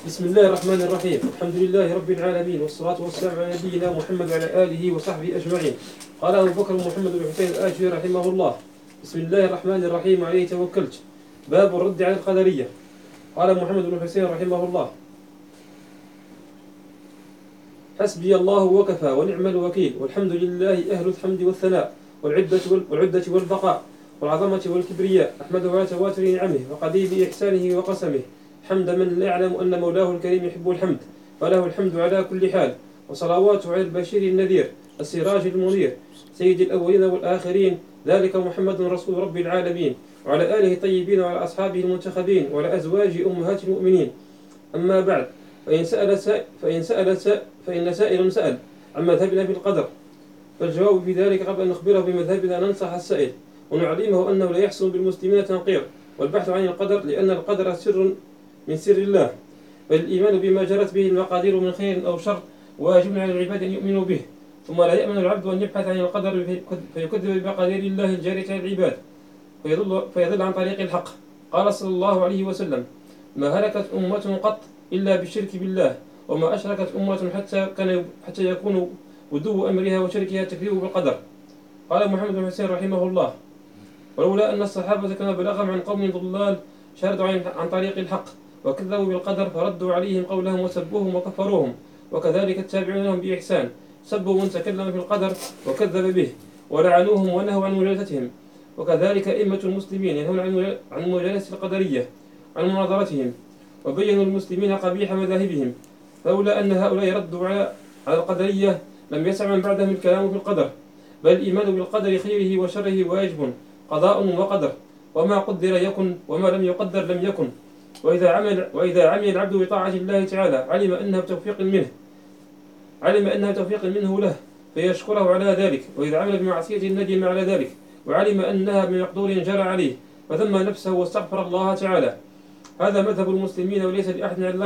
بسم الله الرحمن الرحيم. الحمد لله رب العالمين، والصلاة والسلام على نبينا محمد وعلى آله وصحبه أجمعين. قال أبو بكر محمد بن حسين الآجري رحمه الله: بسم الله الرحمن الرحيم، عليه توكلت. باب الرد على القدرية. قال محمد بن حسين رحمه الله: حسبي الله وكفى ونعم الوكيل، والحمد لله أهل الحمد والثناء والعدة والبقاء والعظمة والكبرياء، أحمده على تواتر نعمه وقديم إحسانه وقسمه، حمد من لا يعلم أن مولاه الكريم يحب الحمد، فله الحمد على كل حال. وصلواته على البشير النذير السراج المنير سيد الأولين والآخرين، ذلك محمد رسول رب العالمين، وعلى آله الطيبين وعلى أصحابه المنتخبين وعلى أزواج أمهات المؤمنين. أما بعد، فإن سائل سأل عن مذهبنا في القدر، فالجواب في ذلك قبل أن نخبره بمذهبنا ننصح السائل ونعلمه أنه لا يحسن بالمسلمين تنقير والبحث عن القدر، لأن القدر سر من سر الله، بل الإيمان بما جرت به المقادير من خير أو شر واجب على العباد أن يؤمنوا به. ثم لا يأمن العبد أن يبحث عن القدر فيكذب بمقادير الله الجارية على العباد فيضل عن طريق الحق. قال صلى الله عليه وسلم: ما هلكت أمة قط إلا بالشرك بالله، وما أشركت أمة حتى يكون بدو أمرها وشركها التكذيب بالقدر. قال محمد بن حسين رحمه الله: ولولا أن الصحابة كما بلغهم عن قوم ضلال شردوا عن طريق الحق وكذبوا بالقدر فردوا عليهم قولهم وسبوهم وكفروهم، وكذلك التابعون لهم بإحسان سبوا من تكلم في القدر وكذب به ولعنوهم ونهوا عن مجالستهم، وكذلك أئمة المسلمين ينهون عن مجالسة القدرية عن مناظرتهم وبينوا المسلمين قبيح مذاهبهم. فلولا أن هؤلاء ردوا على القدرية لم يسع من بعدهم الكلام في القدر، بل الإيمان بالقدر خيره وشره واجب قضاء وقدر، وما قدر يكن وما لم يقدر لم يكن. وإذا عمل العبد بطاعة الله تعالى علم أنها بتوفيق منه له فيشكره على ذلك، وإذا عمل بمعصية ندم على ذلك وعلم أنها بمقدور جرى عليه فذم نفسه واستغفر الله تعالى. هذا مذهب المسلمين، وليس لأحد على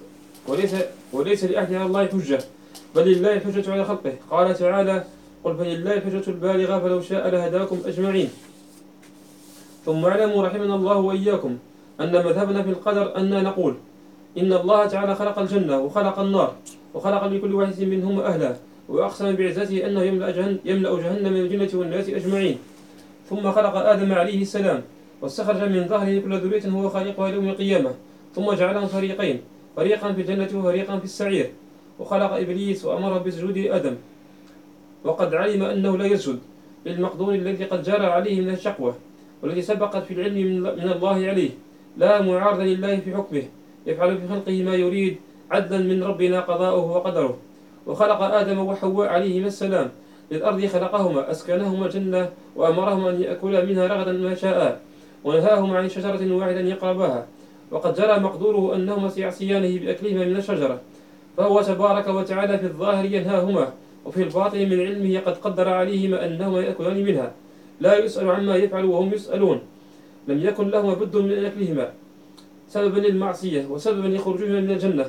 الله حجة بل لله الحجة على خلقه. قال تعالى: قل فلله الحجة البالغة فلو شاء لهداكم أجمعين. ثم اعلموا رحمنا الله وإياكم أن مذهبنا في القدر أننا نقول إن الله تعالى خلق الجنة وخلق النار وخلق لكل واحد منهما أهلا، وأقسم بعزته أنه يملأ جهنم من الجنة والناس أجمعين. ثم خلق آدم عليه السلام واستخرج من ظهره كل ذرية هو خالقها يوم القيامة، ثم جعلهم فريقين، فريقا في الجنة وفريقا في السعير. وخلق إبليس وأمره بسجود آدم، وقد علم أنه لا يسجد للمقدور الذي قد جرى عليه من الشقوة والذي سبقت في العلم من الله عليه، لا معارض لله في حكمه، يفعل في خلقه ما يريد عدلا من ربنا قضاؤه وقدره. وخلق آدم وحواء عليهما السلام للأرض، خلقهما أسكنهما الجنة وأمرهما أن يأكلا منها رغدا ما شاء، ونهاهما عن شجرة واحدة يقرباها، وقد جرى مقدوره أنهما سيعصيانه بأكلهما من الشجرة، فهو تبارك وتعالى في الظاهر ينهاهما، وفي الباطن من علمه قد قدر عليهما أنهما يأكلان منها، لا يسأل عما يفعل وهم يسألون. لم يكن لهما بد من أكلهما سببا للمعصية وسببا لخروجهما من الجنة،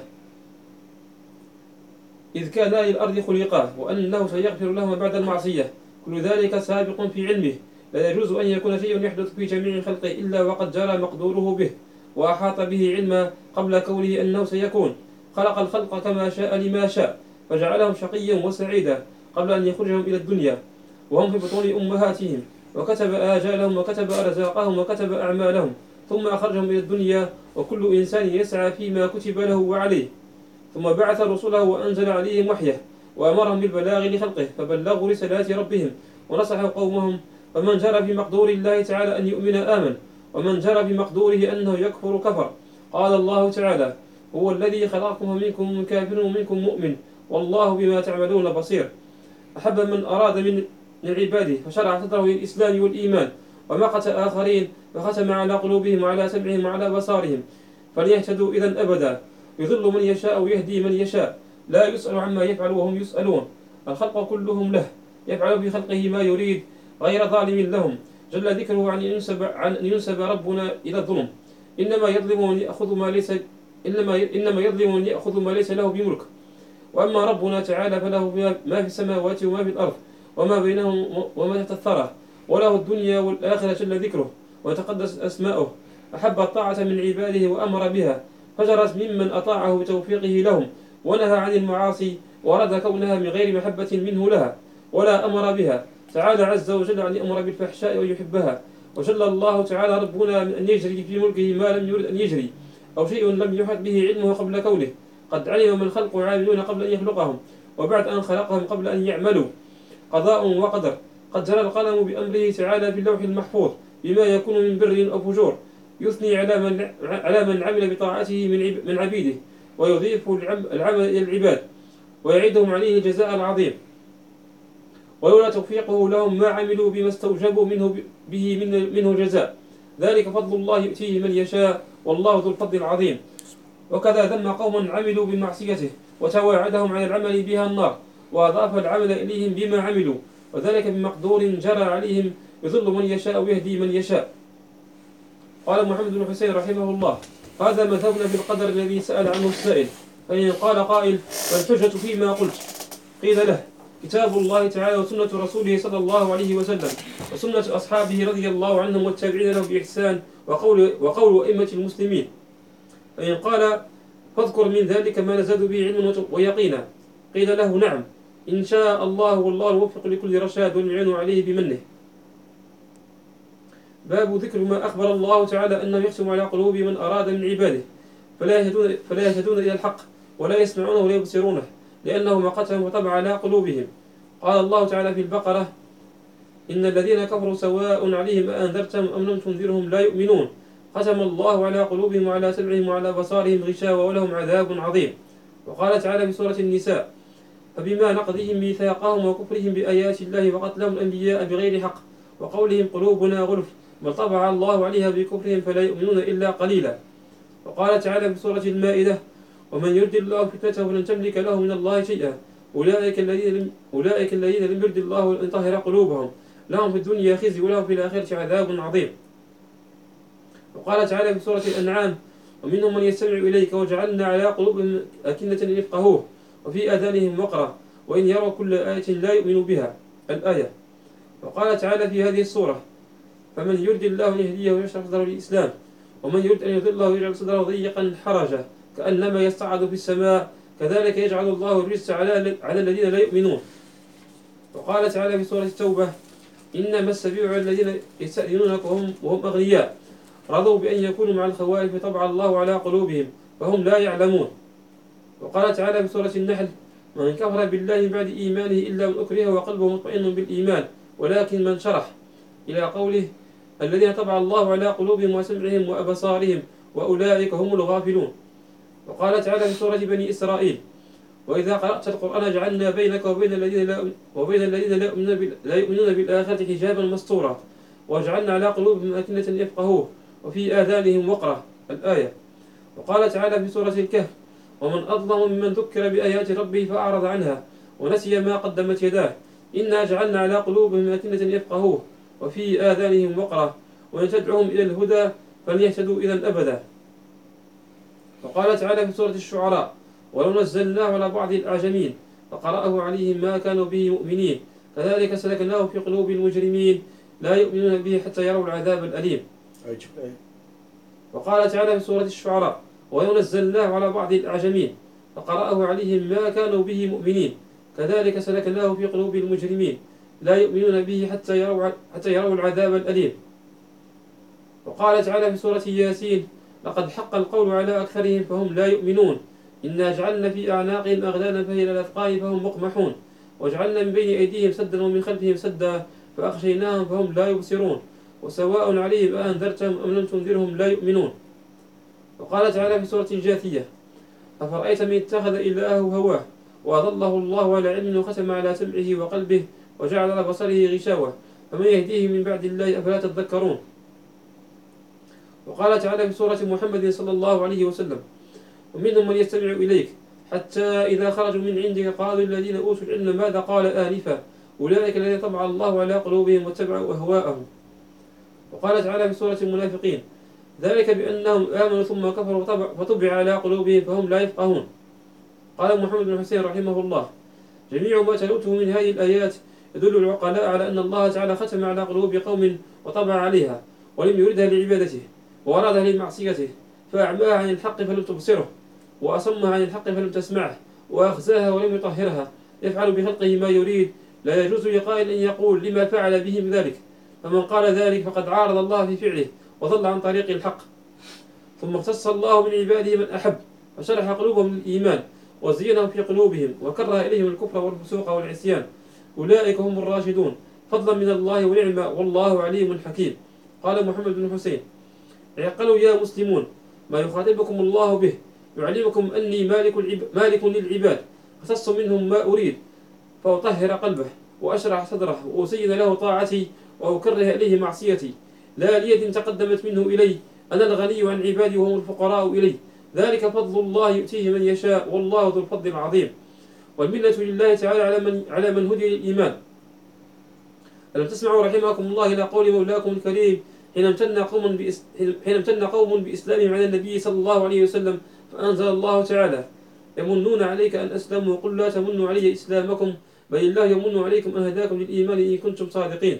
إذ كانا للأرض خلقا، وأنه سيغفر لهما بعد المعصية. كل ذلك سابق في علمه، لا يجوز أن يكون شيء يحدث في جميع خلقه إلا وقد جرى مقدوره به وأحاط به علما قبل كونه أنه سيكون. خلق الخلق كما شاء لما شاء، فجعلهم شقيا وسعيدا قبل أن يخرجهم إلى الدنيا وهم في بطون أمهاتهم، وكتب آجالهم وكتب أرزاقهم وكتب أعمالهم، ثم أخرجهم إلى الدنيا، وكل إنسان يسعى فيما كتب له وعليه. ثم بعث رسله وأنزل عليهم وحيه وأمرهم بالبلاغ لخلقه فبلغوا رسالات ربهم ونصحوا قومهم. فمن جرى بمقدور الله تعالى أن يؤمن آمن، ومن جرى بمقدوره أنه يكفر كفر. قال الله تعالى: هو الذي خلقكم ومنكم كافر ومنكم مؤمن والله بما تعملون بصير. أحب من أراد من عباده فشرع صدره للإسلام والإيمان، ومقت آخرين فختم على قلوبهم وعلى سمعهم وعلى بصارهم، فليهتدوا إذن أبدا. يضل من يشاء ويهدي من يشاء، لا يسأل عما يفعل وهم يسألون. الخلق كلهم له، يفعل في خلقه ما يريد غير ظالم لهم، جل ذكره عن أن ينسب ربنا إلى الظلم. إنما يظلم من يأخذ ما ليس له بملك. وأما ربنا تعالى فله ما في السماوات وما في الأرض وما بينهم وما تحت الثرى، وله الدنيا والآخرة جل ذكره وتقدس أسماؤه. أحب الطاعة من عباده وأمر بها، فجرت ممن أطاعه بتوفيقه لهم، ونهى عن المعاصي ورد كونها من غير محبة منه لها ولا أمر بها تعالى عز وجل أن يأمر بالفحشاء ويحبها. وجل الله تعالى ربنا من أن يجري في ملكه ما لم يرد أن يجري، أو شيء لم يحط به علمه قبل كونه. قد علم من الخلق عاملون قبل أن يخلقهم، وبعد أن خلقهم قبل أن يعملوا. قضاء وقدر. قد جرى القلم بأمره تعالى في اللوح المحفوظ بما يكون من بر أو فجور، يثني على من عمل بطاعته من عبيده، ويضيف العمل إلى العباد، ويعدهم عليه الجزاء العظيم. ولولا توفيقه لهم ما عملوا بما استوجبوا منه جزاء. ذلك فضل الله يؤتيه من يشاء، والله ذو الفضل العظيم. وكذا ذم قوما عملوا بمعصيته وتواعدهم على العمل بها النار، وأضاف العمل إليهم بما عملوا، وذلك بمقدور جرى عليهم يضل من يشاء ويهدي من يشاء. قال محمد بن حسين رحمه الله: هذا مذهبنا في القدر الذي سأل عنه السائل. فإن قال قائل: والحجة فيما قلت؟ قيل له: كتاب الله تعالى وسنة رسوله صلى الله عليه وسلم، وسنة أصحابه رضي الله عنهم والتابعين لهم بإحسان، وقول أئمة المسلمين. فإن قال: فاذكر من ذلك ما نزاد به علم ويقينا. قيل له: نعم، إن شاء الله، والله الموفق لكل رشاد والمعين عليه بمنه. باب ذكر ما أخبر الله تعالى أنه يختم على قلوب من أراد من عباده فلا يهتدون إلى الحق ولا يسمعونه ولا يبصرونه، لأنه مقتهم وطبع على قلوبهم. قال الله تعالى في البقرة: إن الذين كفروا سواء عليهم أأنذرتهم أم لم تنذرهم لا يؤمنون، ختم الله على قلوبهم وعلى سمعهم وعلى بصارهم غشاوة ولهم عذاب عظيم. وقال تعالى في سورة النساء: فبما نقضهم ميثاقهم وكفرهم بآيات الله وقتلهم الأنبياء بغير حق وقولهم قلوبنا غلف بل طبع الله عليها بكفرهم فلا يؤمنون إلا قليلا. وقال تعالى في سورة المائدة: ومن يرد الله فتنته فلن تملك له من الله شيئا، أولئك الذين لم يرد الله أن يطهر قلوبهم، لهم في الدنيا خزي ولهم في الآخرة عذاب عظيم. وقال تعالى في سورة الأنعام: ومنهم من يستمع إليك وجعلنا على قلوبهم أكنة أن يفقهوه وفي آذانهم وقرا وإن يروا كل آية لا يؤمنوا بها، الآية. وقال تعالى في هذه السورة: فمن يرد الله أن يهديه ويشرح صدره للإسلام، ومن يرد أن يضله يجعل صدره ضيقا حرجا كأنما يصعد في السماء، كذلك يجعل الله الرجس على الذين لا يؤمنون. وقال تعالى في سورة التوبة: إنما السبيل على الذين يستأذنونك وهم أغنياء رضوا بأن يكونوا مع الخوارج فطبع الله على قلوبهم فهم لا يعلمون. وقال تعالى في سورة النحل: من كفر بالله من بعد إيمانه إلا من أكره وقلبه مطمئن بالإيمان ولكن من شرح، إلى قوله: الذين طبع الله على قلوبهم وسمعهم وأبصارهم وأولئك هم الغافلون. وقال تعالى في سورة بني إسرائيل: وإذا قرأت القرآن جعلنا بينك وبين الذين لا يؤمنون بالآخرة حجابا مستورا وجعلنا على قلوبهم أكنة يفقهوه وفي آذانهم وقرا، الآية. وقال تعالى في سورة الكهف: ومن أظلم ممن ذكر بآيات ربه فأعرض عنها ونسي ما قدمت يداه إنا جعلنا على قلوبهم أكنة يفقهوه وفي آذانهم وقرا وإن تدعوهم إلى الهدى فلن يهتدوا إذا أبدا. وقال تعالى في سورة الشعراء: ولو نزلناه على بعض الأعجمين فقرأه عليهم ما كانوا به مؤمنين كذلك سلكناه في قلوب المجرمين لا يؤمنون به حتى يروا العذاب الأليم. وقال تعالى في سورة الشعراء: ولو نزلناه على بعض الأعجمين فقرأه عليهم ما كانوا به مؤمنين كذلك سلكناه في قلوب المجرمين لا يؤمنون به حتى يروا العذاب الأليم. وقال تعالى في سورة ياسين: لقد حق القول على أكثرهم فهم لا يؤمنون إنا جعلنا في أعناقهم أغلالا فهي إلى الأذقان فهم مقمحون وجعلنا من بين أيديهم سدا ومن خلفهم سدا فأغشيناهم فهم لا يبصرون وسواء عليهم أأنذرتهم أم لم تنذرهم لا يؤمنون. وقال تعالى في سورة الجاثية: أفرأيت من اتخذ إلهه هواه وأضله الله على علم وختم على سمعه وقلبه وجعل على بصره غشاوة فمن يهديه من بعد الله أفلا تذكرون. وقال تعالى في سورة محمد صلى الله عليه وسلم: ومنهم من يستمع إليك حتى إذا خرجوا من عندك قالوا الذين أوتوا العلم ماذا قال آنفا أولئك الذين طبع الله على قلوبهم واتبعوا أهواءهم. وقال تعالى في سورة المنافقين: ذلك بأنهم آمنوا ثم كفروا فطبع على قلوبهم فهم لا يفقهون. قال محمد بن حسين رحمه الله: جميع ما تلوته من هذه الآيات يدل العقلاء على أن الله تعالى ختم على قلوب قوم وطبع عليها ولم يردها لعبادته وأرادها لمعصيته فأعماها عن الحق فلم تبصره، وأصمها عن الحق فلم تسمعه، وأخزاها ولم يطهرها، يفعل بخلقه ما يريد. لا يجوز لقائل أن يقول لما فعل بهم ذلك، فمن قال ذلك فقد عارض الله في فعله وضل عن طريق الحق. ثم اختص الله من عباده من أحب، فشرح قلوبهم للإيمان وزينه في قلوبهم وكره إليهم الكفر والفسوق والعصيان، أولئك هم الراشدون فضلا من الله ونعمة والله عليم حكيم. قال محمد بن حسين: اعقلوا يا مسلمون ما يخاطبكم الله به، يعلمكم أني مالك للعباد، اختص منهم ما أريد، فأطهر قلبه وأشرح صدره وأزين له طاعتي وأكره إليه معصيتي، لا ليد تقدمت منه إلي، أنا الغني عن عبادي وهم الفقراء إلي، ذلك فضل الله يؤتيه من يشاء والله ذو الفضل العظيم. والمنة لله تعالى على من هدي للإيمان. ألم تسمعوا رحمكم الله إلى قول مولاكم الكريم حين امتن قوم بإسلامهم على النبي صلى الله عليه وسلم، فأنزل الله تعالى: يمنون عليك أن أسلموا قل لا تمنوا علي إسلامكم بل الله يمن عليكم أن هداكم للإيمان إن كنتم صادقين.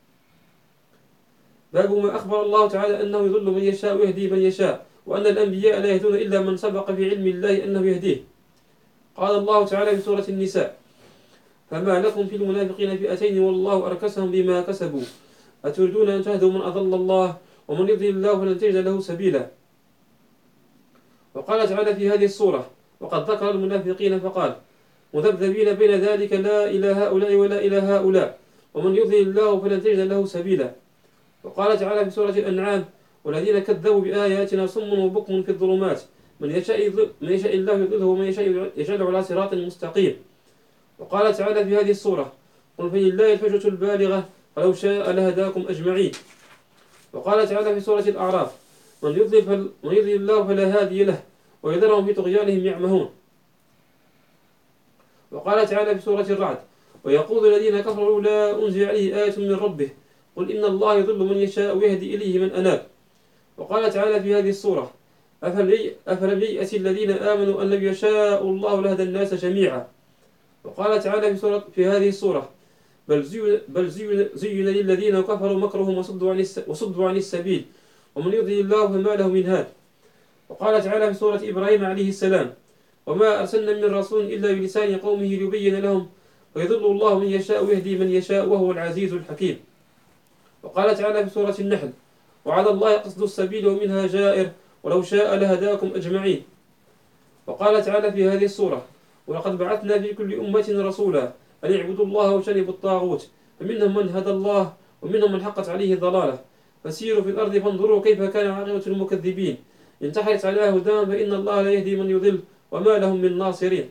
باب ما أخبر الله تعالى أنه يضل من يشاء ويهدي من يشاء، وأن الأنبياء لا يهدون إلا من سبق في علم الله أنه يهديه. قال الله تعالى في سورة النساء: فما لكم في المنافقين فئتين والله أركسهم بما كسبوا أتريدون أن تهدوا من أضل الله ومن يضلل الله فلن تجد له سبيلا. وقال تعالى في هذه السورة: وقد ذكر المنافقين فقال: مذبذبين بين ذلك لا إلى هؤلاء ولا إلى هؤلاء ومن يضلل الله فلن تجد له سبيلا. وقال تعالى في سورة الأنعام: والذين كذبوا بآياتنا صم وبكم في الظلمات من يشاء الله يضله ومن يشاء يجعله على صراط مستقيم. وقال تعالى في هذه السورة: قل فلله الحجة البالغة ولو شاء لهداكم أجمعين. وقال تعالى في سورة الأعراف: من يضلل الله فلا هادي له ويذرهم في طغيانهم يعمهون. وقال تعالى في سورة الرعد: ويقول الذين كفروا لا أنزل عليه آية من ربه قل إن الله يضل من يشاء ويهدي إليه من أناب. وقال تعالى في هذه السورة: أفلم ييأس الذين آمنوا أن لم يشاء الله لهدى الناس جميعا. وقال تعالى في هذه السورة: بل زين للذين كفروا مكرهم وصدوا عن السبيل ومن يضلل الله فما له من هاد. وقال تعالى في سورة إبراهيم عليه السلام: وما أرسلنا من رسول إلا بلسان قومه ليبين لهم ويضل الله من يشاء ويهدي من يشاء وهو العزيز الحكيم. وقال تعالى في سورة النحل: وعلى الله قصد السبيل ومنها جائر ولو شاء لهداكم أجمعين. وقال تعالى في هذه السورة: ولقد بعثنا في كل أمة رسولا أن اعبدوا الله واجتنبوا الطاغوت فمنهم من هدى الله ومنهم من حقت عليه الضلالة فسيروا في الأرض فانظروا كيف كان عاقبة المكذبين إن تحرص على هداهم فإن الله لا يهدي من يضل وما لهم من ناصرين.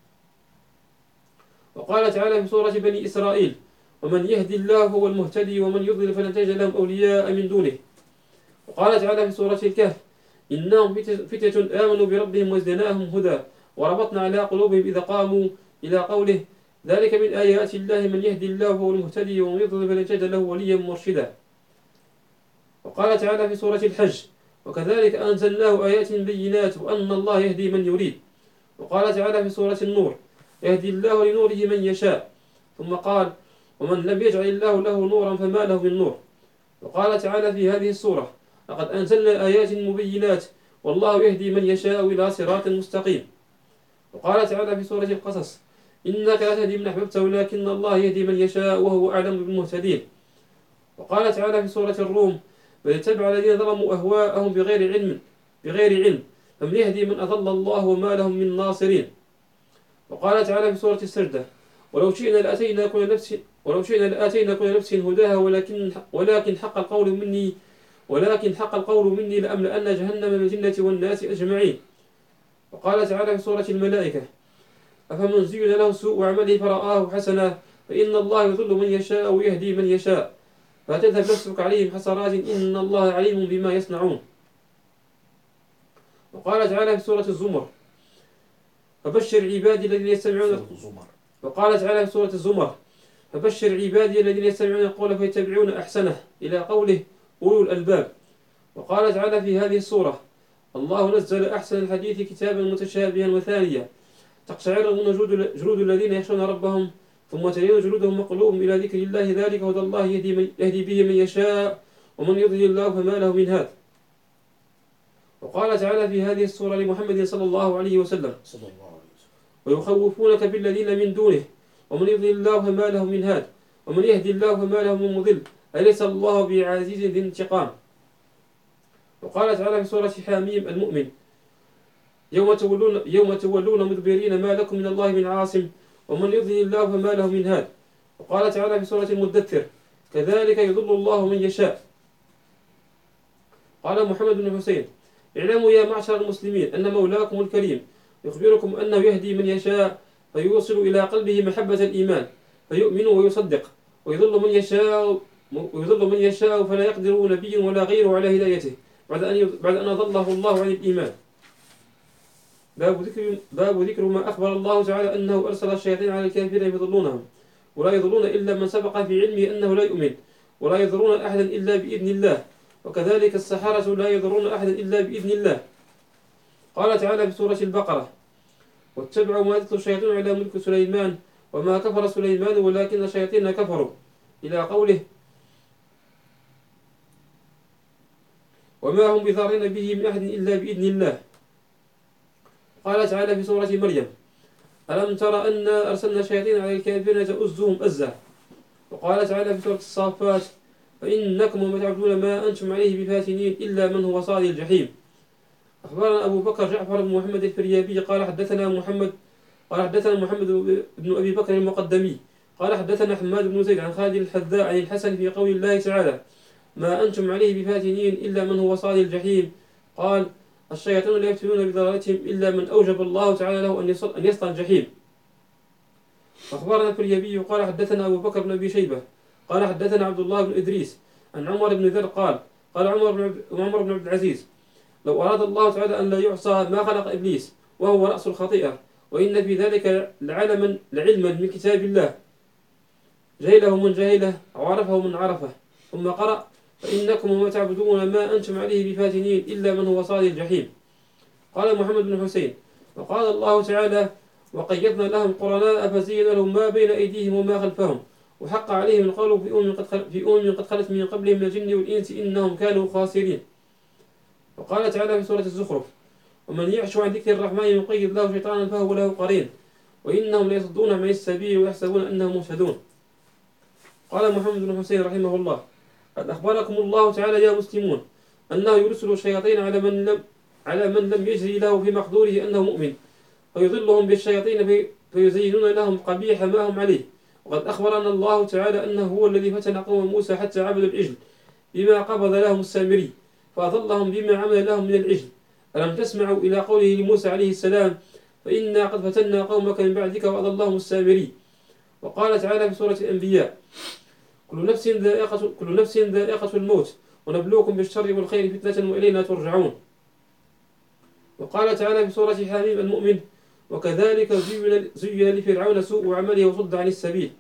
وقال تعالى في سورة بني إسرائيل: ومن يهدي الله هو المهتدي ومن يضلل فلن تجد لهم أولياء من دونه. وقال تعالى في سورة الكهف: إنهم فتية آمنوا بربهم وزدناهم هدى وربطنا على قلوبهم إذا قاموا إلى قوله: ذلك من آيات الله من يهدي الله هو المهتدي ومن يضلل فلن تجد له وليا مرشدا. وقال تعالى في سورة الحج: وكذلك أنزلناه آيات بينات وأن الله يهدي من يريد. وقال تعالى في سورة النور: يهدي الله لنوره من يشاء. ثم قال: ومن لم يجعل الله له نورا فما له من نور. وقال تعالى في هذه السورة: لقد أنزلنا آيات مبينات والله يهدي من يشاء إلى صراط مستقيم. وقال تعالى في سورة القصص: إنك لا تهدي من أحببت ولكن الله يهدي من يشاء وهو أعلم بالمهتدين. وقال تعالى في سورة الروم: بل اتبع الذين ظلموا أهواءهم بغير علم فمن يهدي من أضل الله وما لهم من ناصرين. وقال تعالى في سورة السجدة: ولو شئنا لآتينا كل نفس هداها ولكن حق القول مني لأملأن جهنم من الجنة والناس أجمعين. وقال تعالى في سورة الملائكة: أفمن زين له سوء عمله فرآه حسنا فإن الله يضل من يشاء ويهدي من يشاء فتذهب نفسك عليهم حسرات إن الله عليم بما يصنعون. وقال تعالى في سورة الزمر: فبشر عبادي الذين يستمعون وقال تعالى في سورة الزمر: فبشر عبادي الذين يستمعون القول فيتبعون أحسنه إلى قوله: أولو الألباب. وقال تعالى في هذه السورة: الله نزل أحسن الحديث كتابا متشابها مثانيا تقشعر من جلود الذين يخشون ربهم ثم تلين جلودهم وقلوبهم إلى ذكر الله ذلك هدى الله يهدي به من يشاء ومن يضلل الله فما له من هاد. وقال تعالى في هذه السورة لمحمد صلى الله عليه وسلم: ويخوفونك بالذين من دونه ومن يضلل الله فما له من هاد ومن يهدي الله فما له من مضل أليس الله بعزيز ذي انتقام. وقال تعالى في سورة حاميم المؤمن: يوم تولون مدبرين ما لكم من الله من عاصم ومن يضلل الله فما له من هاد. وقال تعالى في سورة المدثر: كذلك يضل الله من يشاء. قال محمد بن حسين: اعلموا يا معشر المسلمين أن مولاكم الكريم يخبركم أنه يهدي من يشاء فيوصل إلى قلبه محبة الإيمان فيؤمن ويصدق، ويضل من يشاء فلا يقدر نبي ولا غيره على هدايته بعد أن أضله الله عن الإيمان. باب ذكر ما أخبر الله تعالى أنه أرسل الشياطين على الكافرين يضلونهم، ولا يضلون إلا من سبق في علمه أنه لا يؤمن، ولا يضرون أحدا إلا بإذن الله، وكذلك السحرة لا يضرون أحدا إلا بإذن الله. قال تعالى في سورة البقرة: واتبعوا ما تتلو الشياطين على ملك سليمان وما كفر سليمان ولكن الشياطين كفروا، إلى قوله: وما هم بضارين به من أحد إلا بإذن الله. قال تعالى في سورة مريم: ألم تر أنا أرسلنا الشياطين على الكافرين تؤزهم أزا. وقال تعالى في سورة الصافات: فإنكم وما تعبدون ما أنتم عليه بفاتنين إلا من هو صال الجحيم. أخبرنا أبو بكر جعفر بن محمد الفريابي قال حدثنا محمد بن أبي بكر المقدمي قال حدثنا حماد بن زيد عن خالد الحذاء عن الحسن في قول الله تعالى: ما أنتم عليه بفاتنين إلا من هو صال الجحيم. قال: الشياطين لا يفتنون بضلالتهم إلا من أوجب الله تعالى له أن يصل الجحيم. أخبرنا الفريابي قال حدثنا أبو بكر بن أبي شيبة قال حدثنا عبد الله بن إدريس عن عمر بن ذر قال عمر بن عبد العزيز: لو أراد الله تعالى أن لا يعصى ما خلق إبليس وهو رأس الخطيئة، وإن في ذلك لعلما من كتاب الله جهله من جهله وعرفه من عرفه. ثم قرأ: فإنكم وما تعبدون ما أنتم عليه بفاتنين إلا من هو صال الجحيم. قال محمد بن حسين: وقال الله تعالى: وقيضنا لهم قرناء فزين لهم ما بين أيديهم وما خلفهم وحق عليهم القول في أمم قد خلت من قبلهم من الجن والإنس إنهم كانوا خاسرين. وقال تعالى في سورة الزخرف: ومن يعش عن ذكر الرحمن يقيض له شيطانا فهو له قرين وإنهم ليصدون عن السبيل ويحسبون أنهم مهتدون. قال محمد بن حسين رحمه الله: قد أخبركم الله تعالى يا مسلمون أنه يرسل الشياطين على من لم يجري له في مقدوره أنه مؤمن فيضلهم بالشياطين فيزينون لهم قبيح ما هم عليه. وقد أخبرنا الله تعالى أنه هو الذي فتن قوم موسى حتى عبدوا العجل بما قبض لهم السامري فأضلهم بما عمل لهم من العجل. ألم تسمعوا إلى قوله لموسى عليه السلام: فإنا قد فتنا قومك من بعدك وأضلهم السامري. وقال تعالى في سورة الأنبياء: كل نفس ذائقة الموت ونبلوكم بالشر والخير فتنة وإلينا ترجعون. وقال تعالى في سورة حاميم المؤمن: وكذلك زين لفرعون سوء عمله وصد عن السبيل.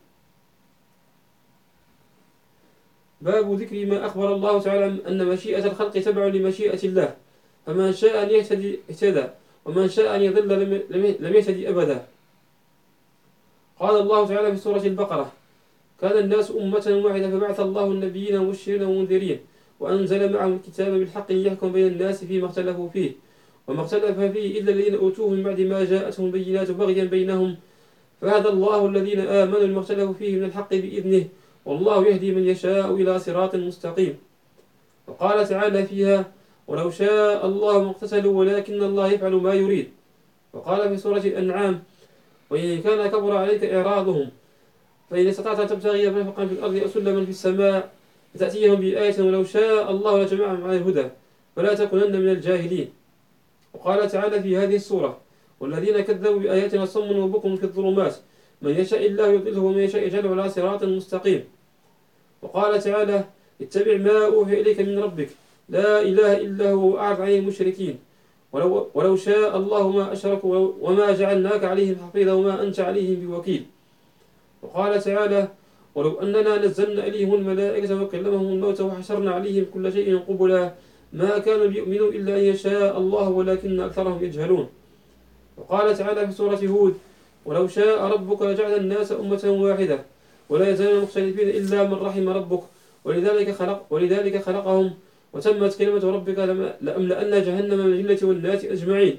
باب ذكر ما أخبر الله تعالى أن مشيئة الخلق تبع لمشيئة الله، فمن شاء أن يهتدي اهتدى ومن شاء أن يضل لم يهتدي أبدا. قال الله تعالى في سورة البقرة: كان الناس أمة واحدة فبعث الله النبيين مبشرين ومنذرين وأنزل معهم الكتاب بالحق ليحكم بين الناس فيما اختلفوا فيه وما اختلف فيه إلا الذين أوتوه من بعد ما جاءتهم البينات بغيا بينهم فهدى الله الذين آمنوا لما اختلفوا فيه من الحق بإذنه والله يهدي من يشاء إلى صراط مستقيم. وقال تعالى فيها: ولو شاء الله ما اقتتلوا ولكن الله يفعل ما يريد. وقال في سورة الأنعام: وإن كان كبر عليك إعراضهم فإن استطعت أن تبتغي مرفقا في الأرض أو سلما في السماء فتأتيهم بآية ولو شاء الله لجمعهم على الهدى فلا تكونن من الجاهلين. وقال تعالى في هذه السورة: والذين كذبوا بآياتنا صم وبكم في الظلمات من يشاء الله يضله ومن يشاء يجعله على صراط مستقيم. وقال تعالى: اتبع ما أوحي إليك من ربك لا إله إلا هو وأعرض عن المشركين ولو شاء الله ما أشركوا وما جعلناك عليهم حفيظا وما أنت عليهم بوكيل. وقال تعالى: ولو أننا نزلنا إليهم الملائكة وكلمهم الموتى وحشرنا عليهم كل شيء قبلا ما كانوا ليؤمنوا إلا أن يشاء الله ولكن أكثرهم يجهلون. وقال تعالى في سورة هود: ولو شاء ربك لجعل الناس أمة واحدة ولا يزالون مختلفين إلا من رحم ربك ولذلك خلقهم وتمت كلمة ربك لأملأن جهنم من الجنة والناس أجمعين.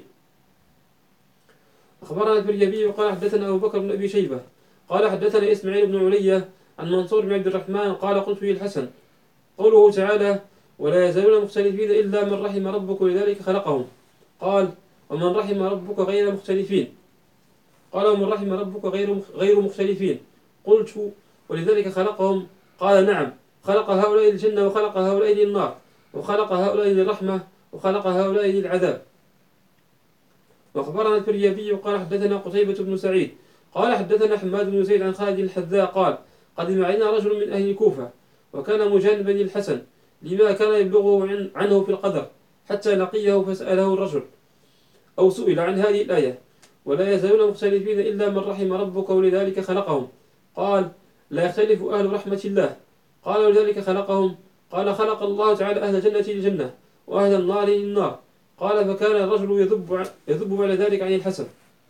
أخبرنا الفريابي قال حدثنا أبو بكر بن أبي شيبة قال حدثنا إسماعيل بن علية عن منصور بن عبد الرحمن قال قلت في الحسن قوله تعالى ولا يزالون مختلفين إلا من رحم ربك ولذلك خلقهم. قال ومن رحم ربك غير مختلفين. قال ومن رحم ربك غير مختلفين. قلت ولذلك خلقهم. قال نعم خلق هؤلاء للجنة وخلق هؤلاء للنار وخلق هؤلاء للرحمة وخلق هؤلاء للعذاب. وأخبرنا الفريابي قال حدثنا قتيبة بن سعيد قال حدثنا حماد بن زيد عن خالد الحذاء قال قدم علينا رجل من أهل الكوفة وكان مجانبا للحسن لما كان يبلغه عنه في القدر حتى لقيه فسأله الرجل أو سئل عن هذه الآية ولا يزالون مختلفين إلا من رحم ربك ولذلك خلقهم. قال لا يختلف أهل رحمة الله. قال ولذلك خلقهم. قال خلق الله تعالى أهل الجنة للجنة وأهل النار للنار. قال فكان الرجل يذب على ذلك عن الحسن.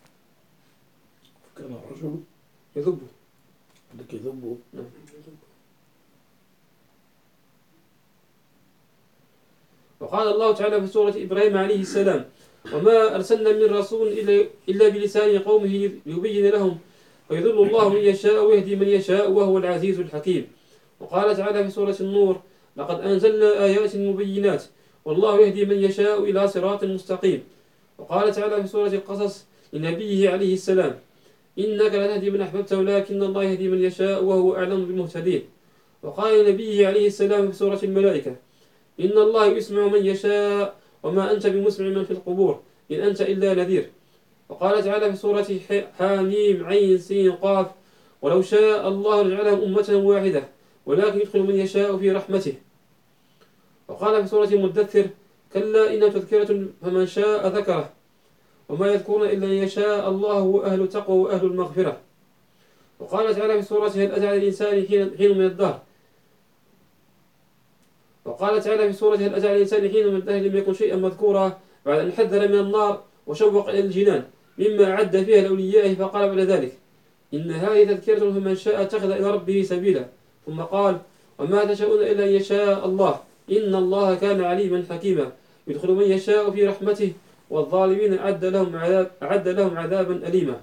كان الرجل يذب عندك يذب. نعم. وقال الله تعالى في سورة إبراهيم عليه السلام وما أرسلنا من رسول إلا بلسان قومه ليبين لهم ويضل الله من يشاء ويهدي من يشاء وهو العزيز الحكيم. وقال تعالى في سورة النور لقد أنزلنا آيات مبينات والله يهدي من يشاء إلى صراط مستقيم. وقال تعالى في سورة القصص لنبيه عليه السلام إنك لا تهدي من أحببت ولكن الله يهدي من يشاء وهو أعلم بالمهتدين. وقال لنبيه عليه السلام في سورة الملائكة إن الله يسمع من يشاء وما أنت بمسمع من في القبور إن أنت إلا نذير. وقال تعالى في سورة حاميم عين سين قاف ولو شاء الله لجعلهم أمة واحدة ولكن يدخل من يشاء في رحمته. وقال في سورة المدثر كلا إنها تذكرة فمن شاء ذكره وما يذكرون إلا أن يشاء الله وأهل التقوى وأهل المغفرة. وقال تعالى في سورة هل أتى على الإنسان حين من الدهر وقال تعالى في سورة هل أتى على الإنسان حين من الدهر لم يكن شيئا مذكورا بعد أن حذر من النار وشوق إلى الجنان مما أعد فيها لأوليائه فقال بعد ذلك إن هذه تذكرة فمن شاء اتخذ إلى ربه سبيلا. ثم قال وما تشاءون إلا أن يشاء الله إن الله كان عليما حكيما يدخل من يشاء في رحمته والظالمين أعد لهم عذابا أليما.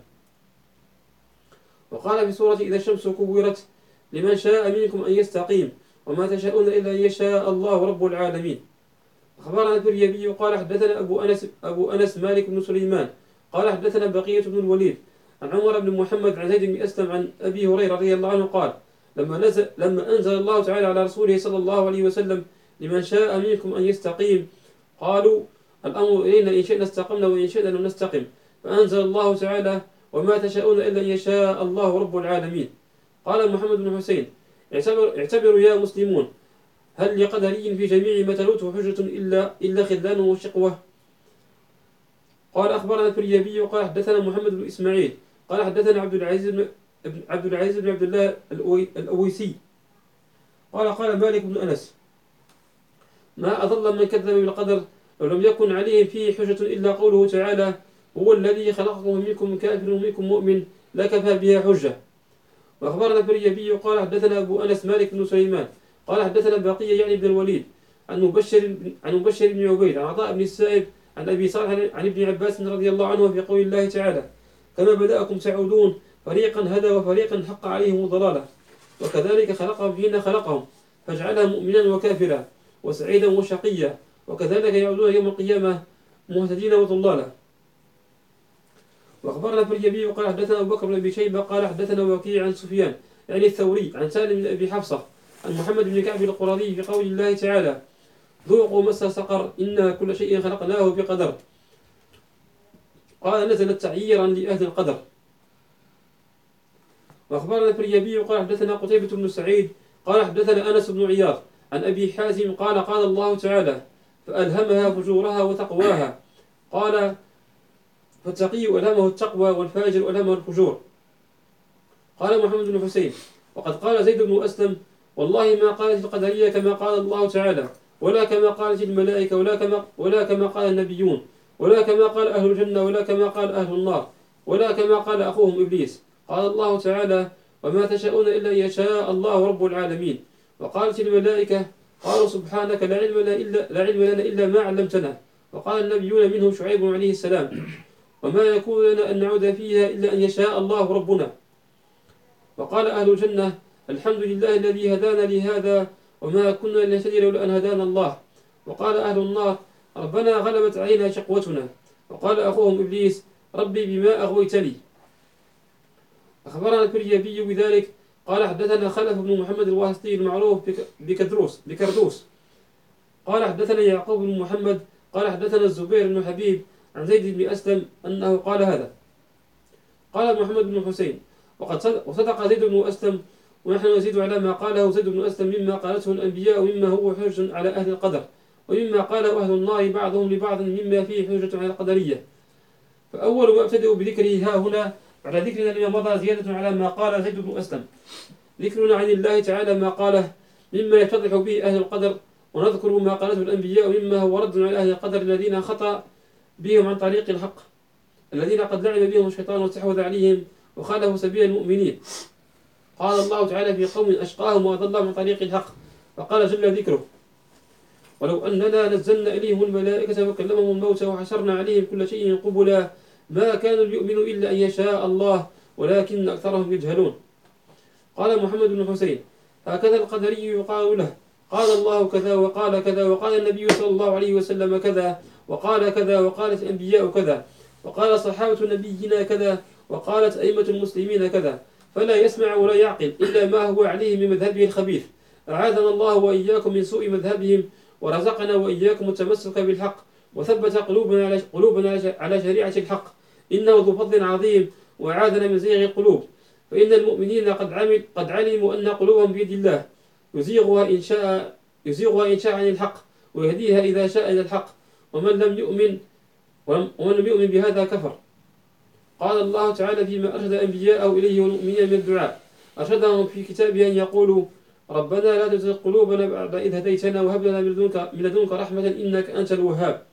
وقال في سورة إذا الشمس كورت لمن شاء منكم أن يستقيم وما تشاءون إلا أن يشاء الله رب العالمين. أخبرنا الفريابي قال حدثنا أبو أنس مالك بن سليمان قال حدثنا بقية بن الوليد عن عمر بن محمد عن زيد بن أسلم عن أبي هريرة رضي الله عنه قال لما أنزل الله تعالى على رسوله صلى الله عليه وسلم لمن شاء منكم أن يستقيم قالوا الأمر إلينا إن شئنا استقمنا وإن شئنا لم نستقم فأنزل الله تعالى وما تشاءون إلا أن يشاء الله رب العالمين. قال محمد بن حسين اعتبروا يا مسلمون هل لقدري في جميع ما تلوته حجة إلا خذلان وشقوة. قال أخبرنا الفريابي قال حدثنا محمد بن إسماعيل قال حدثنا عبد العزيز بن عبد الله الأويسي قال مالك بن أنس ما أضل من كذب بالقدر لو لم يكن عليهم فيه حجة إلا قوله تعالى هو الذي خلقكم منكم كافر ومنكم مؤمن لا كفى بها حجة. وأخبرنا الفريابي قال حدثنا أبو أنس مالك بن سليمان قال حدثنا بقية يعني بن الوليد عن مبشر بن عبيد عن عطاء بن السائب عن أبي صالح عن ابن عباس رضي الله عنه في قول الله تعالى كما بدأكم تعودون فريقا هدى وفريقا حق عليهم ضلالة وكذلك خلقهم حين خلقهم فجعلهم مؤمنا وكافرا وسعيدا وشقيا وكذلك يعودون يوم القيامة مهتدين وضلالا. وأخبرنا الفريابي قال حدثنا أبو بكر بن أبي شيبة قال حدثنا وكيع عن سفيان يعني الثوري عن سالم بن أبي حفصة عن محمد بن كعب القرظي في قول الله تعالى ذوقوا مس سقر إنا كل شيء خلقناه بقدر. قال نزلت تعييرا لأهل القدر. وأخبرنا الفريابي قال حدثنا قتيبة بن سعيد قال حدثنا أنس بن عياض عن أبي حازم قال الله تعالى فألهمها فجورها وتقواها. قال فالتقي ألهمه التقوى والفاجر ألهمه الفجور. قال محمد بن حسين وقد قال زيد بن أسلم والله ما قالت القدرية كما قال الله تعالى ولا كما قالت الملائكة ولا كما قال النبيون ولا كما قال أهل الجنة ولا كما قال أهل النار ولا كما قال أخوهم إبليس. قال الله تعالى وما تشاءون إلا أن يشاء الله رب العالمين. وقالت الملائكة قالوا سبحانك لا علم لنا إلا ما علمتنا. وقال النبيون منهم شعيب عليه السلام: وما يكون لنا أن نعود فيها إلا أن يشاء الله ربنا. وقال أهل الجنة: الحمد لله الذي هدانا لهذا وما كنا لنهتدي لولا أن هدانا الله. وقال أهل النار: ربنا غلبت علينا شقوتنا. وقال أخوهم إبليس: ربي بما أغويتني. أخبرنا الكريبي بذلك قال: حدثنا خلف بن محمد الواسطي المعروف بكردوس قال: حدثنا يعقوب بن محمد قال: حدثنا الزبير بن حبيب عن زيد بن أسلم أنه قال هذا. قال محمد بن حسين: وصدق زيد بن أسلم، ونحن نزيد على ما قاله زيد بن أسلم مما قالته الأنبياء ومما هو حجة على أهل القدر، ومما قاله أهل النار بعضهم لبعض مما فيه حجة على القدرية. فأول ما أبتدأ بذكره ها هنا بعد ذكرنا لما مضى زيادة على ما قال زيد بن أسلم، ذكرنا عن الله تعالى ما قاله مما يتضح به أهل القدر، ونذكر ما قالته الأنبياء ومما هو رد على أهل القدر الذين خطأ بهم عن طريق الحق، الذين قد لعب بهم الشيطان واستحوذ عليهم وخالفوا سبيل المؤمنين. قال الله تعالى في قوم أشقاهم وأضلهم عن طريق الحق، فقال جل ذكره: ولو أننا نزلنا إليهم الملائكة وكلمهم الموتى وحشرنا عليهم كل شيء قبلا ما كانوا ليؤمنوا إلا أن يشاء الله ولكن أكثرهم يجهلون. قال محمد بن حسين: هكذا القدري يقال له: قال الله كذا وقال كذا، وقال النبي صلى الله عليه وسلم كذا، وقال كذا، وقالت الأنبياء كذا، وقال صحابة نبينا كذا، وقالت أئمة المسلمين كذا، فلا يسمع ولا يعقل إلا ما هو عليه من مذهبه الخبيث. أعاذنا الله وإياكم من سوء مذهبهم، ورزقنا وإياكم التمسك بالحق، وثبت قلوبنا على شريعة الحق، إنه ذو فضل عظيم، وأعاذنا من زيغ القلوب. فإن المؤمنين قد علموا أن قلوبهم بيد الله، يزيغها إن شاء عن الحق، ويهديها إذا شاء إلى الحق، ومن لم يؤمن بهذا كفر. قال الله تعالى فيما أرشد أنبياءه إليه والمؤمنين من الدعاء، أرشدهم في كتابه أن يقولوا: ربنا لا تزغ قلوبنا بعد إذ هديتنا وهب لنا من لدنك رحمة إنك أنت الوهاب.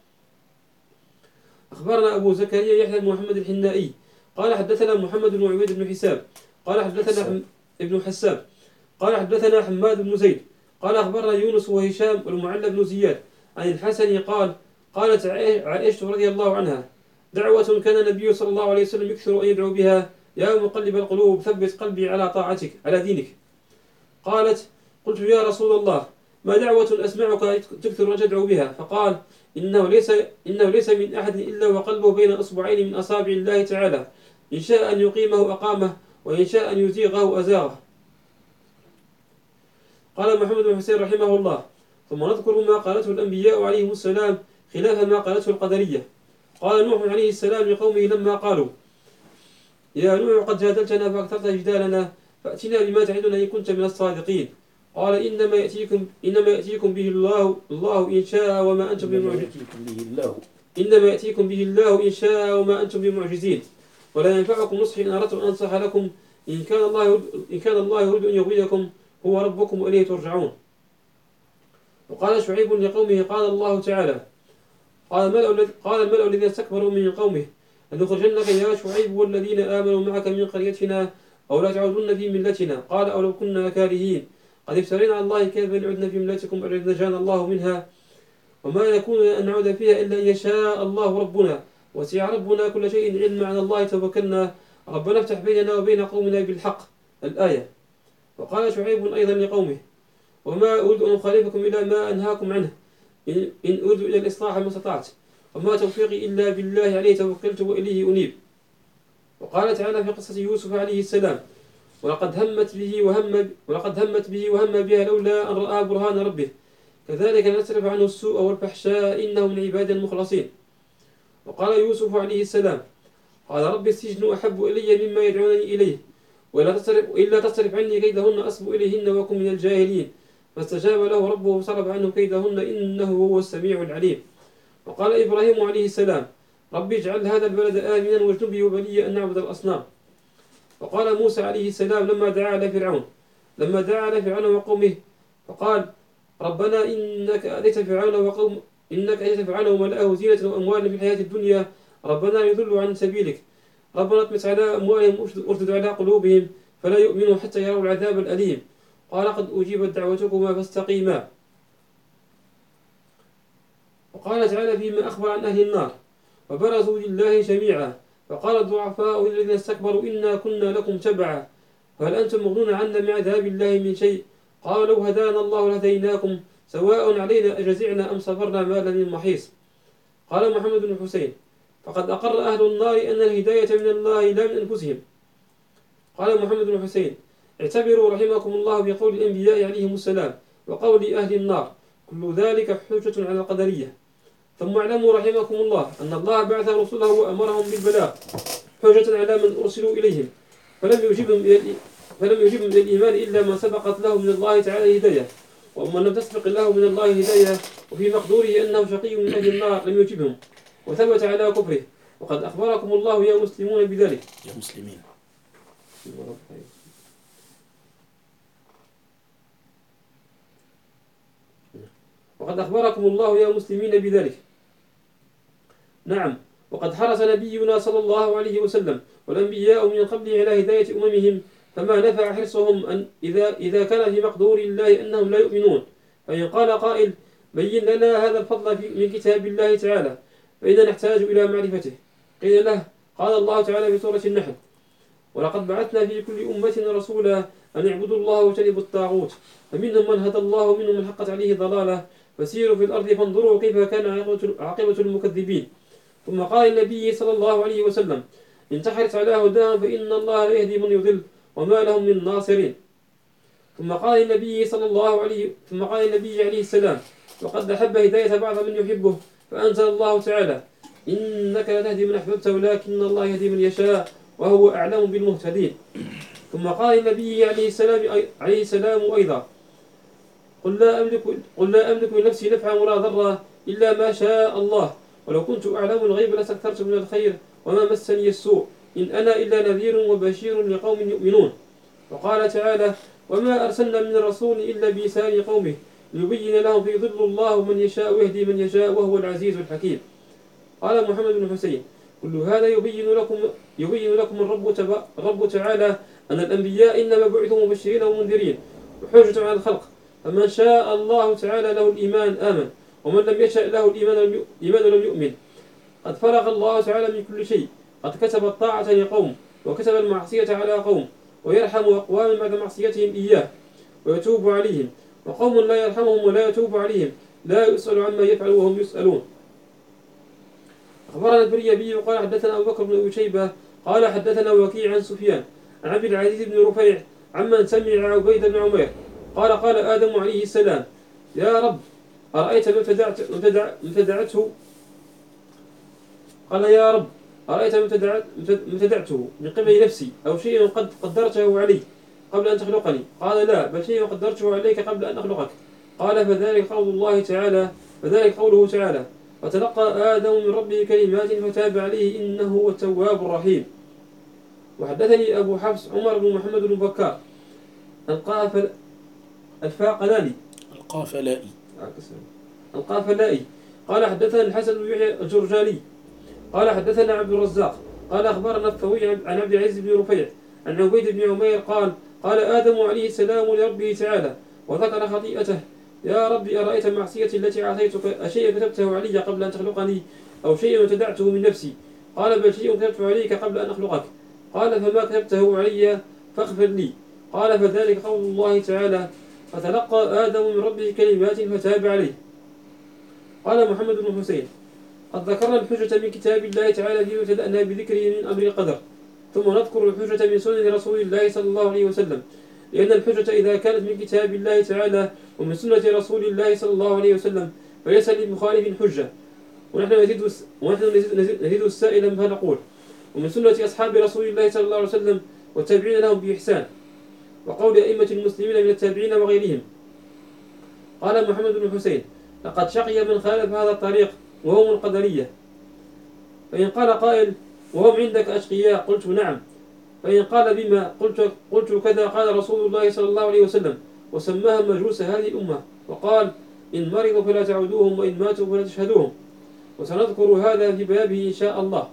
أخبرنا أبو زكريا يحيى بن محمد الحنائي قال: حدثنا محمد بن عبيد بن حساب قال: حدثنا ابن حساب قال: حدثنا حماد بن زيد قال: أخبرنا يونس وهشام والمعلى بن زياد عن الحسن قال: قالت عائشة رضي الله عنها: دعوة كان النبي صلى الله عليه وسلم يكثر أن يدعو بها: يا مقلب القلوب ثبت قلبي على طاعتك على دينك. قالت: قلت: يا رسول الله، ما دعوة أسمعك تكثر أن تدعو بها؟ فقال: إنه ليس من أحد إلا وقلبه بين أصبعين من أصابع الله تعالى، إن شاء أن يقيمه أقامه، وإن شاء أن يزيغه أزاغه. قال محمد بن حسين رحمه الله: ثم نذكر ما قالته الأنبياء عليهم السلام خلاف ما قالته القدرية. قال نوح عليه السلام لقومه لما قالوا: يا نوح قد جادلتنا فأكثرت جدالنا فأتنا بما تعدنا إن كنت من الصادقين. قال: إنما يأتيكم به الله إن شاء وما أنتم بمعجزين. بمعجزين، ولا ينفعكم نصحي إن أردت أن أنصح لكم إن كان الله يريد أن يغويكم هو ربكم وإليه ترجعون. وقال شعيب لقومه: قال الله تعالى: قال الملأ الذين استكبروا من قومه: لنخرجنك يا شعيب والذين آمنوا معك من قريتنا أو لا تعودن في ملتنا. قال: أو لو كنا كارهين قد افترينا على الله كذبا لعدنا في ملتكم أن نجانا الله منها، وما يكون أن نعود فيها إلا أن يشاء الله ربنا، وسع ربنا كل شيء علما، على الله توكلنا، ربنا افتح بيننا وبين قومنا بالحق. الآية. وقال شعيب أيضا لقومه: وما أريد أن أخالفكم إلى ما أنهاكم عنه، إن أريد إلى الإصلاح ما استطعت، وما توفيقي إلا بالله عليه توكلت وإليه أنيب. وقال تعالى في قصة يوسف عليه السلام: ولقد همت به وهم بها لولا أن رأى برهان ربه، كذلك لنصرف عنه السوء والفحشاء إنه من عباد المخلصين. وقال يوسف عليه السلام: قال رب السجن أحب إلي مما يدعونني إليه، وإلا تصرف عني كيدهن أصب إليهن وكن من الجاهلين. فاستجاب له ربه وصرف عنه كيدهن إنه هو السميع العليم. وقال إبراهيم عليه السلام: رب اجعل هذا البلد آمنا واجنبني وبني أن نعبد الأصنام. وقال موسى عليه السلام لما دعا على فرعون وقومه فقال: ربنا إنك أتيت فرعون وملأه زينة وأموال في الحياة الدنيا، ربنا يضلوا عن سبيلك، ربنا اطمس على أموالهم واشدد على قلوبهم فلا يؤمنوا حتى يروا العذاب الأليم. قال: قد أجيبت دعوتكما فاستقيما. وقال تعالى فيما أخبر عن أهل النار: وبرزوا لله جميعا فقال الضعفاء الذين استكبروا إنا كنا لكم تبعا فهل أنتم مغنون عنا من عذاب الله من شيء؟ قالوا لو هدانا الله لهديناكم سواء علينا أجزعنا أم صبرنا ما لنا من محيص. قال محمد بن حسين: فقد أقر أهل النار أن الهداية من الله لا من أنفسهم. قال محمد بن حسين: اعتبروا رحمكم الله بقول الأنبياء عليهم السلام وقول أهل النار، كل ذلك حجة على القدرية. ثم اعلموا رحمكم الله أن الله بعث رسله وأمرهم بالبلاغ حجة على من أرسلوا إليهم، فلم يجبهم إلى الإيمان إلا من سبقت له من الله تعالى هداية، ومن لم تسبق له من الله هداية وفي مقدوره أنه شقي من أهل النار لم يجبهم وثبت على كفره، وقد أخبركم الله يا مسلمون بذلك. يا مسلمين. وقد أخبركم الله يا مسلمين بذلك. نعم، وقد حرص نبينا صلى الله عليه وسلم والأنبياء من قبله على هداية أممهم، فما نفع حرصهم أن إذا كان في مقدور الله أنهم لا يؤمنون. فإن قال قائل: بين لنا هذا الفضل من كتاب الله تعالى فإذا نحتاج إلى معرفته، قيل له: قال الله تعالى في سورة النحل: ولقد بعثنا في كل أمة رسولا أن اعبدوا الله واجتنبوا الطاغوت فمنهم من هدى الله ومنهم من حقت عليه ضلالة فسيروا في الأرض فانظروا كيف كان عاقبة المكذبين. ثم قال النبي صلى الله عليه وسلم: إن تحرص على هداهم فإن الله لا يهدي من يضل وما لهم من ناصرين. ثم قال النبي عليه السلام: وقد أحب هداية بعض من يحبه، فأنزل الله تعالى: إنك لا تهدي من أحببت ولكن الله يهدي من يشاء وهو أعلم بالمهتدين. ثم قال النبي عليه السلام أيضا: قل لا أملك لنفسي نفعا ولا ضرا إلا ما شاء الله، ولو كنت أعلم الغيب لاستكثرت من الخير وما مسني السوء، إن أنا إلا نذير وبشير لقوم يؤمنون. وقال تعالى: وما أرسلنا من رسول إلا بلسان قومه ليبين لهم فيضل الله من يشاء ويهدي من يشاء وهو العزيز الحكيم. قال محمد بن حسين: كل هذا يبين لكم الرب تعالى أن الأنبياء إنما بعثوا مبشرين ومنذرين وحجة على الخلق، فمن شاء الله تعالى له الإيمان آمن، ومن لم يشأ له الإيمان لم يؤمن. قد فرغ الله تعالى من كل شيء، قد كتب الطاعة لقوم وكتب المعصية على قوم، ويرحم أقواما بعد معصيتهم إياه ويتوب عليهم، وقوم لا يرحمهم ولا يتوب عليهم لا يسأل عما يفعل وهم يسألون. أخبرنا البريابي وقال حدثنا أبو بكر بن أبي شيبة قال حدثنا وكيع عن سفيان عن عبد العزيز بن رفيع عمن سمع عبيد بن عمير قال آدم عليه السلام: يا رب أرأيت من ابتدعته قال: يا رب أرأيت من ابتدعته من قبل نفسي أو شيء قد قدرته علي قبل أن تخلقني؟ قال: لا، بل شيء قدرته عليك قبل أن أخلقك. قال: فذلك قوله تعالى: فتلقى آدم من ربه كلمات فتاب عليه إنه هو التواب الرحيم. وحدثني أبو حفص عمر بن محمد بن بكار القافلائي قال حدثنا الحسن بن يحيى الجرجاني قال حدثنا عبد الرزاق قال أخبرنا الطوي عن عبد العزيز بن رفيع عن عبيد بن عمير قال آدم عليه السلام لربه تعالى وذكر خطيئته: يا رب أرأيت معصيتي التي عصيتك أشيء كتبته علي قبل أن تخلقني أو شيء ابتدعته من نفسي؟ قال: بل شيء كتبته عليك قبل أن أخلقك. قال: فما كتبته علي فاغفر لي. قال: فذلك قول الله تعالى: فتلقى آدم من ربه كلمات فتاب عليه. قال محمد بن حسين: قد ذكرنا الحجة من كتاب الله تعالى فيما ابتدأنا بذكره من أمر القدر، ثم نذكر الحجة من سنن رسول الله صلى الله عليه وسلم، لأن الحجة إذا كانت من كتاب الله تعالى ومن سنة رسول الله صلى الله عليه وسلم فليس للمخالف حجة. ونحن نزيد السائل فنقول: ومن سنة أصحاب رسول الله صلى الله عليه وسلم والتابعين لهم بإحسان، وقول أئمة المسلمين من التابعين وغيرهم. قال محمد بن حسين: لقد شقي من خالف هذا الطريق وهم القدرية. فإن قال قائل: وهم عندك أشقياء؟ قلت: نعم. فإن قال: بما؟ قلت كذا قال رسول الله صلى الله عليه وسلم، وسماها مجوس هذه الأمة، وقال: إن مرضوا فلا تعودوهم وإن ماتوا فلا تشهدوهم. وسنذكر هذا في بابه إن شاء الله.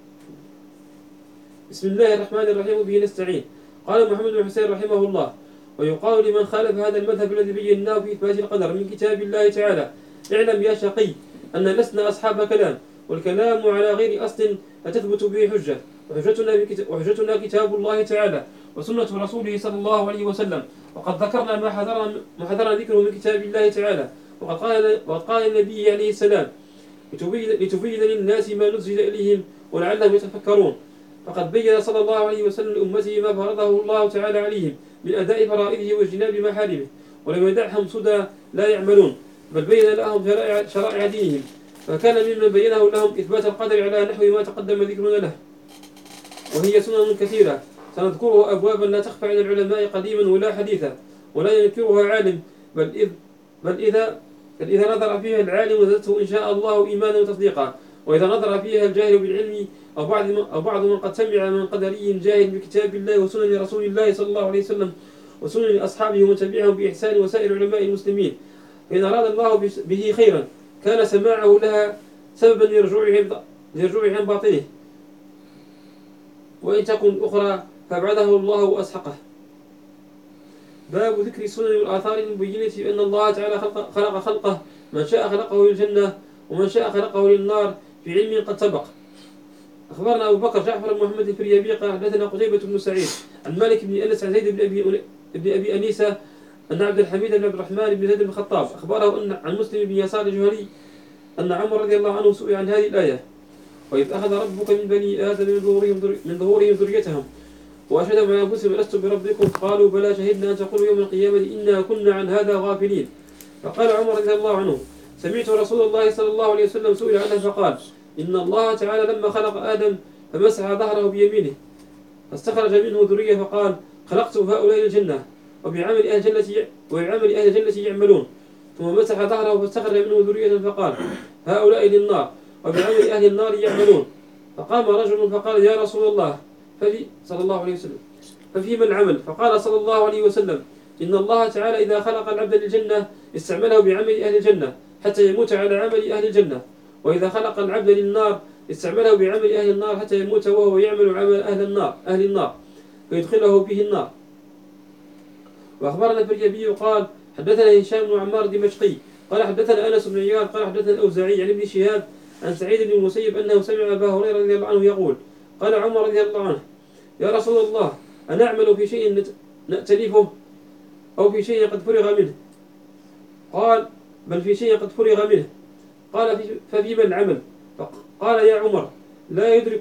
بسم الله الرحمن الرحيم، به نستعين. قال محمد بن حسين رحمه الله: ويقال لمن خالف هذا المذهب الذي بيناه في إثبات القدر من كتاب الله تعالى: اعلم يا شقي أن لسنا أصحاب كلام، والكلام على غير أصل لا تثبت به حجة، وحجتنا كتاب الله تعالى وسنة رسوله صلى الله عليه وسلم. وقد ذكرنا ما حذرنا ذكره من كتاب الله تعالى. وقد قال النبي عليه السلام: لتبين للناس ما نزل إليهم ولعلهم يتفكرون. فقد بين صلى الله عليه وسلم لأمته ما فرضه الله تعالى عليهم من أداء فرائضه واجتناب محارمه، ولم يدعهم سدى لا يعملون، بل بين لهم شرائع دينهم. فكان ممن بينه لهم إثبات القدر على نحو ما تقدم ذكرنا له، وهي سنن كثيرة سنذكرها أبوابا لا تخفى عند العلماء قديما ولا حديثا، ولا ينكرها عالم، بل إذا نظر فيها العالم زادته إن شاء الله إيمانا وتصديقا، وإذا نظر فيها الجاهل بالعلم أو بعض من قد سمع من قدري جاهل بكتاب الله وسنن رسول الله صلى الله عليه وسلم وسنن أصحابه ومن تبعهم بإحسان وسائر علماء المسلمين، فإن أراد الله به خيرا كان سماعه لها سببا لرجوعه عن باطله، وإن تكن أخرى فأبعده الله وأسحقه. باب ذكر السنن والآثار المبينة أن الله تعالى خلق خلقه، من شاء خلقه للجنة ومن شاء خلقه للنار في علم قد سبق. أخبرنا أبو بكر جعفر بن محمد الفريابي قال حدثنا قتيبة بن سعيد عن مالك بن أنس عن زيد بن أبي أنيسة أن عبد الحميد بن عبد الرحمن بن زيد بن الخطاب أخبره أن عن مسلم بن يسار الجهني أن عمر رضي الله عنه سئل عن هذه الآية: وإذ أخذ ربك من بني آدم من ظهورهم ذريتهم وأشهدهم على أنفسهم ألست بربكم قالوا بلى شهدنا أن تقولوا يوم القيامة إنا كنا عن هذا غافلين. فقال عمر رضي الله عنه: سمعت رسول الله صلى الله عليه وسلم سئل عنه فقال: إن الله تعالى لما خلق آدم فمسح ظهره بيمينه فاستخرج منه ذرية فقال: خلقت هؤلاء للجنة وبعمل أهل الجنة يعملون. ثم مسح ظهره فاستخرج منه ذرية فقال: هؤلاء للنار وبعمل أهل النار يعملون. فقام رجل فقال: يا رسول الله صلى الله عليه وسلم ففيما العمل؟ فقال صلى الله عليه وسلم: إن الله تعالى إذا خلق العبد للجنة استعمله بعمل أهل الجنة حتى يموت على عمل أهل الجنة، وإذا خلق العبد للنار استعمله بعمل أهل النار حتى يموت وهو يعمل عمل أهل النار فيدخله به النار. وأخبرنا الفريابي قال حدثنا هشام بن عمار الدمشقي قال حدثنا أنس بن عياض قال حدثنا الأوزاعي عن ابن شهاب عن سعيد بن المسيب أنه سمع أبا هريرة رضي الله عنه يقول: قال عمر رضي الله عنه: يا رسول الله أنعمل في شيء نأتلفه أو في شيء قد فرغ منه؟ قال: بل في شيء قد فرغ منه. قال: ففيما العمل؟ قال: يا عمر لا يدرك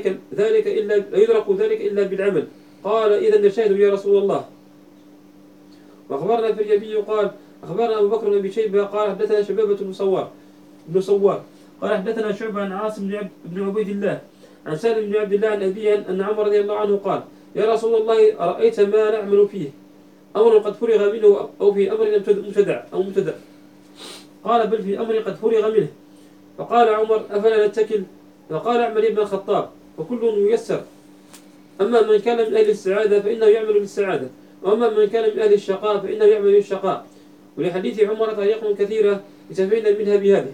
ذلك إلا بالعمل. قال: إذا نشهد يا رسول الله. وأخبرنا الفريابي قال أخبرنا أبو بكر بن أبي شيبة قال حدثنا شبابة بن صوار قال حدثنا شعبة عن عاصم بن عبيد الله عن سالم بن عبد الله عن أبيه أن عمر رضي الله عنه قال: يا رسول الله أرأيت ما نعمل فيه، أمر قد فرغ منه أو في أمر مبتدأ؟ قال: بل في أمر قد فرغ منه. فقال عمر: أفلا نتكل؟ فقال: اعمل ابن الخطاب وكل ميسر، أما من كان من أهل السعادة فإنه يعمل بالسعادة، وأما من كان من أهل الشقاء فإنه يعمل بالشقاء. ولحديث عمر طريق كثيرة يتفينا منها بهذه.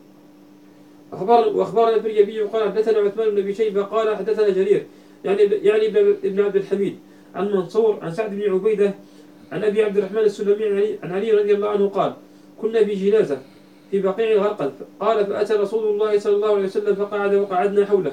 وأخبرنا الفريابي قال حدثنا عثمان بن أبي شيبة قال حدثنا جرير يعني ابن عبد الحميد عن منصور عن سعد بن عبيدة عن أبي عبد الرحمن السلمي عن علي رضي الله عنه قال: كنا في جنازة في بقيع الغرقد، قال: فأتى رسول الله صلى الله عليه وسلم فقعد وقعدنا حوله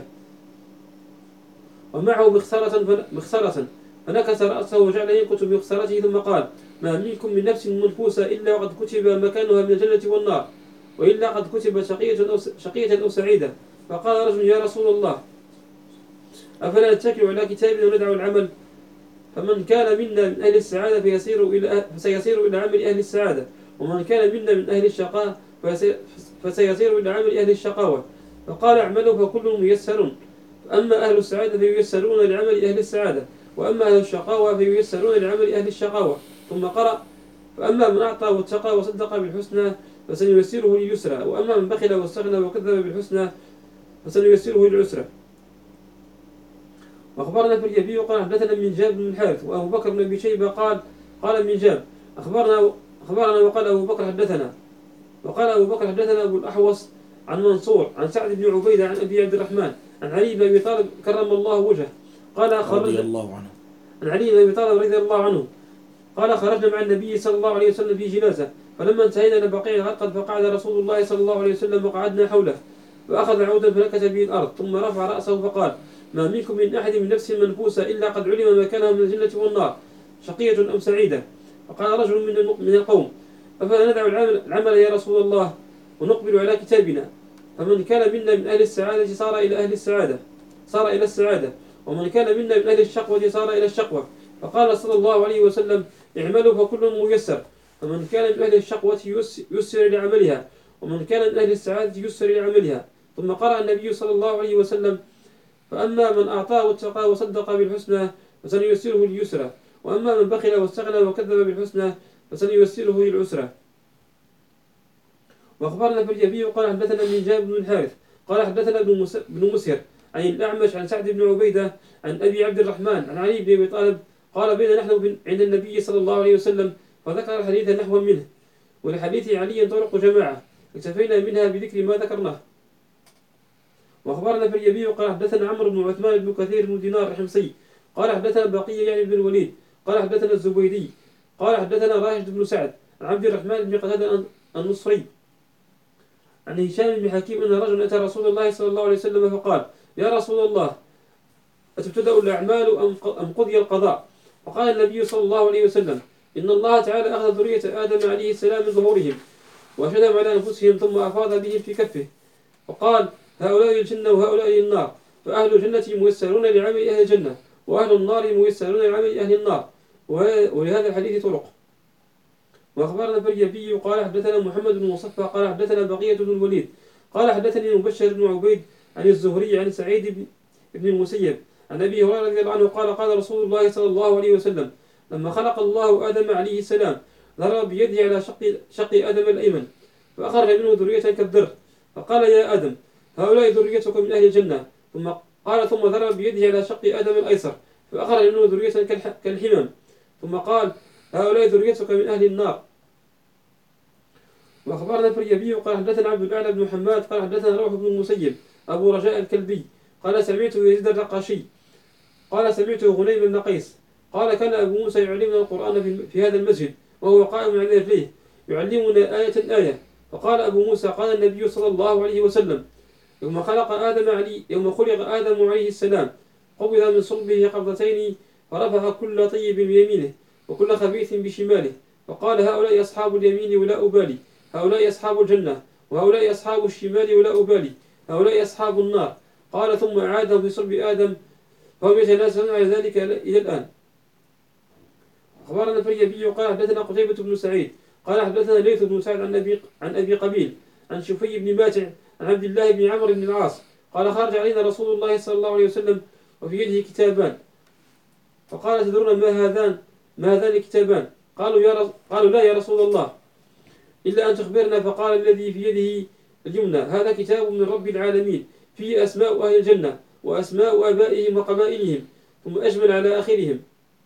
ومعه مخصرة فنكس رأسه وجعل ينكت بمخصرته ثم قال: ما منكم من نفس منفوسة إلا وقد كتب مكانها من الجنة والنار، وإلا قد كتب شقية أو سعيدة. فقال رجل: يا رسول الله أفلا نتكل على كتابنا وندعو العمل؟ فمن كان منا من أهل السعادة فسيصير إلى عمل أهل السعادة، ومن كان منا من أهل الشقاء فسيصير إلى عمل أهل الشقاوة. فقال: اعملوا فكل ميسر، أما أهل السعادة فييسرون لعمل أهل السعادة، وأما أهل الشقاوة فييسرون لعمل أهل الشقاوة. ثم قرأ: فأما من أعطى واتقى وصدق بالحسنى فسنيسره لليسرى، وأما من بخل واستغنى وكذب بالحسنى فسنيسره للعسرى. وأخبرنا الفريابي قال حدثنا منجاب بن الحارث وأبو بكر بن أبي شيبة قال منجاب أخبرنا وقال أبو بكر حدثنا أبو الأحوص عن منصور عن سعد بن عبيدة عن أبي عبد الرحمن عن علي بن أبي طالب كرم الله وجهه قال: رضي الله عنه. عن علي بن أبي طالب رضي الله عنه قال خرجنا مع النبي صلى الله عليه وسلم في جنازة، فلما انتهينا إلى بقيع الغرقد فقعد رسول الله صلى الله عليه وسلم وقعدنا حوله، فأخذ عودا فنكت به الأرض، ثم رفع رأسه فقال: ما منكم من أحد من نفس منفوسة إلا قد علم مكانه من الجنة والنار، شقية أم سعيدة. فقال رجل من القوم: أفلا ندع العمل يا رسول الله ونقبل على كتابنا؟ فمن كان منا من أهل السعادة صار إلى السعادة، ومن كان منا من أهل الشقوة صار إلى الشقوة. فقال صلى الله عليه وسلم: اعملوا فكل ميسر، فمن كان من أهل الشقوة يسر لعملها، ومن كان من أهل السعادة يسر لعملها. ثم قرأ النبي صلى الله عليه وسلم: فأما من أعطى واتقى وصدق بالحسنى فسنيسره لليسرى، وأما من بخل واستغنى وكذب بالحسنى فسنيسره للعسرى. وأخبرنا في الجبي قال حدثنا ابن جابر بن الحارث قال حدثنا ابن مسهر عن الأعمش عن سعد بن عبيدة عن أبي عبد الرحمن عن علي بن أبي طالب قال: بين نحن عند النبي صلى الله عليه وسلم فذكر الحديث نحوا منه، ولحديث علي طرق جماعة اكتفينا منها بذكر ما ذكرناه. وأخبرنا في اليبي قال حدثنا عمرو بن عثمان بن كثير بن دينار الحمصي قال حدثنا بقية يعني بن الوليد قال حدثنا الزبيدي قال حدثنا راشد بن سعد عن عبد الرحمن بن قتادة النصري عن هشام بن حكيم أن رجلا أتى رسول الله صلى الله عليه وسلم فقال: يا رسول الله، أتبتدأ الأعمال أم قضي القضاء؟ فقال النبي صلى الله عليه وسلم: إن الله تعالى أخذ ذرية آدم عليه السلام من ظهورهم وأشهدهم على أنفسهم ثم أفاض بهم في كفه، وقال: هؤلاء الجنة وهؤلاء النار، فأهل الجنة ميسرون لعمل أهل الجنة، وأهل النار ميسرون لعمل أهل النار. ولهذا الحديث طرق. وأخبرنا في اليبي قال حدثنا محمد بن مصفى قال حدثنا بقية بن الوليد قال حدثني مبشر بن عبيد عن الزهري عن سعيد بن المسيب عن أبي هريرة رضي الله عنه قال رسول الله صلى الله عليه وسلم: لما خلق الله آدم عليه السلام ضرب بيده على شق آدم الأيمن فأخرج منه ذرية كالذر، فقال: يا آدم، هؤلاء ذريتك من أهل الجنة. ثم ضرب بيده على شق آدم الأيسر فأخرج منه ذرية كالحمام، ثم قال: هؤلاء ذريتك من أهل النار. وأخبرنا في اليبي قال حدثنا عبد الأعلى بن محمد قال حدثنا روح بن المسيب أبو رجاء الكلبي قال سمعت يزيد الرقاشي قال سمعت غنيم بن قيس قال: كان أبو موسى يعلمنا القرآن في هذا المسجد وهو قائم على رجليه يعلمنا آية. فقال أبو موسى: قال النبي صلى الله عليه وسلم: يوم خلق آدم عليه السلام قبض من صلبه قبضتين فرفع كل طيب بيمينه وكل خبيث بشماله، فقال: هؤلاء أصحاب اليمين ولا أبالي، هؤلاء أصحاب الجنة، وهؤلاء أصحاب الشمال ولا أبالي، هؤلاء أصحاب النار. قال: ثم أعادهم في صلب آدم فهم يتنازلون على ذلك إلى الآن. أخبرنا في اليبي قال حدثنا قتيبة بن سعيد قال حدثنا ليث بن سعد عن أبي قبيل عن شفي بن ماتع عن عبد الله بن عمرو بن العاص قال: خرج علينا رسول الله صلى الله عليه وسلم وفي يده كتابان، فقال: تدرون ما هذان الكتابان؟ قالوا: لا يا رسول الله، إلا أن تخبرنا. فقال الذي في يده اليمنى: هذا كتاب من رب العالمين فيه أسماء أهل الجنة وأسماء آبائهم وقبائلهم، ثم أجمل على آخرهم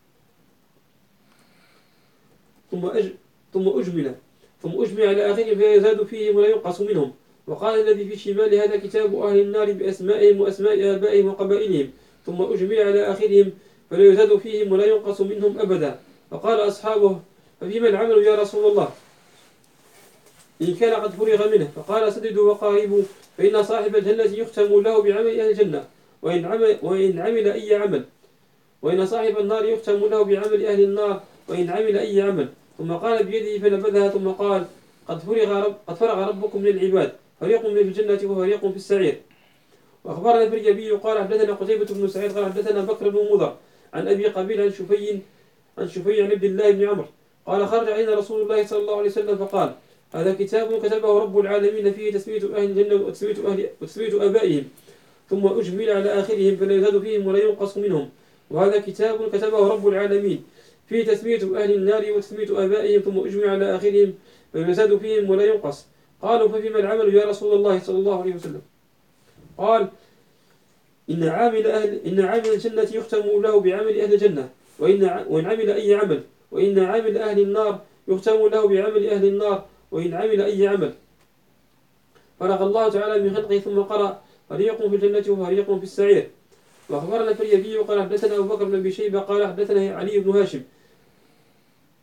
ثم أجمل على آخرهم فلا يزاد فيهم ولا ينقص منهم. وقال الذي في شمال: هذا كتاب أهل النار بأسمائهم وأسماء آبائهم وقبائلهم، ثم أجمل على آخرهم فلا يزاد فيهم ولا ينقص منهم أبدا. فقال أصحابه: ففيما العمل يا رسول الله إن كان قد فرغ منه؟ فقال: سددوا وقاربوا، فإن صاحب الجنة يختم له بعمل أهل الجنة وإن عمل أي عمل، وإن صاحب النار يختم له بعمل أهل النار وإن عمل أي عمل. ثم قال بيده فنبذها، ثم قال: قد فرغ ربكم من العباد، فريق في الجنة وفريق في السعير. وأخبرنا في اليبي قال حدثنا قتيبة بن سعيد قال حدثنا بكر بن مضر عن أبي قبيل عن شفي عن عبد الله بن عمرو قال: خرج علينا رسول الله صلى الله عليه وسلم فقال: هذا كتاب كتبه رب العالمين فيه تسمية أهل الجنة وتسمية آبائهم، ثم أجمل على آخرهم فلا يزاد فيهم ولا ينقص منهم. وهذا كتاب كتبه رب العالمين فيه تسمية أهل النار وتسمية آبائهم، ثم أجمل على آخرهم فلا يزاد فيهم ولا ينقص. قالوا: ففيما العمل يا رسول الله صلى الله عليه وسلم؟ قال: إن عامل الجنة يختم له بعمل أهل الجنة وإن عمل أي عمل، وإن عامل أهل النار يختم له بعمل أهل النار وإن عمل أي عمل. فرغ الله تعالى من خلقه ثم قرأ: فريق في الجنة وفريق في السعير. وأخبرنا في اليبي قال حدثنا أبو بكر بن أبي شيبة قال حدثنا علي بن هاشم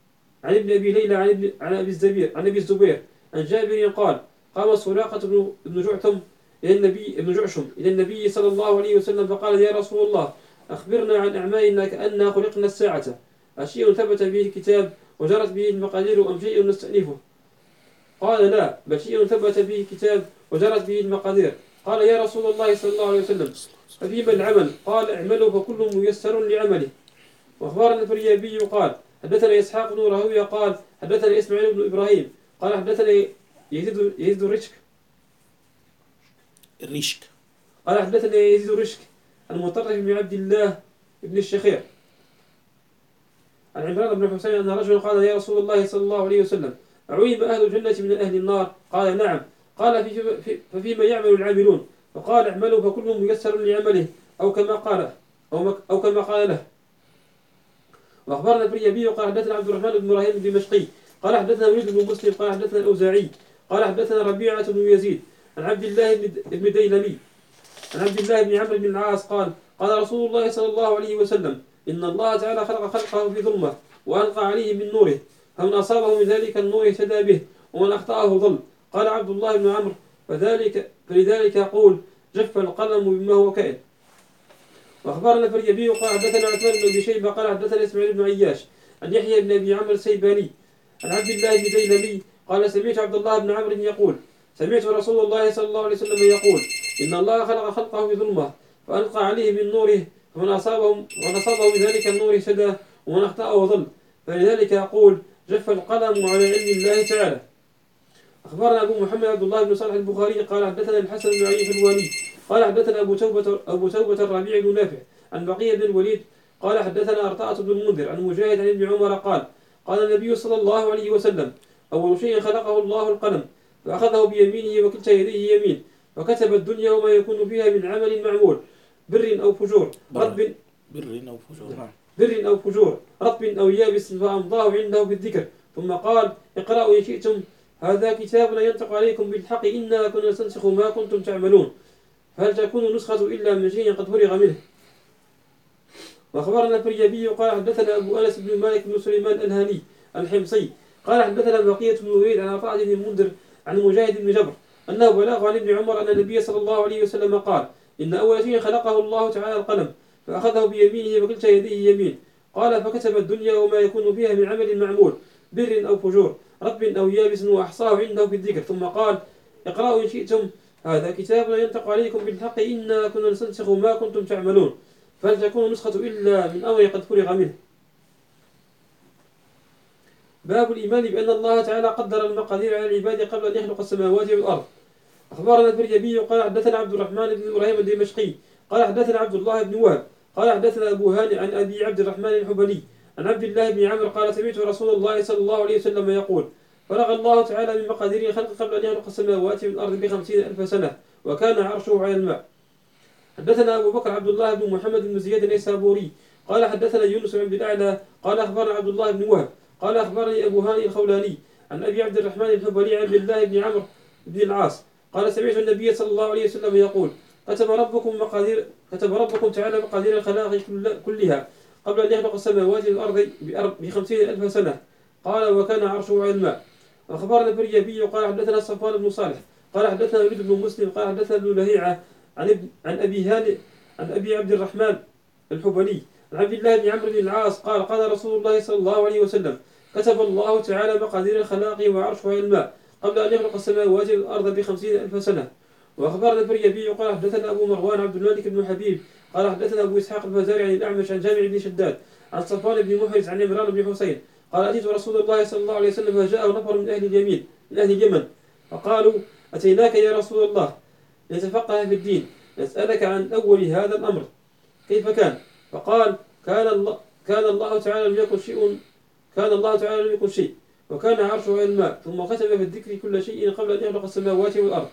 عن ابن أبي ليلى عن أبي الزبير عن جابر قال قام سراقة بن جعشم إلى النبي صلى الله عليه وسلم فقال يا رسول الله أخبرنا عن أعمالنا كأننا خلقنا الساعة أشيء ثبت به الكتاب وجرت به المقادير أم شيء نستأنفه؟ قال لا، بل شيء ثبت به الكتاب وجرت به المقادير. قال يا رسول الله صلى الله عليه وسلم ففيما العمل؟ قال اعملوا فكل ميسر لعمله. وأخبرنا الفريابي قال حدثنا إسحاق بن راهويه قال حدثنا إسماعيل بن إبراهيم قال حدثنا يزيد الرشك قال حدثنا يزيد الرشك عن مطرف بن عبد الله بن الشخير عن عمران بن حسين أن رجلا قال يا رسول الله صلى الله عليه وسلم أعلم أهل الجنة من أهل النار؟ قال نعم. قال ففيما يعمل العاملون؟ فقال اعملوا فكل ميسر لعمله أو كما قال له. وأخبرنا الفريابي قال حدثنا عبد الرحمن بن إبراهيم الدمشقي قال حدثنا وليد بن مسلم قال حدثنا الأوزاعي قال حدثنا ربيعة بن يزيد عن عبد الله بن ديلمي عن عبد الله بن عمرو بن العاص قال قال رسول الله صلى الله عليه وسلم إن الله تعالى خلق خلقه في ظلمة وألقى عليه من نوره، فمن أصابه من ذلك النور اهتدى به ومن أخطأه ضل. قال عبد الله بن عمرو فلذلك أقول جف القلم بما هو كائن. وأخبرنا الفريابي قال حدثنا عثمان بن أبي شيبة قال حدثنا إسماعيل بن عياش عن يحيى بن أبي عمرو السيباني عن عبد الله بن ديلمي قال سمعت عبد الله بن عمرو يقول سمعت رسول الله صلى الله عليه وسلم يقول إن الله خلق خلقه بظلمة فألقى عليه من نوره، فمن أصابه من ذلك النور اهتدى ومن أخطأه ضل. فلذلك أقول جف القلم على علم الله تعالى. أخبرنا أبو محمد عبد الله بن صالح البخاري قال حدثنا الحسن بن علي الحلواني قال حدثنا أبو توبة الربيع بن نافع عن بقية بن الوليد قال حدثنا أرطاة بن المنذر عن مجاهد عن ابن عمر قال النبي صلى الله عليه وسلم أول شيء خلقه الله القلم فأخذه بيمينه وكلتا يديه يمين وكتب الدنيا وما يكون فيها من عمل معمول بر أو فجور رطب أو يابس فأمضاه عنده في الذكر، ثم قال اقرأوا إن شئتم هذا كتابنا ينطق عليكم بالحق إنا كنا نستنسخ ما كنتم تعملون، فهل تكون نسخة إلا من شيء قد فرغ منه. وأخبرنا الفريابي قال حدثنا أبو أنس بن مالك بن سليمان الهاني الحمصي قال حدثنا بقية بن الوليد عن عطاء بن المنذر عن مجاهد بن جبر أنه بلغ عن ابن عمر أن النبي صلى الله عليه وسلم قال إن أول شيء خلقه الله تعالى القلم فأخذه بيمينه وكلتا يديه يمين، قال فكتب الدنيا وما يكون فيها من عمل معمول بر أو فجور رطب أو يابس وأحصاه عنده في الذكر، ثم قال اقرأوا إن شئتم هذا كتابنا ينطق عليكم بالحق إنا كنا نستنسخ ما كنتم تعملون، فهل تكون نسخة إلا من أمر قد فرغ منه. باب الإيمان بأن الله تعالى قدر المقادير على العباد قبل أن يخلق السماوات والأرض. أخبرنا الفريابي قال حدثنا عبد الرحمن بن إبراهيم الدمشقي قال حدثنا عبد الله بن وهب قال حدثنا أبو هاني عن أبي عبد الرحمن الحبلي عن عبد الله بن عمرو قال سمعت رسول الله صلى الله عليه وسلم يقول فرغ الله تعالى من مقادير الخلق قبل أن يخلق السماوات والأرض ب50,000 سنة وكان عرشه على الماء. حدثنا أبو بكر عبد الله بن محمد بن زياد النيسابوري قال حدثنا يونس بن الأعلى قال أخبرنا عبد الله بن وهب قال أخبرني أبو هاني الخولاني عن أبي عبد الرحمن الحبلي عن عبد الله بن عمرو بن العاص قال سمعت النبي صلى الله عليه وسلم يقول كتب ربكم تعالى مقادير الخلائق كلها قبل أن يخلق السماوات والأرض ب50,000 سنة، قال وكان عرشه على الماء. أخبرنا الفريابي قال حدثنا صفوان بن صالح قال حدثنا وليد بن مسلم قال حدثنا ابن لهيعة عن أبي هاني عن أبي عبد الرحمن الحبلي عن عبد الله بن عمرو بن العاص قال قال رسول الله صلى الله عليه وسلم كتب الله تعالى مقادير الخلائق وعرشه على الماء قبل أن يخلق السماوات والأرض ب50,000 سنة. وأخبرنا الفريابي قال حدثنا أبو مروان عبد الملك بن حبيب قال حدثنا أبو إسحاق الفزاري عن الأعمش عن جامع بن شداد عن صفوان بن محرز عن عمران بن حسين قال أتيت رسول الله صلى الله عليه وسلم فجاءه نفر من أهل اليمن فقالوا أتيناك يا رسول الله لنتفقه في الدين نسألك عن أول هذا الأمر كيف كان؟ فقال كان الله تعالى لم يكن شيء وكان عرشه على الماء، ثم كتب في الذكر كل شيء قبل أن يخلق السماوات والأرض.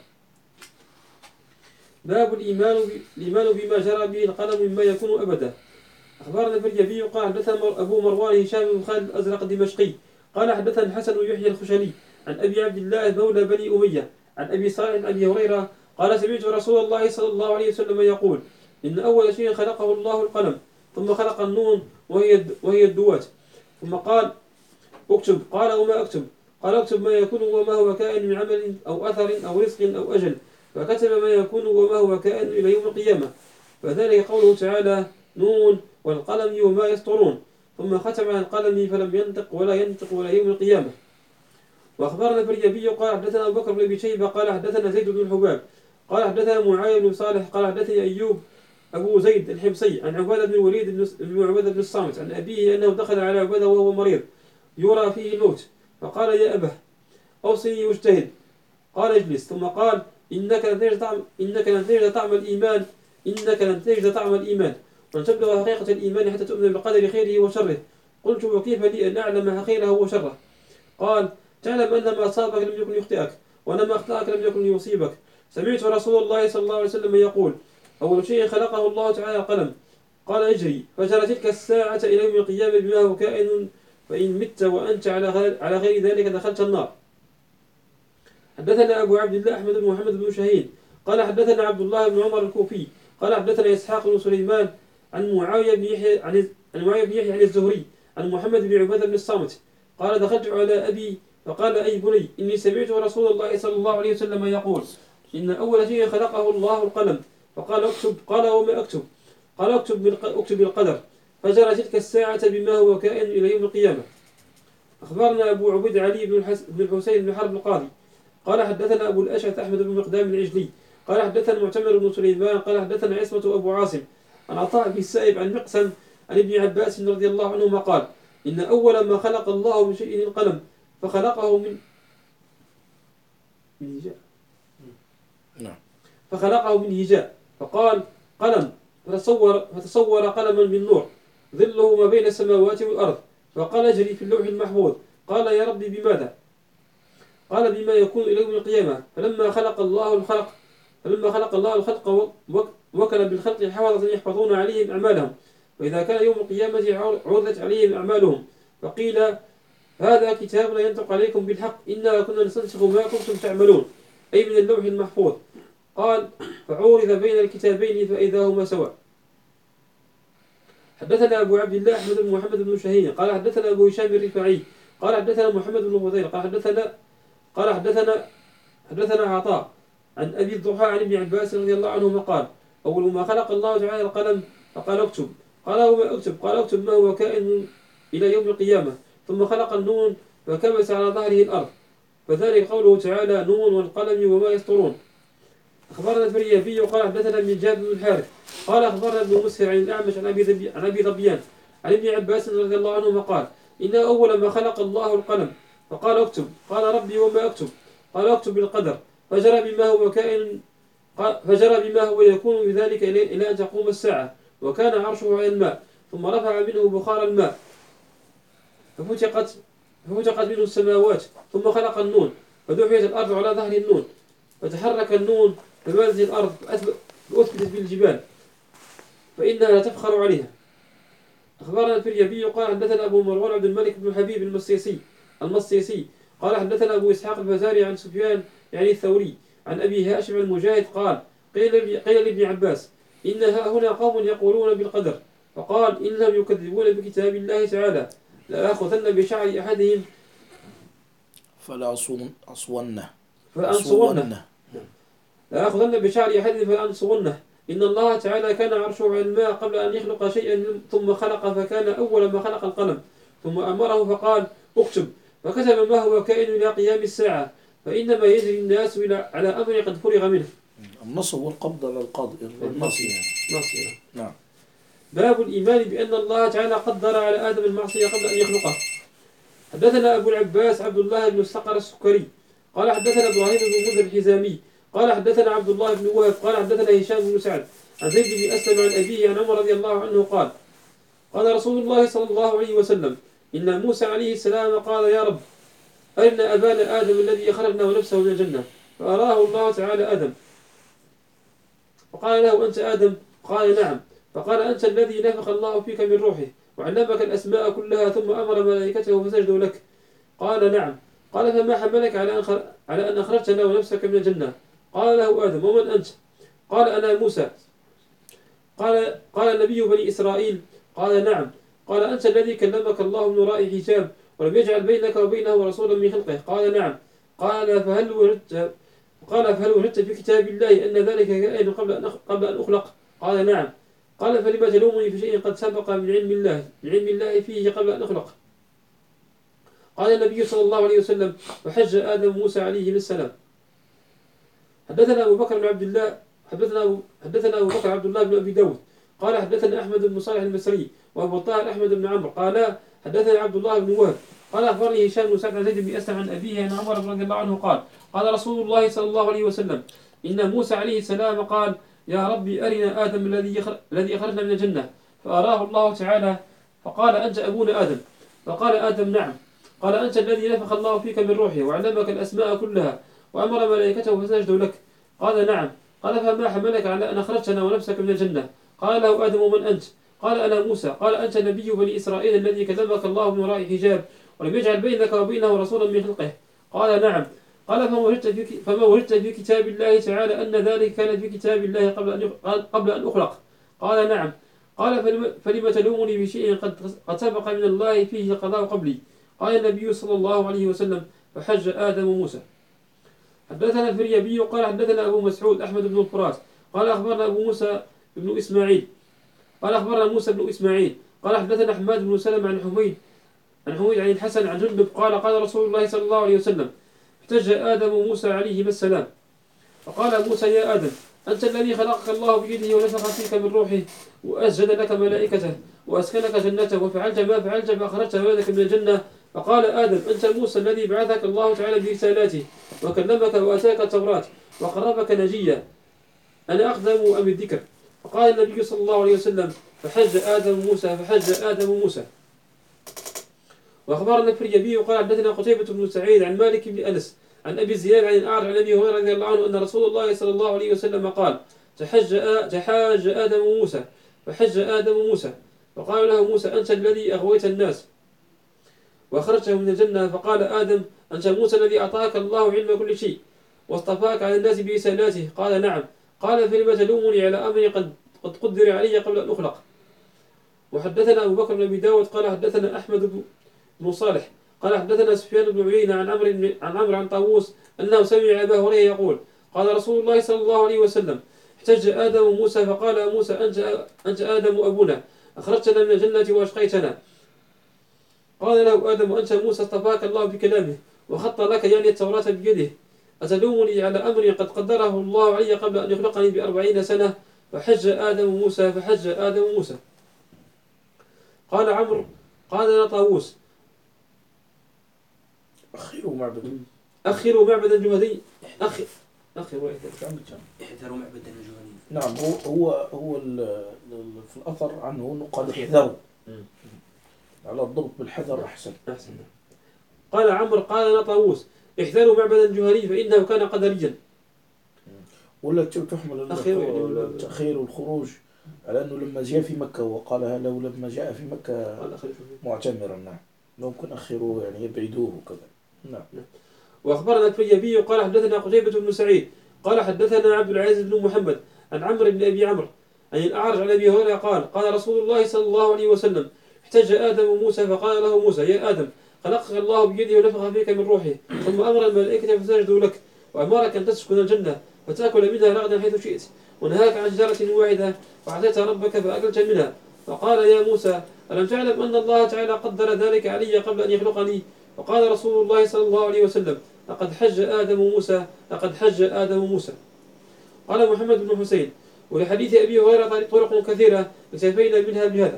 باب الإيمان بما جرى به القلم مما يكون أبدا. أخبرنا الفريابي قال حدثنا أبو مروان هشام بن خالد الأزرق الدمشقي قال حدثنا الحسن بن يحيى الخشني عن أبي عبد الله مولى بني أمية عن أبي صالح عن أبي هريرة قال سمعت رسول الله صلى الله عليه وسلم يقول إن أول شيء خلقه الله القلم ثم خلق النون وهي الدوات، ثم قال اكتب. قال وما أكتب؟ قال اكتب ما يكون وما هو كائن من عمل أو أثر أو رزق أو أجل. فكتب ما يكون وما هو كائن إلى يوم القيامة. فذلك قوله تعالى: نون والقلم وما يسطرون. ثم ختم عن القلم فلم ينطق ولا ينطق ولا يوم القيامة. وأخبرنا الفريابي قال حدثنا أبو بكر بن أبي شيبة قال حدثنا زيد بن الحباب قال حدثنا معاوية بن صالح قال حدثني أيوب أبو زيد الحمصي عن عبادة بن الوليد بن عبادة بن الصامت عن أبيه أنه دخل على عبادة وهو مريض يرى فيه الموت، فقال: يا أبه أوصني واجتهد. قال: اجلس. ثم قال: إنك لن تجد طعم الإيمان ولن تبلغ حقيقة الإيمان حتى تؤمن بالقدر خيره وشره. قلت: وكيف لي أن أعلم خيره وشره؟ قال: تعلم أن ما أصابك لم يكن يخطئك، وأن ما أخطأك لم يكن يصيبك. سمعت رسول الله صلى الله عليه وسلم يقول: أول شيء خلقه الله تعالى القلم. قال: اجري. فجرى تلك الساعة إلى يوم القيامة بما هو كائن، فإن مت وأنت على غير ذلك دخلت النار. حدثنا أبو عبد الله أحمد بن محمد بن شاهين قال حدثنا عبد الله بن عمر الكوفي قال حدثنا إسحاق بن سليمان عن معاوية بن يحيى عن الزهري عن محمد بن عبادة بن الصامت قال: دخلت على أبي فقال: أي بني، إني سمعت رسول الله صلى الله عليه وسلم يقول: إن أول شيء خلقه الله القلم. فقال: اكتب. قال: وما أكتب؟ قال: اكتب بالقدر. فجرى تلك الساعة بما هو كائن إلى يوم القيامة. أخبرنا أبو عبيد علي بن الحسين بن حرب القاضي قال حدثنا أبو الأشعث أحمد بن مقدام العجلي قال حدثنا معتمر بن سليمان قال حدثنا عصمة أبو عاصم عن عطاء بن السائب عن مقسم عن ابن عباس رضي الله عنهما قال: إن أول ما خلق الله من شيء القلم، فخلقه من هجاء فقال: قلم. فتصور قلما من نور ظله ما بين السماوات والأرض، فقال: اجري في اللوح المحفوظ. قال: يا ربي بماذا؟ قال: بما يكون إلى يوم القيامة. فلما خلق الله الخلق وكل بالخلق حفظة يحفظون عليهم أعمالهم، وإذا كان يوم القيامة عرضت عليهم أعمالهم، فقيل: هذا كتابنا ينطق عليكم بالحق إنا كنا نستنسخ ما كنتم تعملون، أي من اللوح المحفوظ. قال: فعورض بين الكتابين فإذا هما سواء. حدثنا أبو عبد الله أحمد بن محمد بن شاهين قال حدثنا أبو هشام الرفاعي قال حدثنا محمد بن فضيل قال حدثنا عطاء عن أبي الضحى عن ابن عباس رضي الله عنهما قال: أول ما خلق الله تعالى القلم فقال: اكتب. قال: وما أكتب؟ قال: اكتب ما هو كائن إلى يوم القيامة. ثم خلق النون فكبس على ظهره الأرض، فذلك قوله تعالى: نون والقلم وما يسطرون. أخبرنا الفريابي قال حدثنا ابن جابر بن الحارث قال أخبرنا ابن مسهر عن الأعمش عن أبي ظبيان عن ابن عباس رضي الله عنهما قال: إن أول ما خلق الله القلم فقال: اكتب. قال: ربي وما أكتب؟ قال: اكتب بالقدر. فجرى بما هو يكون بذلك إلى أن تقوم الساعة، وكان عرشه على الماء، ثم رفع منه بخار الماء ففتقت منه السماوات، ثم خلق النون فدحيت الأرض على ظهر النون، فتحرك النون فمالت الأرض فأثبتت بالجبال فإنها لا تفخر عليها. أخبرنا الفريابي قال حدثنا أبو مروان عبد الملك بن حبيب المصيسي قال حدثنا أبو إسحاق الفزاري عن سفيان يعني الثوري عن أبي هاشم المجاهد قال: قيل لابن عباس: إن هنا قوم يقولون بالقدر، فقال: إنهم يكذبون بكتاب الله تعالى، لآخذن بشعر أحدهم لآخذن بشعر أحدهم فلأنصغنه. إن الله تعالى كان عرشه على الماء قبل أن يخلق شيئا ثم خلق، فكان أول ما خلق القلم، ثم أمره فقال: اكتب. فكتب ما هو كائن إلى قيام الساعة، فإنما يجري الناس على أمر قد فرغ منه. النص والقبض على المعصية. نعم. باب الإيمان بأن الله تعالى قدر على آدم المعصية قبل أن يخلقه. حدثنا أبو العباس عبد الله بن الصقر السكري قال حدثنا إبراهيم بن منذر الحزامي قال حدثنا عبد الله بن وهب قال حدثنا هشام بن سعد عن زيد بن أسلم عن أبيه عن عمر رضي الله عنه قال: قال رسول الله صلى الله عليه وسلم: إن موسى عليه السلام قال: يا رب، أرنا أبانا آدم الذي أخرجنا ونفسه من الجنة. فأراه الله تعالى آدم، وقال له: أنت آدم؟ قال: نعم. فقال: أنت الذي نفخ الله فيك من روحه وعلمك الأسماء كلها، ثم أمر ملائكته فسجدوا لك. قال: نعم. قال: فما حملك على أن أخرجتنا ونفسك من الجنة؟ قال له آدم: ومن أنت؟ قال: أنا موسى. قال: نبي بني إسرائيل؟ قال: نعم. قال: أنت الذي كلمك الله من وراء حجاب ولم يجعل بينك وبينه رسولا من خلقه. قال نعم. قال فهل وجدت في كتاب الله أن ذلك كائن قبل أن أخلق؟ قال نعم. قال فلما تلومني في شيء قد سبق من علم الله فيه قبل أن أخلق؟ قال النبي صلى الله عليه وسلم: وحج آدم موسى عليه السلام. حدثنا أبو بكر عبد الله بن أبي داود قال حدثنا أحمد بن صالح المصري وأبو طاهر أحمد بن عمرو قال حدثنا عبد الله بن وهب قال أخبرني هشام بن سعد عن زيد بن أسلم عن أبيه عن عمر رضي الله عنه قال رسول الله صلى الله عليه وسلم: إن موسى عليه السلام قال: يا ربي أرنا آدم الذي أخرجنا من الجنة، فأراه الله تعالى فقال: أنت أبونا آدم. فقال آدم: نعم. قال: أنت الذي نفخ الله فيك من روحه وعلمك الأسماء كلها وأمر ملائكته فسجدوا لك. قال: نعم. قال: فما حملك على أن أخرجتنا ونفسك من الجنة؟ قال له آدم: ومن أنت؟ قال: أنا موسى. قال: أنت نبي بني إسرائيل الذي كلمك الله من وراء حجاب ولم يجعل بينك وبينه رسولا من خلقه؟ قال: نعم. قال: فما وجدت في كتاب الله تعالى أن ذلك كان في كتاب الله قبل أن أخلق؟ قال: نعم. قال: فلم تلومني بشيء قد سبق من الله فيه قضاء قبلي؟ قال النبي صلى الله عليه وسلم: فحج آدم موسى. حدثنا الفريابي قال حدثنا أبو مسعود أحمد بن الفراس قال أخبرنا موسى بن إسماعيل قال حدثنا حماد بن سلمة عن حميد عن الحسن عن جندب قال رسول الله صلى الله عليه وسلم: احتج آدم موسى عليه السلام فقال موسى: يا آدم، أنت الذي خلقك الله بيده ونفخ فيك من روحه وأسجد لك ملائكته وأسكنك جنته وفعلت ما فعلت فأخرجت ولدك من الجنة. فقال آدم: أنت موسى الذي بعثك الله تعالى برسالاته وكلمك وأتاك التوراة وقربك نجيا، أنا أقدم أم الذكر؟ فقال النبي صلى الله عليه وسلم: فحج آدم موسى. وأخبرنا الفريابي قال حدثنا قتيبة بن سعيد عن مالك بن أنس عن أبي الزياد عن الأعرج عن أبي هريرة رضي الله عنه أن رسول الله صلى الله عليه وسلم قال: تحاج آدم موسى فحج آدم موسى فقال له موسى: أنت الذي أغويت الناس وأخرجته من الجنة. فقال آدم: أنت موسى الذي أعطاك الله علم كل شيء واصطفاك على الناس برسالاته؟ قال: نعم. قال: فلم تلومني على أمر قد قدر علي قبل أن أخلق؟ وحدثنا أبو بكر بن أبي داود قال حدثنا أحمد بن صالح قال حدثنا سفيان بن عيينة عن عمرو عن طاووس أنه سمع أبا هريرة يقول: قال رسول الله صلى الله عليه وسلم: احتج آدم موسى فقال موسى: أنت آدم أبونا، أخرجتنا من الجنة وأشقيتنا. قال له آدم: أنت موسى اصطفاك الله بكلامه وخط لك يعني التوراة بيده، أتلومني على أمر قد قدره الله علي قبل أن يخلقني ب40 سنة؟ فحج آدم موسى. قال عمرو قال طاووس: أخروا معبدا جهني احذروا معبدا جهني. نعم. هو في الأثر عنه أنه قال احذروا على الضبط بالحذر أحسن. قال عمرو قال طاووس: احذروا معبدا جهني فإنه كان قدريا. ولا تحمل التأخير والخروج على أنه لما جاء في مكة وقالها له لما جاء في مكة معتمرا. نعم، ممكن أخروه يعني يبعدوه وكذا. نعم. وأخبرنا الفريابي قال حدثنا قتيبة بن سعيد قال حدثنا عبد العزيز بن محمد عن عمرو بن أبي عمرو عن الأعرج عن أبي هريرة قال رسول الله صلى الله عليه وسلم: احتج آدم موسى فقال له موسى: يا آدم، خلقك الله بيده ونفخ فيك من روحه ثم أمر الملائكة فسجدوا لك وأمرك أن تسكن الجنة فتأكل منها رغدا حيث شئت ونهاك عن شجرة واحدة فعصيت ربك فأكلت منها. فقال: يا موسى، ألم تعلم أن الله تعالى قدر ذلك علي قبل أن يخلقني؟ فقال رسول الله صلى الله عليه وسلم: لقد حج آدم موسى. قال محمد بن حسين: ولحديث أبي هريرة طرق كثيرة اكتفينا منها بهذا.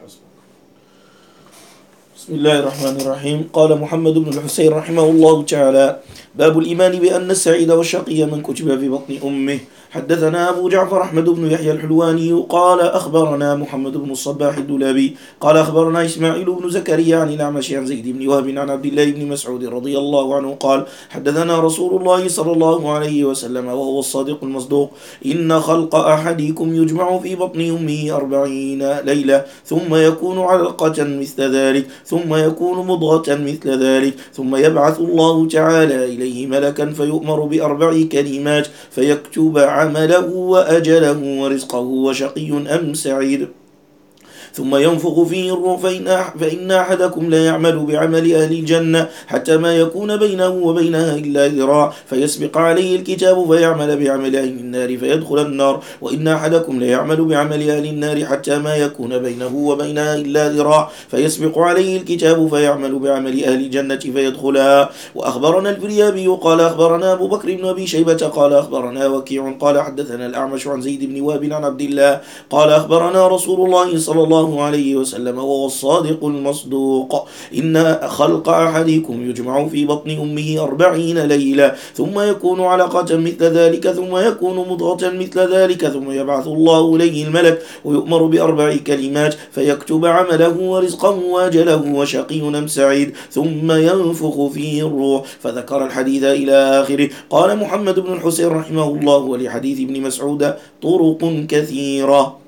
بسم الله الرحمن الرحيم. قال محمد بن الحسين رحمه الله تعالى: باب الإيمان بأن السعيد والشقي من كتب في بطن أمه. حدثنا أبو جعفر أحمد بن يحيى الحلواني قال أخبرنا محمد بن الصباح الدولابي قال أخبرنا إسماعيل بن زكريا عن الأعمش عن زيد بن وهب عن عبد الله بن مسعود رضي الله عنه قال: حدثنا رسول الله صلى الله عليه وسلم وهو الصادق المصدوق: إن خلق أحدكم يجمع في بطن أمه 40 ليلة ثم يكون علقة مثل ذلك ثم يكون مضغة مثل ذلك ثم يبعث الله تعالى إليه ملكا فيؤمر ب4 كلمات فيكتب عمله وأجله ورزقه وشقي أم سعيد، ثم ينفخ فيه الروح فإن أحدكم لا يعمل بعمل أهل الجنة حتى ما يكون بينه وبينها إلا ذراع فيسبق عليه الكتاب فيعمل بعمل أهل النار فيدخل النار، وإن أحدكم لا يعمل بعمل أهل النار حتى ما يكون بينه وبينها إلا ذراع فيسبق عليه الكتاب فيعمل بعمل أهل الجنة فيدخلها. وأخبرنا الفريابي قال أخبرنا أبو بكر بن أبي شيبة قال أخبرنا وكيع قال حدثنا الأعمش عن زيد بن وهب عن عبد الله قال أخبرنا رسول الله صلى الله عليه وسلم وهو الصادق المصدوق إن خلق أحدكم يجمع في بطن أمه 40 ليلة ثم يكون علقة مثل ذلك ثم يكون مضغة مثل ذلك ثم يبعث الله إليه الملك ويؤمر ب4 كلمات فيكتب عمله ورزقه وأجله وشقي أم سعيد ثم ينفخ فيه الروح. فذكر الحديث إلى آخره. قال محمد بن الحسين رحمه الله ولحديث ابن مسعود طرق كثيرة.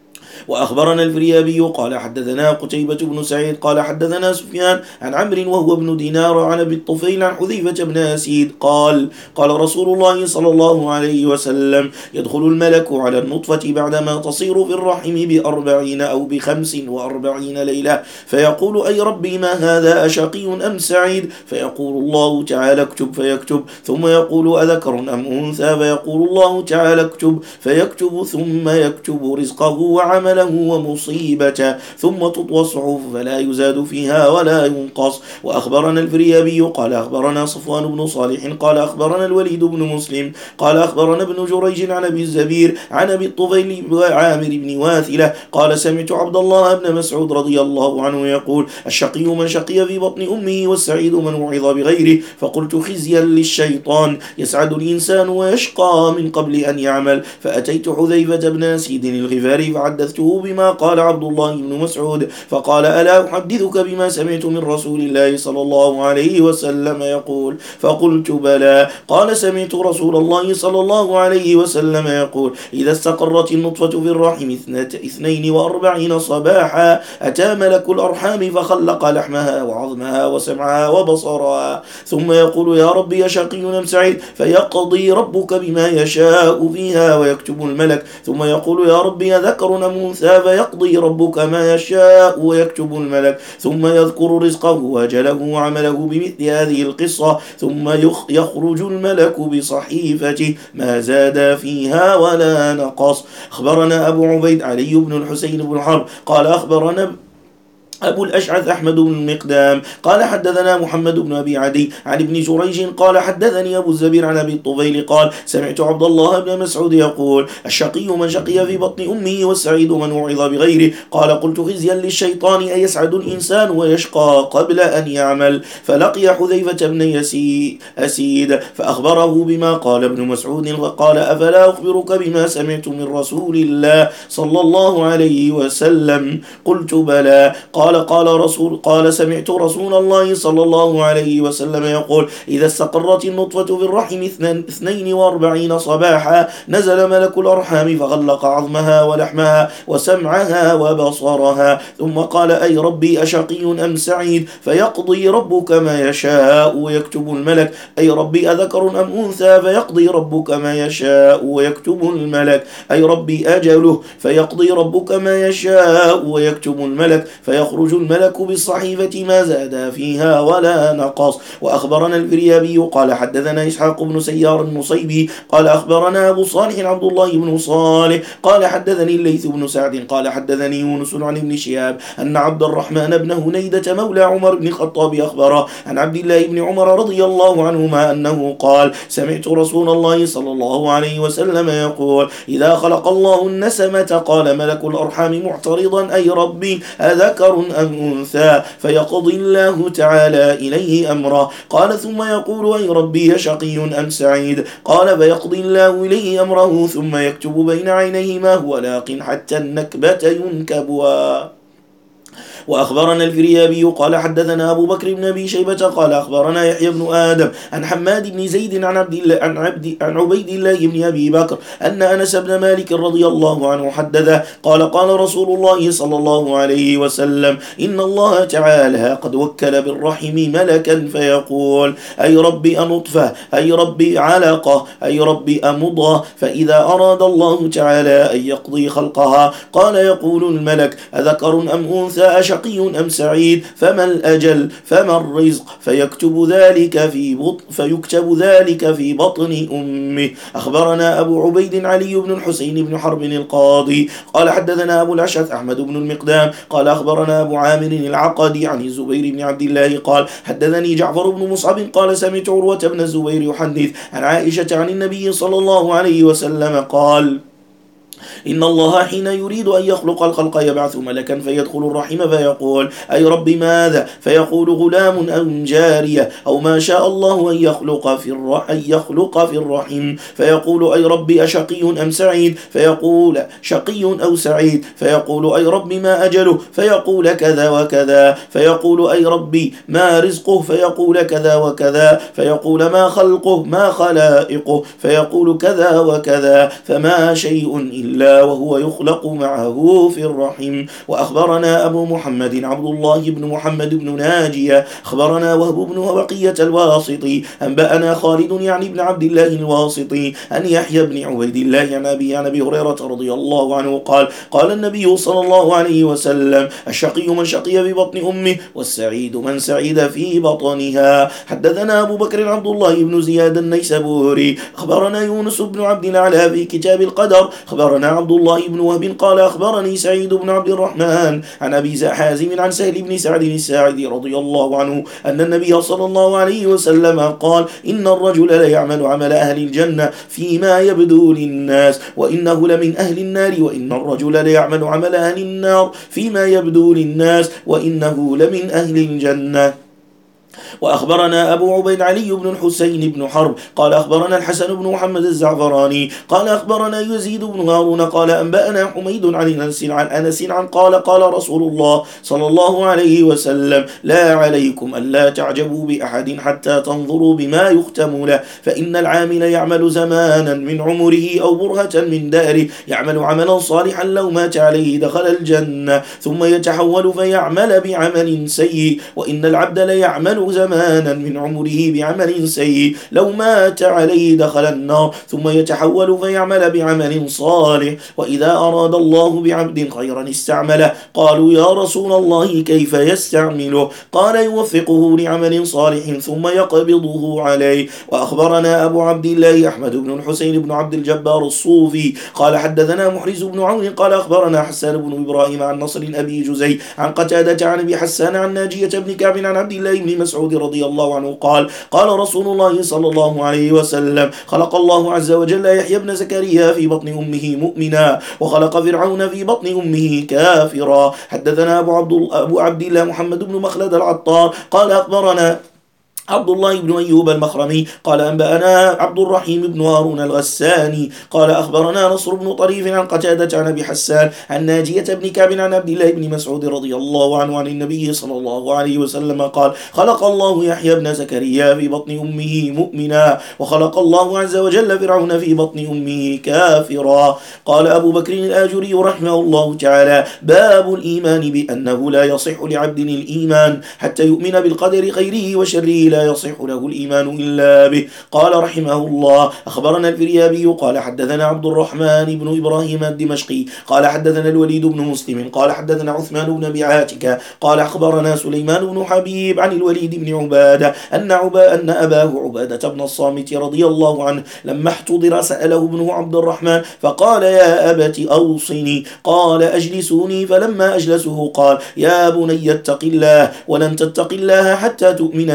وأخبرنا الفريابي قال حدثنا قتيبة بن سعيد قال حدثنا سفيان عن عمرو وهو ابن دينار عن أبي الطفيل عن حذيفة بن أسيد قال رسول الله صلى الله عليه وسلم يدخل الملك على النطفة بعدما تصير في الرحم ب40 أو ب45 ليلة فيقول أي ربي ما هذا أشقي أم سعيد؟ فيقول الله تعالى اكتب فيكتب ثم يقول أذكر أم أنثى؟ فيقول الله تعالى اكتب فيكتب ثم يكتب رزقه وعمله ومصيبته ثم تطوى الصحف فلا يزاد فيها ولا ينقص. وأخبرنا الفريابي قال أخبرنا صفوان بن صالح قال أخبرنا الوليد بن مسلم قال أخبرنا ابن جريج عن أبي الزبير عن أبي الطفيل وعامر بن واثلة قال سمعت عبد الله بن مسعود رضي الله عنه يقول الشقي من شقي في بطن أمه والسعيد من وعظ بغيره. فقلت خزيا للشيطان يسعد الإنسان ويشقى من قبل أن يعمل. فأتيت حذيفة بن أسيد الغفاري فحدثته بما قال عبد الله بن مسعود فقال ألا أحدثك بما سمعت من رسول الله صلى الله عليه وسلم يقول؟ فقلت بلى. قال سمعت رسول الله صلى الله عليه وسلم يقول إذا استقرت النطفة في الرحم 42 صباحا أتى ملك الأرحام فخلق لحمها وعظمها وسمعها وبصرها ثم يقول يا ربي يا شقي أم سعيد؟ فيقضي ربك بما يشاء فيها ويكتب الملك ثم يقول يا ربي ذكر أم أنثى؟ فيقضي ربك ما يشاء ويكتب الملك ثم يذكر رزقه وأجله وعمله بمثل هذه القصة ثم يخرج الملك بصحيفته ما زاد فيها ولا نقص. أخبرنا أبو عبيد علي بن الحسين بن حرب قال أخبرنا أبو الأشعث أحمد بن المقدام قال حدثنا محمد بن أبي عدي عن ابن جريج قال حدثني أبو الزبير عن أبي الطفيل قال سمعت عبد الله بن مسعود يقول الشقي من شقي في بطن أمه والسعيد من وعظ بغيره. قال قلت خزيا للشيطان أيسعد الإنسان ويشقى قبل أن يعمل؟ فلقي حذيفة بن أسيد فأخبره بما قال ابن مسعود فقال أفلا أخبرك بما سمعت من رسول الله صلى الله عليه وسلم؟ قلت بلى. قال سمعت رسول الله صلى الله عليه وسلم يقول إذا استقرت النطفة في الرحم 42 صباحا نزل ملك الأرحام فغلق عظمها ولحمها وسمعها وبصرها ثم قال أي ربي أشقي أم سعيد؟ فيقضي ربك ما يشاء ويكتب الملك أي ربي أذكر أم أنثى؟ فيقضي ربك ما يشاء ويكتب الملك أي ربي أجله؟ فيقضي ربك ما يشاء ويكتب الملك فيخرج الملك بالصحيفة ما زاد فيها ولا نقص. وأخبرنا الفريابي قال حدثنا إسحاق بن سيار المصيبي قال أخبرنا أبو صالح عبد الله بن صالح قال حدثني الليث بن سعد قال حدثني يونس عن ابن شهاب أن عبد الرحمن بن هنيدة مولى عمر بن الخطاب أخبره عن عبد الله بن عمر رضي الله عنهما أنه قال سمعت رسول الله صلى الله عليه وسلم يقول إذا خلق الله النسمة قال ملك الأرحام معترضا أي ربي أذكر أم أنثى؟ فيقضي الله تعالى إليه أمره. قال ثم يقول أي ربي شقي أم سعيد؟ قال فيقضي الله إليه أمره ثم يكتب بين عينيه ما هو لاق حتى النكبة ينكبها. وأخبرنا الفريابي قال حدثنا أبو بكر بن أبي شيبة قال أخبرنا يحيى بن آدم عن حماد بن زيد عن عبيد الله بن أبي بكر أن أنس بن مالك رضي الله عنه حدثه قال رسول الله صلى الله عليه وسلم إن الله تعالى قد وكل بالرحم ملكا فيقول أي ربي أنطفة أي ربي علقة أي ربي أمضغة فإذا أراد الله تعالى أن يقضي خلقها قال يقول الملك أذكر أم أنثى أشقي أم سعيد فما الأجل فما الرزق فيكتب ذلك في بطن أمه. أخبرنا أبو عبيد علي بن الحسين بن حرب القاضي قال حدثنا أبو الأشعث أحمد بن المقدام قال أخبرنا أبو عامر العقدي عن الزبير بن عبد الله قال حدثني جعفر بن مصعب قال سمعت عروة بن الزبير يحدث عن عائشة عن النبي صلى الله عليه وسلم قال إن الله حين يريد أن يخلق الخلق يبعث ملكا فيدخل الرحم فيقول أي رب ماذا فيقول غلام أو جارية أو ما شاء الله أن يخلق في الرحم فيقول أي رب أشقي أم سعيد فيقول شقي أو سعيد فيقول أي رب ما أجله فيقول كذا وكذا فيقول أي ربي ما رزقه فيقول كذا وكذا فيقول ما خلقه ما خلائقه فيقول كذا وكذا فما شيء إلا وهو يخلق معه في الرحم. وأخبرنا أبو محمد عبد الله بن محمد بن ناجية أخبرنا وهب بن بقية الواسطي أنبأنا خالد يعني بن عبد الله الواسطي أن يحيى بن عبيد الله عن أبي هريرة رضي الله عنه قال النبي صلى الله عليه وسلم الشقي من شقي في بطن أمه والسعيد من سعيد في بطنها. حدثنا أبو بكر عبد الله بن زياد النيسابوري أخبرنا يونس بن عبد الأعلى في كتاب القدر أخبرنا عبد الله بن وهب قال أخبرني سعيد بن عبد الرحمن عن أبي حازم عن سهل بن سعد الساعدي رضي الله عنه أن النبي صلى الله عليه وسلم قال إن الرجل ليعمل عمل أهل الجنة فيما يبدو للناس وإنه لمن أهل النار وإن الرجل ليعمل عمل أهل النار فيما يبدو للناس وإنه لمن أهل الجنة. وأخبرنا أبو عبيد علي بن الحسين بن حرب قال أخبرنا الحسن بن محمد الزعفراني قال أخبرنا يزيد بن هارون قال أنبأنا حميد عن أنس قال رسول الله صلى الله عليه وسلم لا عليكم ألا تعجبوا بأحد حتى تنظروا بما يختم له فإن العامل يعمل زمانا من عمره أو برهة من دهره يعمل عملا صالحا لو مات عليه دخل الجنة ثم يتحول فيعمل بعمل سيء وإن العبد ليعمل زمانا من عمره بعمل سيء لو مات عليه دخل النار ثم يتحول فيعمل بعمل صالح وإذا أراد الله بعبد خيرا استعمله قالوا يا رسول الله كيف يستعمله قال يوفقه لعمل صالح ثم يقبضه عليه. وأخبرنا أبو عبد الله أحمد بن الحسين بن عبد الجبار الصوفي قال حدثنا محرز بن عون قال أخبرنا حسان بن إبراهيم عن نصر أبي جزي عن قتادة عن أبي حسان عن ناجية بن كعب عن عبد الله بن مسعود رضي الله عنه قال رسول الله صلى الله عليه وسلم خلق الله عز وجل يحيى بن زكريا في بطن أمه مؤمنا وخلق فرعون في بطن أمه كافرا. حدثنا أبو عبد الله محمد بن مخلد العطار قال أخبرنا عبد الله بن أيوب المخرمي قال أنبأنا عبد الرحيم بن هارون الغساني قال أخبرنا نصر بن طريف عن قتادة عن أبي حسان عن ناجية بن كعب عن عبد الله بن مسعود رضي الله عنه عن النبي صلى الله عليه وسلم قال خلق الله يحيى بن زكريا في بطن أمه مؤمنا وخلق الله عز وجل فرعون في بطن أمه كافرا. قال أبو بكر الآجري رحمه الله تعالى باب الإيمان بأنه لا يصح لعبد الإيمان حتى يؤمن بالقدر خيره وشره لا يصح له الإيمان إلا به. قال رحمه الله أخبرنا الفريابي قال حدثنا عبد الرحمن بن إبراهيم الدمشقي قال حدثنا الوليد بن مسلم قال حدثنا عثمان بن بعاتك قال أخبرنا سليمان بن حبيب عن الوليد بن عبادة أن أباه عبادة بن الصامت رضي الله عنه لما احتضر سأله ابنه عبد الرحمن فقال يا أبت أوصني قال أجلسوني فلما أجلسه قال يا بني اتق الله ولن تتق الله حتى تؤمن بالله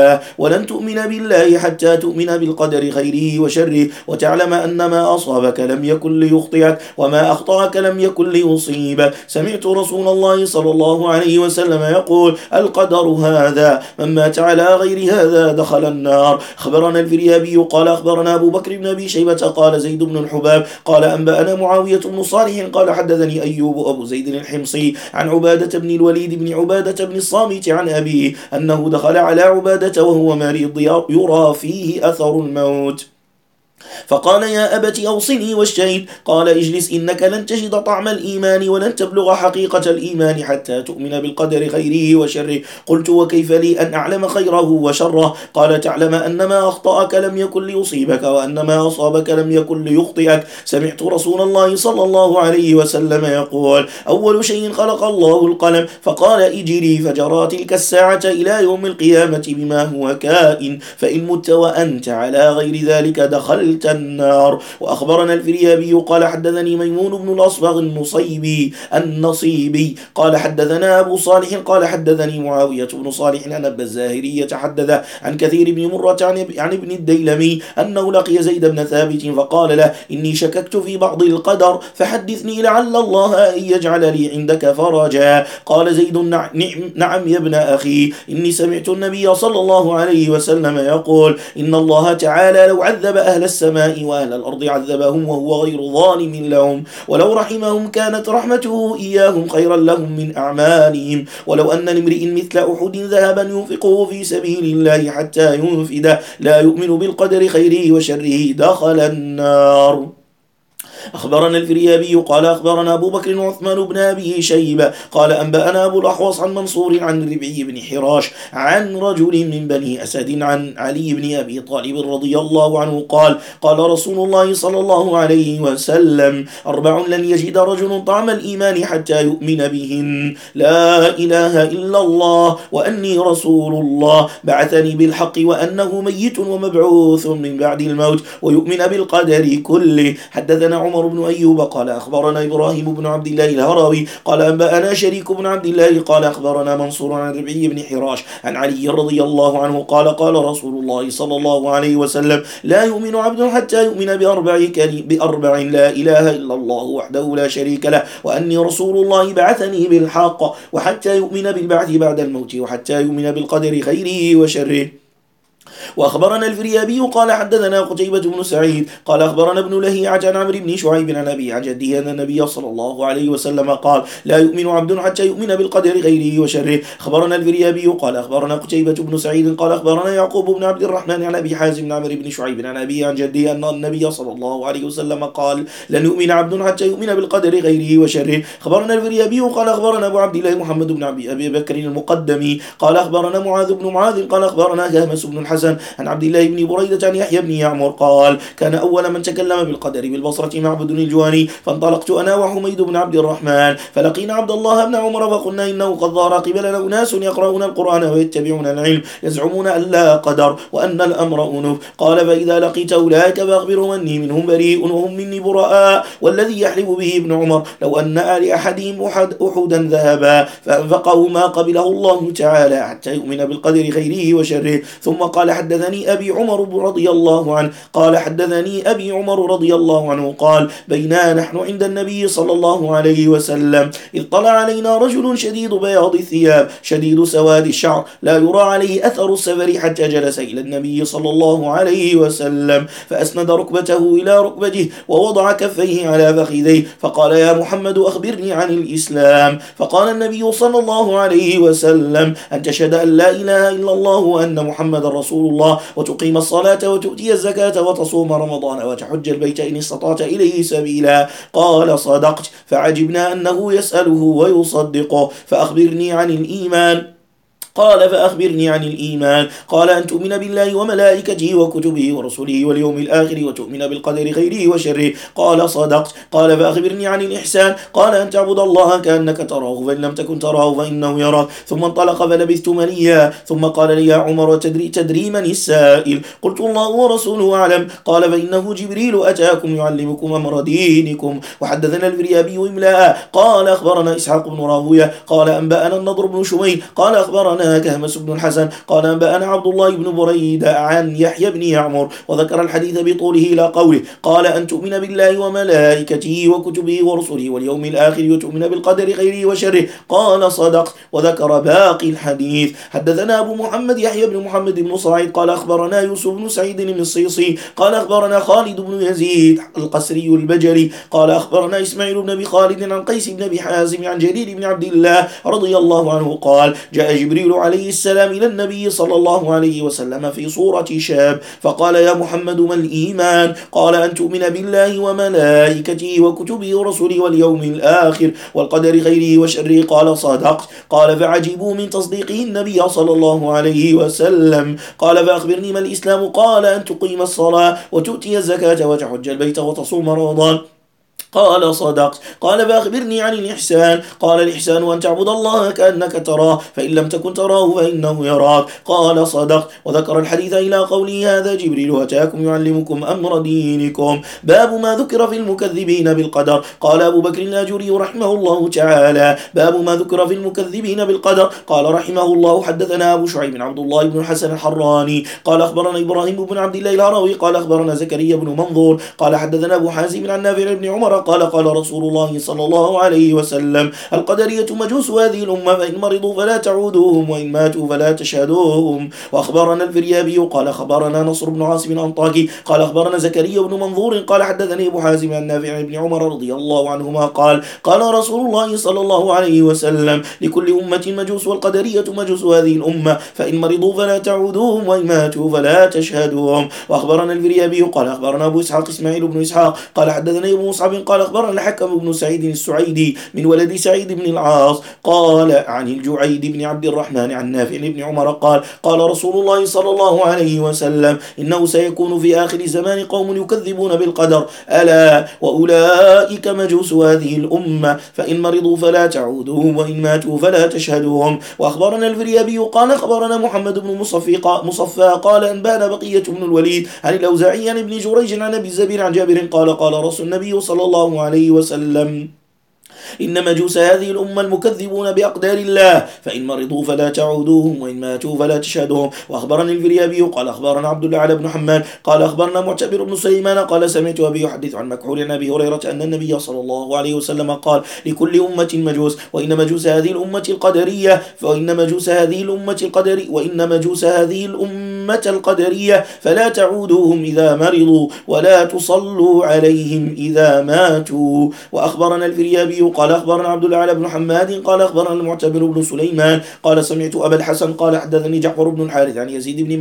بالله ولن تؤمن بالله حتى تؤمن بالقدر خيره وشره وتعلم أن ما أصابك لم يكن ليخطئك وما أخطأك لم يكن ليصيبك. سمعت رسول الله صلى الله عليه وسلم يقول: القدر هذا، من مات على غير هذا دخل النار. أخبرنا الفريابي قال أخبرنا أبو بكر بن أبي شيبة قال زيد بن الحباب قال أنبأنا معاوية بن صالح قال حدثني أيوب أبو زيد الحمصي عن عبادة بن الوليد بن عبادة بن الصامت عن أبيه أنه دخل على عبادة وهو مريض يرى فيه أثر الموت، فقال: يا أبت أوصني والشهيد. قال: اجلس إنك لن تجد طعم الإيمان ولن تبلغ حقيقة الإيمان حتى تؤمن بالقدر خيره وشره. قلت: وكيف لي أن أعلم خيره وشره؟ قال: تعلم أن ما أخطأك لم يكن ليصيبك وأن ما أصابك لم يكن ليخطئك. سمعت رسول الله صلى الله عليه وسلم يقول: أول شيء خلق الله القلم، فقال: اجري، فجرى تلك الساعة إلى يوم القيامة بما هو كائن، فإن مت وأنت على غير ذلك دخلت النار. وأخبرنا الفريابي قال حدثني ميمون بن الأصبغ النصيبي قال حدثنا أبو صالح قال حدثني معاوية بن صالح أن أبا الزاهرية حدث عن كثير بن مرة عن ابن الديلمي أنه لقي زيد بن ثابت فقال له: إني شككت في بعض القدر فحدثني لعل الله أن يجعل لي عندك فرجا. قال زيد: نعم يا ابن أخي، إني سمعت النبي صلى الله عليه وسلم يقول: إن الله تعالى لو عذب أهل السماء وأهل الأرض عذبهم وهو غير ظالم لهم، ولو رحمهم كانت رحمته إياهم خيرا لهم من أعمالهم. ولو أن لامرئ مثل أحد ذهبا ينفقه في سبيل الله حتى ينفد لا يؤمن بالقدر خيره وشره دخل النار. أخبرنا الفريابي قال أخبرنا أبو بكر وعثمان بن أبي شيبة قال أنبأنا أبو الأحوص عن منصور عن ربعي بن حراش عن رجل من بني أسد عن علي بن أبي طالب رضي الله عنه قال: قال رسول الله صلى الله عليه وسلم: 4 لن يجد رجل طعم الإيمان حتى يؤمن بهن: لا إله إلا الله وأني رسول الله بعثني بالحق وأنه ميت ومبعوث من بعد الموت ويؤمن بالقدر كله. حدثنا عمر بن أيوب قال أخبرنا إبراهيم بن عبد الله الهروي قال أنبأنا شريك بن عبد الله قال أخبرنا منصور عن ربعي بن حراش عن علي رضي الله عنه قال: قال رسول الله صلى الله عليه وسلم: لا يؤمن عبد حتى يؤمن بأربع: لا إله إلا الله وحده لا شريك له وأني رسول الله بعثني بالحق، وحتى يؤمن بالبعث بعد الموت، وحتى يؤمن بالقدر خيره وشره. وأخبرنا الفريابي قال حدثنا قتيبة بن سعيد قال أخبرنا ابن لهيعة عن عمرو بن شعيب عن أبي عن جده أن النبي صلى الله عليه وسلم قال: لا يؤمن عبد حتى يؤمن بالقدر خيره وشره. أخبرنا الفريابي قال أخبرنا قتيبة بن سعيد قال أخبرنا يعقوب بن عبد الرحمن عن أبي حازم عن عمرو بن شعيب عن أبي عن جده أن النبي صلى الله عليه وسلم قال: لن يؤمن عبد حتى يؤمن بالقدر خيره وشره. أخبرنا الفريابي قال أخبرنا أبو عبد الله محمد بن أبي بكر المقدمي قال أخبرنا معاذ بن معاذ قال أخبرنا هامس بن الحسن عن عبد الله بن بريدة عن يحيى بن يعمر قال: كان أول من تكلم بالقدر بالبصرة معبد الجواني، فانطلقت أنا وحميد بن عبد الرحمن فلقينا عبد الله بن عمر فقلنا: إنه قد ظهر قبلنا أناس يقرؤون القرآن ويتبعون العلم يزعمون أن لا قدر وأن الأمر أنف. قال: فإذا لقيت أولئك فأخبرهم أني منهم بريء وهم مني براء، والذي يحلف به ابن عمر لو أن آل أحدهم أحدا ذهبا فأنفقه ما قبله الله تعالى حتى يؤمن بالقدر خيره وشره. ثم قال: حدثني أبي عمر رضي الله عنه قال حدثني أبي عمر رضي الله عنه قال: بينا نحن عند النبي صلى الله عليه وسلم إذ طلع علينا رجل شديد بياض الثياب شديد سواد الشعر لا يرى عليه أثر السفر حتى جلس إلى النبي صلى الله عليه وسلم فأسند ركبته إلى ركبته ووضع كفيه على فخذيه فقال: يا محمد أخبرني عن الإسلام. فقال النبي صلى الله عليه وسلم: أن تشهد أن لا إله إلا الله وأن محمد رسول الله وتقيم الصلاة وتؤتي الزكاة وتصوم رمضان وتحج البيت إن استطعت إليه سبيلا. قال: صدقت. فعجبنا أنه يسأله ويصدقه. فأخبرني عن الإيمان. قال: فأخبرني عن الإيمان. قال: أن تؤمن بالله وملائكته وكتبه ورسله واليوم الآخر وتؤمن بالقدر خيره وشره. قال: صدقت. قال: فأخبرني عن الإحسان. قال: أن تعبد الله كأنك تراه فإن لم تكن تراه فإنه يراك. ثم انطلق فلبثت مليا ثم قال لي: يا عمر تدري من السائل؟ قلت: الله ورسوله أعلم. قال: فإنه جبريل أتاكم يعلمكم أمر دينكم. وحدثنا الفريابي إملاء قال أخبرنا إسحاق بن راهوية قال أنبأنا النضر بن شميل قال أخبرنا أخبرنا كهمس بن الحسن قال أنبأنا عبد الله بن بريدة عن يحيى بن يعمر وذكر الحديث بطوله إلى قوله قال أن تؤمن بالله وملائكته وكتبه ورسله واليوم الآخر وتؤمن بالقدر خيره وشره قال صدق وذكر باقي الحديث. حدثنا أبو محمد يحيى بن محمد بن صاعد قال أخبرنا يوسف بن سعيد المصيصي قال أخبرنا خالد بن يزيد القسري البجلي قال أخبرنا إسماعيل بن أبي خالد عن قيس بن أبي حازم عن جرير بن عبد الله رضي الله عنه قال جاء جبريل عليه السلام إلى النبي صلى الله عليه وسلم في صورة شاب فقال يا محمد ما الإيمان؟ قال أن تؤمن بالله وملائكته وكتبه ورسله واليوم الآخر والقدر خيره وشره قال صدقت. قال فعجبوا من تصديقه النبي صلى الله عليه وسلم. قال فأخبرني ما الإسلام؟ قال أن تقيم الصلاة وتؤتي الزكاة وتحج البيت وتصوم رمضان قال صدقت. قال فأخبرني عن الإحسان؟ قال الإحسان أن تعبد الله كأنك تراه فإن لم تكن تراه فإنه يراك قال صدقت. وذكر الحديث إلى قوله هذا جبريل أتاكم يعلمكم أمر دينكم. باب ما ذكر في المكذبين بالقدر. قال أبو بكر الآجري رحمه الله تعالى باب ما ذكر في المكذبين بالقدر. قال رحمه الله حدثنا أبو شعيب عبد الله بن الحسن الحراني قال أخبرنا إبراهيم بن عبد الله الهروي قال أخبرنا زكريا بن منظور قال حدثنا أبو حازم عن نافع بن عمر قال رسول الله صلى الله عليه وسلم القدرية مجوس هذه الأمة فإن مرضوا فلا تعودوهم وإن ماتوا فلا تشهدوهم. وأخبرنا الفريابي قال خبرنا نصر بن عاصم الأنطاكي قال أخبرنا زكريا بن منظور قال حدثني أبو حازم عن نافع بن عمر رضي الله عنهما قال رسول الله صلى الله عليه وسلم لكل أمة مجوس والقدرية مجوس هذه الأمة فإن مرضوا فلا تعودوهم وإن ماتوا فلا تشهدوهم. وأخبرنا الفريابي قال أخبرنا أبو إسحاق إسماعيل بن إسحاق قال حدثني أبو مصعب قال أخبرنا الحكم بن سعيد السعيدي من ولد سعيد بن العاص قال عن الجعيد بن عبد الرحمن عن نافع بن عمر قال رسول الله صلى الله عليه وسلم إنه سيكون في آخر الزمان قوم يكذبون بالقدر ألا وأولئك مجوس هذه الأمة فإن مرضوا فلا تعودوهم وإن ماتوا فلا تشهدوهم. وأخبرنا الفريابي قال أخبرنا محمد بن مصفى قال أنبانا بقية بن الوليد عن الأوزاعي عن ابن جريج عن أبي الزبير عن جابر قال رسول النبي صلى الله عليه وسلم إن مجوس هذه الأمة المكذبون بأقدار الله فإن مرضوا فلا تعودوهم وإن ماتوا فلا تشهدوهم. وأخبرني الفريابي قال أخبرنا عبد الله بن حماد قال أخبرنا معتبر بن سليمان قال سمعت أبي يحدث عن مكحول عن أبي هريرة أن النبي صلى الله عليه وسلم قال لكل أمة مجوس وإن مجوس هذه الأمة القدرية القدرية فلا تعودوهم إذا مرضوا ولا تصلوا عليهم إذا ماتوا. وأخبرنا الفريابي قال أخبرنا عبد الله بن حماد قال أخبرنا المعتبر بن سليمان قال سمعت أبا الحسن قال حدثني جعفر بن الحارث عن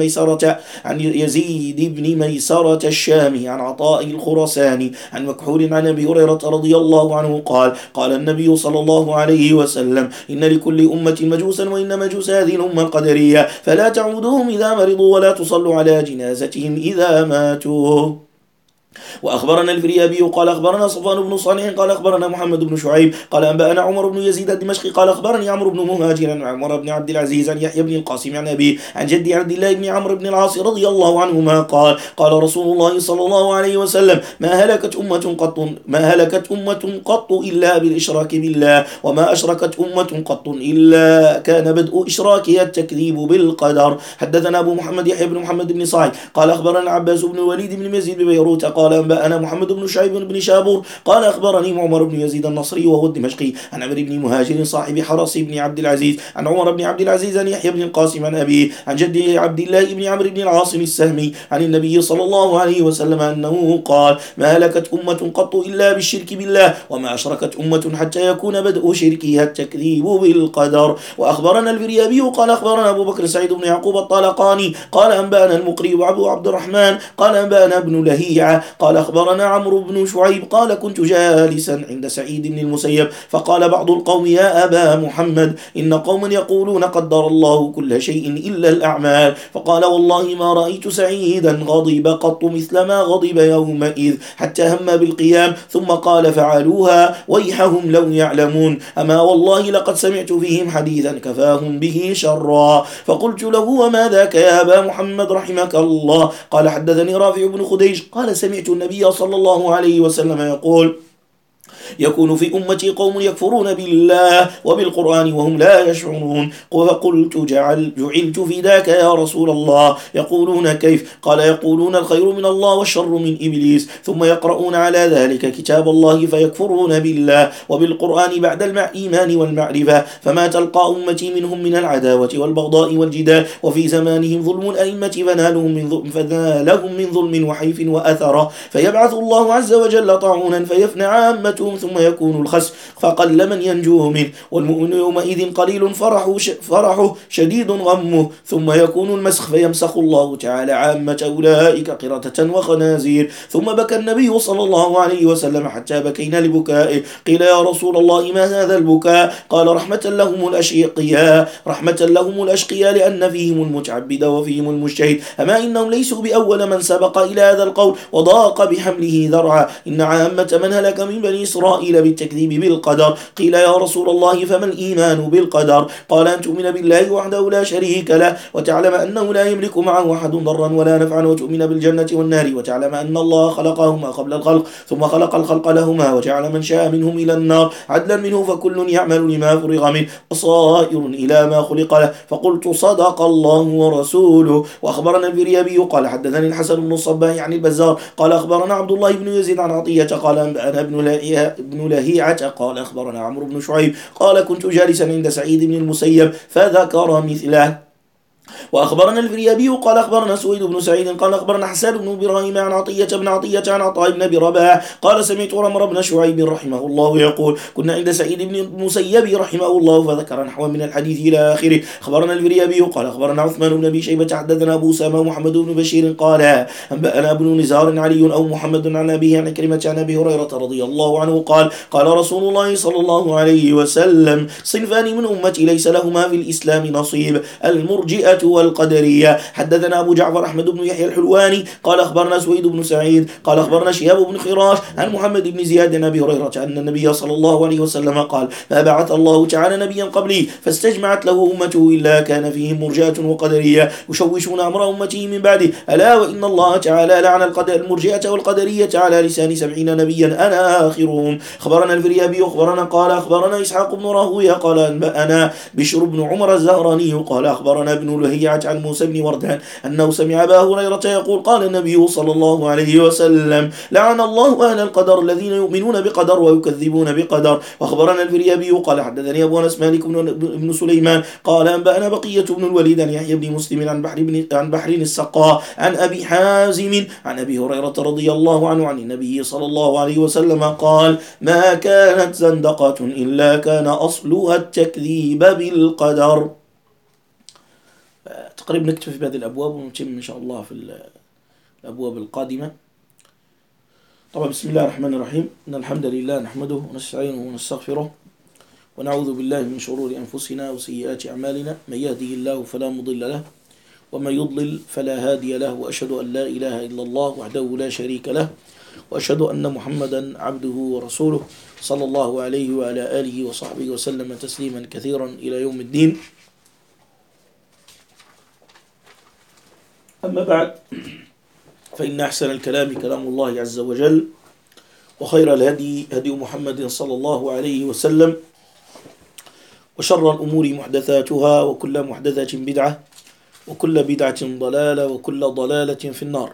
يزيد بن ميسرة الشامي عن عطاء الخرساني عن مكحول عن أبي هريرة رضي الله عنه قال النبي صلى الله عليه وسلم إن لكل أمة مجوسا وإن مجوس هذه الأمة القدرية فلا تعودوهم إذا مرضوا ولا تصلوا على جنازتهم إذا ماتوا. وأخبرنا الفريابي قال أخبرنا صفوان بن صالح قال أخبرنا محمد بن شعيب قال أنبأنا عمر بن يزيد الدمشقي قال أخبرني عمرو بن مهاجر عن عمر بن عبد العزيز عن يحيى بن القاسم عن أبي عن جدي عبد الله بن عمرو بن العاص رضي الله عنهما قال رسول الله صلى الله عليه وسلم ما هلكت أمة قط إلا بالإشراك بالله وما أشركت أمة قط إلا كان بدء إشراكها التكذيب بالقدر. حدثنا أبو محمد يحيى بن محمد بن صاعد قال أخبرنا عباس بن الوليد بن مزيد ببيروت قال أنبأنا محمد بن شعيب بن شابور قال أخبرني عمر بن يزيد النصري وهو الدمشقي عن عمرو بن مهاجر صاحب حرس بن عبد العزيز عن عمر بن عبد العزيز عن يحيى بن القاسم عن أبيه عن جده عبد الله بن عمرو بن العاصم السهمي عن النبي صلى الله عليه وسلم أنه قال ما هلكت أمة قط إلا بالشرك بالله وما أشركت أمة حتى يكون بدء شركها التكذيب بالقدر. وأخبرنا الفريابي قال أخبرنا أبو بكر سعيد بن يعقوب الطالقاني قال أنبأنا المقري أبو عبد الرحمن قال أنبأنا ابن لهيعة قال أخبرنا عمرو بن شعيب قال كنت جالسا عند سعيد بن المسيب فقال بعض القوم يا أبا محمد إن قوما يقولون قدر الله كل شيء إلا الأعمال فقال والله ما رأيت سعيدا غضب قط مثل ما غضب يومئذ حتى هم بالقيام ثم قال فعلوها ويحهم لو يعلمون أما والله لقد سمعت فيهم حديثا كفاهم به شرا. فقلت له وما ذاك يا أبا محمد رحمك الله؟ قال حدثني رافع بن خديج قال سمعت النبي صلى الله عليه وسلم يقول يكون في أمتي قوم يكفرون بالله وبالقرآن وهم لا يشعرون. فقلت جعلت فداك يا رسول الله. يقولون كيف؟ قال يقولون الخير من الله والشر من إبليس، ثم يقرؤون على ذلك كتاب الله فيكفرون بالله وبالقرآن بعد الإيمان والمعرفة، فما تلقى أمتي منهم من العداوة والبغضاء والجدال. وفي زمانهم ظلم الأئمة فنالهم من ظلم وحيف وأثر، فيبعث الله عز وجل طاعونا فيفنى عامتهم ثم يكون الخسف، فقل من ينجوه منه. والمؤمن يومئذ قليل فرحه شديد غمه، ثم يكون المسخ فيمسخ الله تعالى عامة أولئك قردة وخنازير. ثم بكى النبي صلى الله عليه وسلم حتى بكينا لبكائه. قيل يا رسول الله ما هذا البكاء؟ قال رحمة لهم الأشقياء لأن فيهم المتعبد وفيهم المجتهد، أما إنهم ليسوا بأول من سبق إلى هذا القول وضاق بحمله ذرعا. إن عامة من هلك من بني إسرائيل بالتكذيب بالقدر. قيل يا رسول الله فما الإيمان بالقدر؟ قال أن تؤمن بالله وحده لا شريك له، وتعلم أنه لا يملك معه أحد ضرا ولا نفعا، وتؤمن بالجنة والنار، وتعلم أن الله خلقهما قبل الخلق ثم خلق الخلق لهما، وجعل من شاء منهم إلى النار عدلا منه، فكل يعمل لما فرغ منه وصائر إلى ما خلق له. فقلت صدق الله ورسوله. وأخبرنا الفريابي قال حدثني الحسن بن الصباح عن البزار قال أخبرنا عبد الله بن يزيد عن عطية قال أنا ابن لهيعة قال أخبرنا عمرو بن شعيب قال كنت جالسا عند سعيد بن المسيب فذكر مثله. وأخبرنا الفريابي قال أخبرنا سويد بن سعيد قال أخبرنا حسان بن إبراهيم عن عطية عن عطاء بن أبي رباح قال سمعت عمر بن شعيب رحمه الله يقول كنا عند سعيد بن المسيب رحمه الله فذكر نحو من الحديث إلى آخره. أخبرنا الفريابي قال أخبرنا عثمان بن أبي شيبة حدثنا أبو أسامة محمد بن بشير قال أنبأنا ابن نزار علي أو محمد عن أبيه عن كلمة عن أبي هريرة رضي الله عنه قال قال رسول الله صلى الله عليه وسلم صنفان من أمتي ليس لهما في الإسلام نصيب المرجئة والقدرية. حدثنا أبو جعفر أحمد بن يحيى الحلواني قال أخبرنا سويد بن سعيد قال أخبرنا شهاب بن خراش عن محمد بن زياد عن أبي هريرة أن النبي صلى الله عليه وسلم قال ما بعث الله تعالى نبيا قبلي فاستجمعت له أمته إلا كان فيهم مرجئة وقدرية يشوشون أمر أمته من بعده، ألا وإن الله تعالى لعن المرجئة والقدرية على لسان 70 نبيا أنا آخرهم. أخبرنا الفريابي أخبرنا قال أخبرنا إسحاق بن راهويه قال أنبأنا بشر بن عمر الزهراني قال أخبرنا ابن لهيعة عن موسى بن وردان أنه سمع أبا هريرة يقول قال النبي صلى الله عليه وسلم لعن الله أهل القدر الذين يؤمنون بقدر ويكذبون بقدر. وأخبرنا الفريابي قال حدثني أبو أنس مالك بن سليمان قال أنبأنا بقية بن الوليد عن يحيى بن مسلم عن بحر السقاء عن أبي حازم عن أبي هريرة رضي الله عنه عن النبي صلى الله عليه وسلم قال ما كانت زندقة إلا كان أصلها التكذيب بالقدر. تقريبا نكتفي بهذه الأبواب ونتم إن شاء الله في الأبواب القادمة. طبعا بسم الله الرحمن الرحيم إن الحمد لله نحمده ونستعينه ونستغفره ونعوذ بالله من شرور أنفسنا وسيئات أعمالنا من يهده الله فلا مضل له ومن يضلل فلا هادي له، وأشهد أن لا إله إلا الله وحده لا شريك له، وأشهد أن محمدا عبده ورسوله صلى الله عليه وعلى آله وصحبه وسلم تسليما كثيرا إلى يوم الدين. أما بعد فإن أحسن الكلام كلام الله عز وجل، وخير الهدي هدي محمد صلى الله عليه وسلم، وشر الأمور محدثاتها وكل محدثة بدعة وكل بدعة ضلالة وكل ضلالة في النار.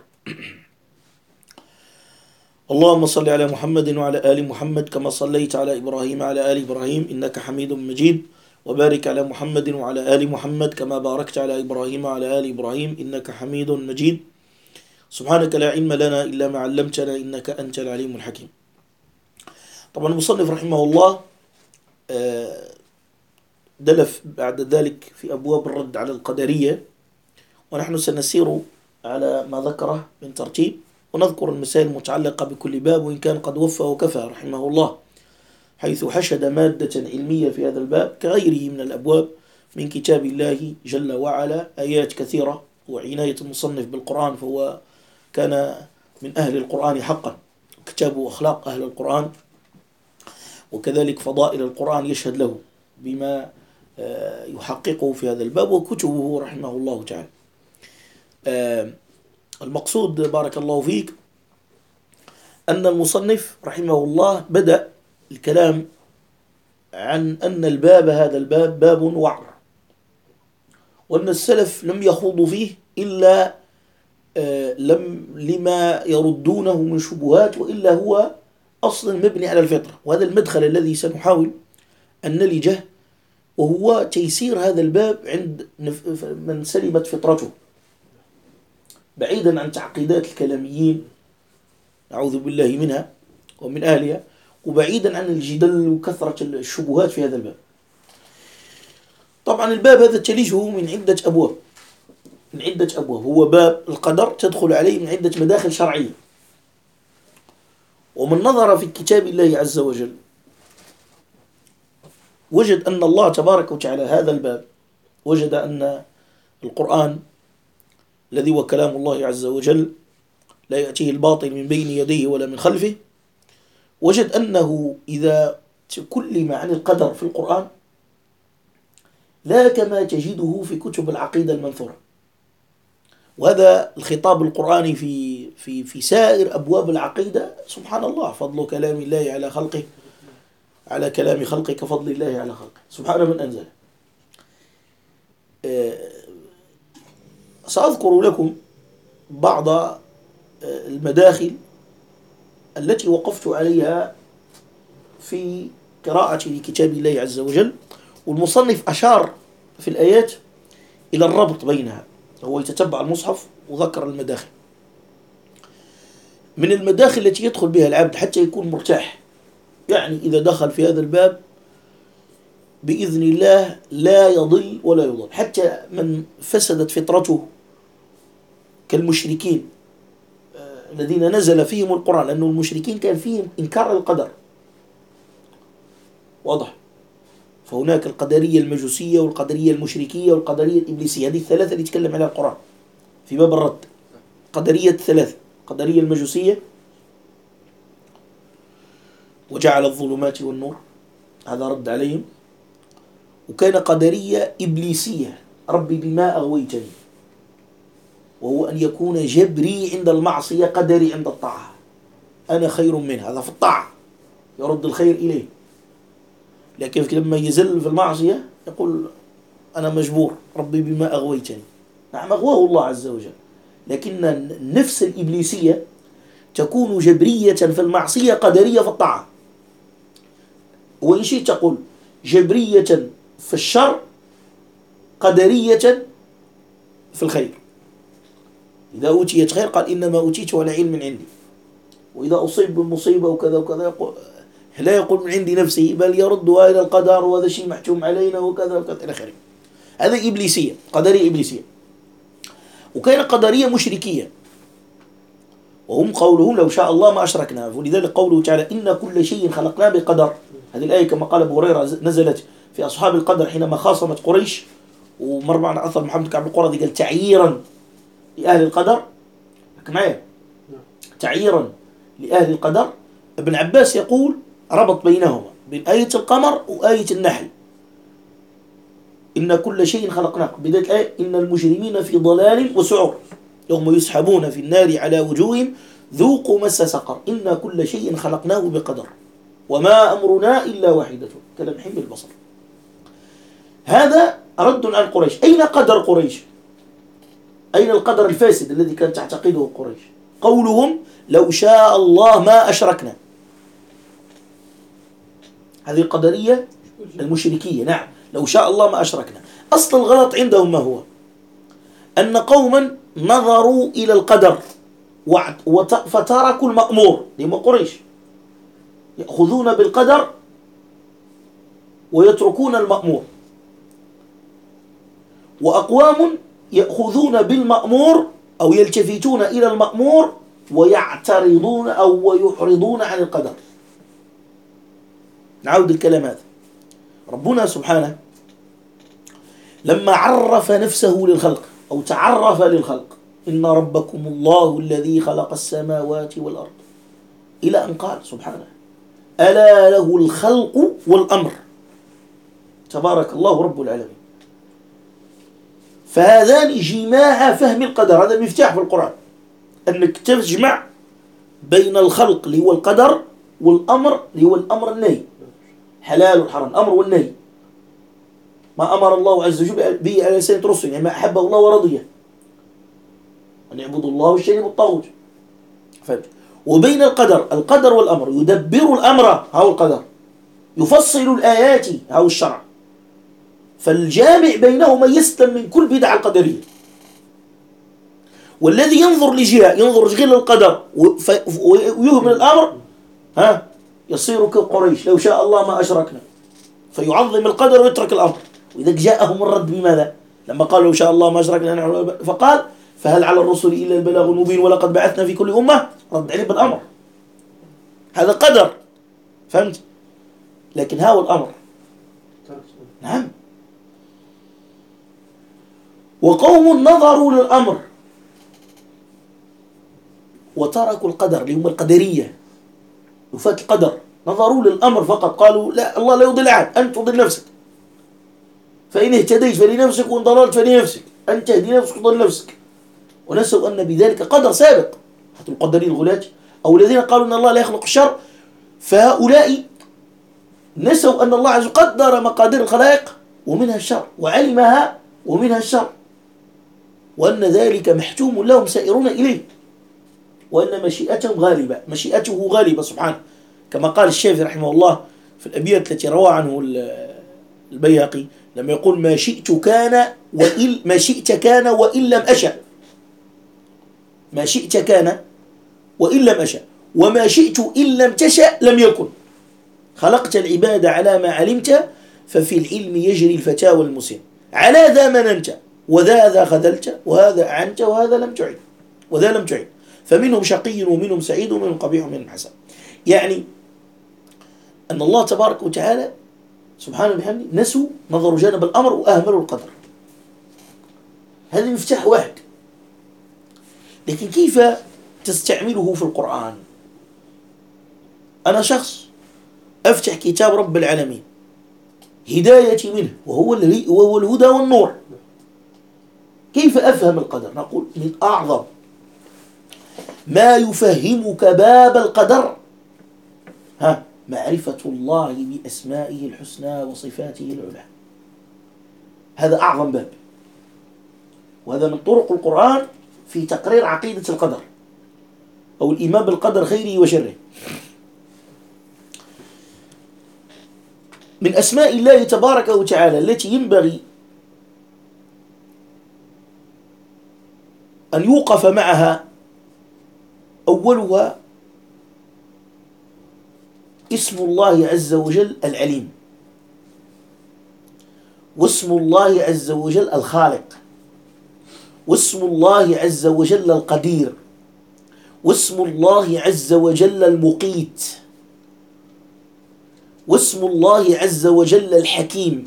اللهم صل على محمد وعلى آل محمد كما صليت على إبراهيم وعلى آل إبراهيم إنك حميد مجيد، وبارك على محمد وعلى آل محمد كما باركت على إبراهيم وعلى آل إبراهيم إنك حميد مجيد. سبحانك لا علم لنا إلا ما علمتنا إنك أنت العليم الحكيم. طبعا المصنف رحمه الله دلف بعد ذلك في أبواب الرد على القدرية، ونحن سنسير على ما ذكره من ترتيب ونذكر المسائل المتعلقة بكل باب، وإن كان قد وفى وكفى رحمه الله، حيث حشد مادة علمية في هذا الباب كغيره من الأبواب من كتاب الله جل وعلا، آيات كثيرة، وعناية المصنف بالقرآن فهو كان من أهل القرآن حقا، كتابه أخلاق أهل القرآن، وكذلك فضائل القرآن يشهد له بما يحققه في هذا الباب، وكتبه رحمه الله تعالى. المقصود بارك الله فيك أن المصنف رحمه الله بدأ الكلام عن أن الباب هذا الباب باب وعر، وأن السلف لم يخوضوا فيه إلا لما يردونه من شبهات، وإلا هو أصلا مبني على الفطرة. وهذا المدخل الذي سنحاول أن نلجه، وهو تيسير هذا الباب عند من سلمت فطرته، بعيدا عن تعقيدات الكلاميين أعوذ بالله منها ومن أهلها، وبعيدا عن الجدل وكثرة الشبهات في هذا الباب. طبعا الباب هذا تلجه من عدة أبواب، هو باب القدر تدخل عليه من عدة مداخل شرعية. ومن نظر في كتاب الله عز وجل وجد أن الله تبارك وتعالى هذا الباب، وجد أن القرآن الذي هو كلام الله عز وجل لا يأتيه الباطل من بين يديه ولا من خلفه، وجد أنه إذا تكلم عن القدر في القرآن لا كما تجده في كتب العقيدة المنثورة. وهذا الخطاب القرآني في سائر أبواب العقيدة، سبحان الله، فضل كلام الله على خلقه، على كلام خلقه كفضل الله على خلقه، سبحان من أنزله. سأذكر لكم بعض المداخل التي وقفت عليها في قراءة لكتاب الله عز وجل، والمصنف أشار في الآيات إلى الربط بينها، هو يتتبع المصحف وذكر المداخل. من المداخل التي يدخل بها العبد حتى يكون مرتاح، يعني إذا دخل في هذا الباب بإذن الله لا يضل ولا يضل، حتى من فسدت فطرته كالمشركين الذين نزل فيهم القرآن، لأن المشركين كان فيهم إنكار القدر، واضح. فهناك القدرية المجوسية والقدرية المشركية والقدرية الإبليسية، هذه الثلاثة اللي يتكلم عليها القرآن في باب الرد. قدرية الثلاثة، قدرية المجوسية وجعل الظلمات والنور، هذا رد عليهم. وكان قدرية إبليسية، ربي بما أغويتني، وهو أن يكون جبري عند المعصية قدري عند الطاعة، أنا خير منه، هذا في الطاعة يرد الخير إليه، لكن لما يزل في المعصية يقول أنا مجبور، ربي بما أغويتني. نعم أغواه الله عز وجل، لكن النفس الإبليسية تكون جبرية في المعصية قدرية في الطاعة، وإن شئت تقول جبرية في الشر قدرية في الخير. إذا أوتيت خير قال إنما أوتيته على علم عندي، وإذا أصيب بالمصيبة وكذا وكذا لا يقول من عندي نفسي، بل يردها إلى القدر، وهذا شيء محتوم علينا وكذا وكذا إلى آخره. هذا إبليسية، قدرية إبليسية. وكان قدرية مشركية، وهم قولهم لو شاء الله ما أشركنا، ولذلك قوله تعالى إن كل شيء خلقناه بقدر. هذه الآية كما قال أبو هريرة نزلت في أصحاب القدر حينما خاصمت قريش، ومر معنا أثر محمد كعب القرظي قال تعييرا لأهل القدر، معايا تعييرا لأهل القدر. ابن عباس يقول ربط بينهما، بين آية القمر وآية النحل، إن كل شيء خلقناه، بداية الآية إن المجرمين في ضلال وسعر يوم يسحبون في النار على وجوههم ذوقوا مس سقر إن كل شيء خلقناه بقدر وما أمرنا إلا واحدة كلمح بالبصر. هذا رد عن قريش. أين قدر قريش؟ أين القدر الفاسد الذي كانت تعتقده قريش؟ قولهم لو شاء الله ما أشركنا، هذه القدرية المشركية. نعم لو شاء الله ما أشركنا. أصل الغلط عندهم ما هو؟ أن قوما نظروا إلى القدر فتركوا المأمور، لما قريش يأخذون بالقدر ويتركون المأمور، وأقوام يأخذون بالمأمور أو يلتفتون إلى المأمور ويعترضون أو ويعرضون عن القدر. نعود الكلام هذا. ربنا سبحانه لما عرف نفسه للخلق أو تعرف للخلق إن ربكم الله الذي خلق السماوات والأرض، إلى أن قال سبحانه ألا له الخلق والأمر تبارك الله رب العالمين. فهذان جماع فهم القدر، هذا مفتاح في القرآن، أنك تجمع بين الخلق اللي هو القدر والأمر اللي هو الأمر النهي، حلال والحرام، الأمر والنهي، ما أمر الله عز وجل به على لسان رسله، يعني ما أحبه الله ورضيه، أن يعبدوا الله واجتنبوا الطاغوت. فهمت؟ وبين القدر والأمر، يدبر الأمر هو القدر، يفصل الآيات هو الشرع، فالجامع بينهما يسلم من كل بدعة القدرية. والذي ينظر لجهة، ينظر غير للقدر ويهمل الأمر، يصير كقريش لو شاء الله ما أشركنا، فيعظم القدر ويترك الأمر. وإذا جاءهم الرد بماذا؟ لما قالوا لو شاء الله ما أشركنا، فقال فهل على الرسل إلا البلاغ المبين ولقد بعثنا في كل أمة، رد عليه بالأمر، هذا قدر. فهمت؟ لكن هو الأمر. نعم. وقوم نظروا للأمر وتركوا القدر، اللي هم القدرية، وفات القدر، نظروا للأمر فقط، قالوا لا، الله لا يضل أحد، أنت تضل نفسك، فإن اهتديت فلنفسك وإن ضللت فلنفسك، أنت تهدي نفسك وتضل نفسك. ونسوا أن بذلك قدر سابق، حتى القدرين الغلاة أو الذين قالوا أن الله لا يخلق الشر، فهؤلاء نسوا أن الله عز وجل قدر مقادير الخلائق ومنها الشر، وعلمها ومنها الشر، وأن ذلك محتوم لهم سائرون إليه، وأن مشيئتهم غالبة، مشيئته غالبة سبحانه، كما قال الشافعي رحمه الله في الأبيات التي روى عنه البيهقي لما يقول ما شئت كان ما شئت كان وإن لم أشأ، ما شئت كان وإن لم أشأ، وما شئت إن لم تشأ لم يكن، خلقت العباد على ما علمت، ففي العلم يجري الفتى والمسن، على ذا مننت وذا خذلت، وهذا أعنت وهذا لم تعد وذا لم تعد، فمنهم شقي ومنهم سعيد ومنهم قبيح ومنهم حسن. يعني أن الله تبارك وتعالى سبحانه وبحمده نسوا، نظروا جانب الأمر وأهملوا القدر. هذا مفتاح واحد، لكن كيف تستعمله في القرآن؟ أنا شخص أفتح كتاب رب العالمين، هدايتي منه وهو الهدى والنور، كيف أفهم القدر؟ نقول من أعظم ما يفهمك باب القدر معرفة الله بأسمائه الحسنى وصفاته العلى، هذا أعظم باب، وهذا من طرق القرآن في تقرير عقيدة القدر أو الإيمان بالقدر خيره وشره. من أسماء الله تبارك وتعالى التي ينبغي أن يوقف معها أولها اسم الله عز وجل العليم، واسم الله عز وجل الخالق، واسم الله عز وجل القدير، واسم الله عز وجل المقيت، واسم الله عز وجل الحكيم،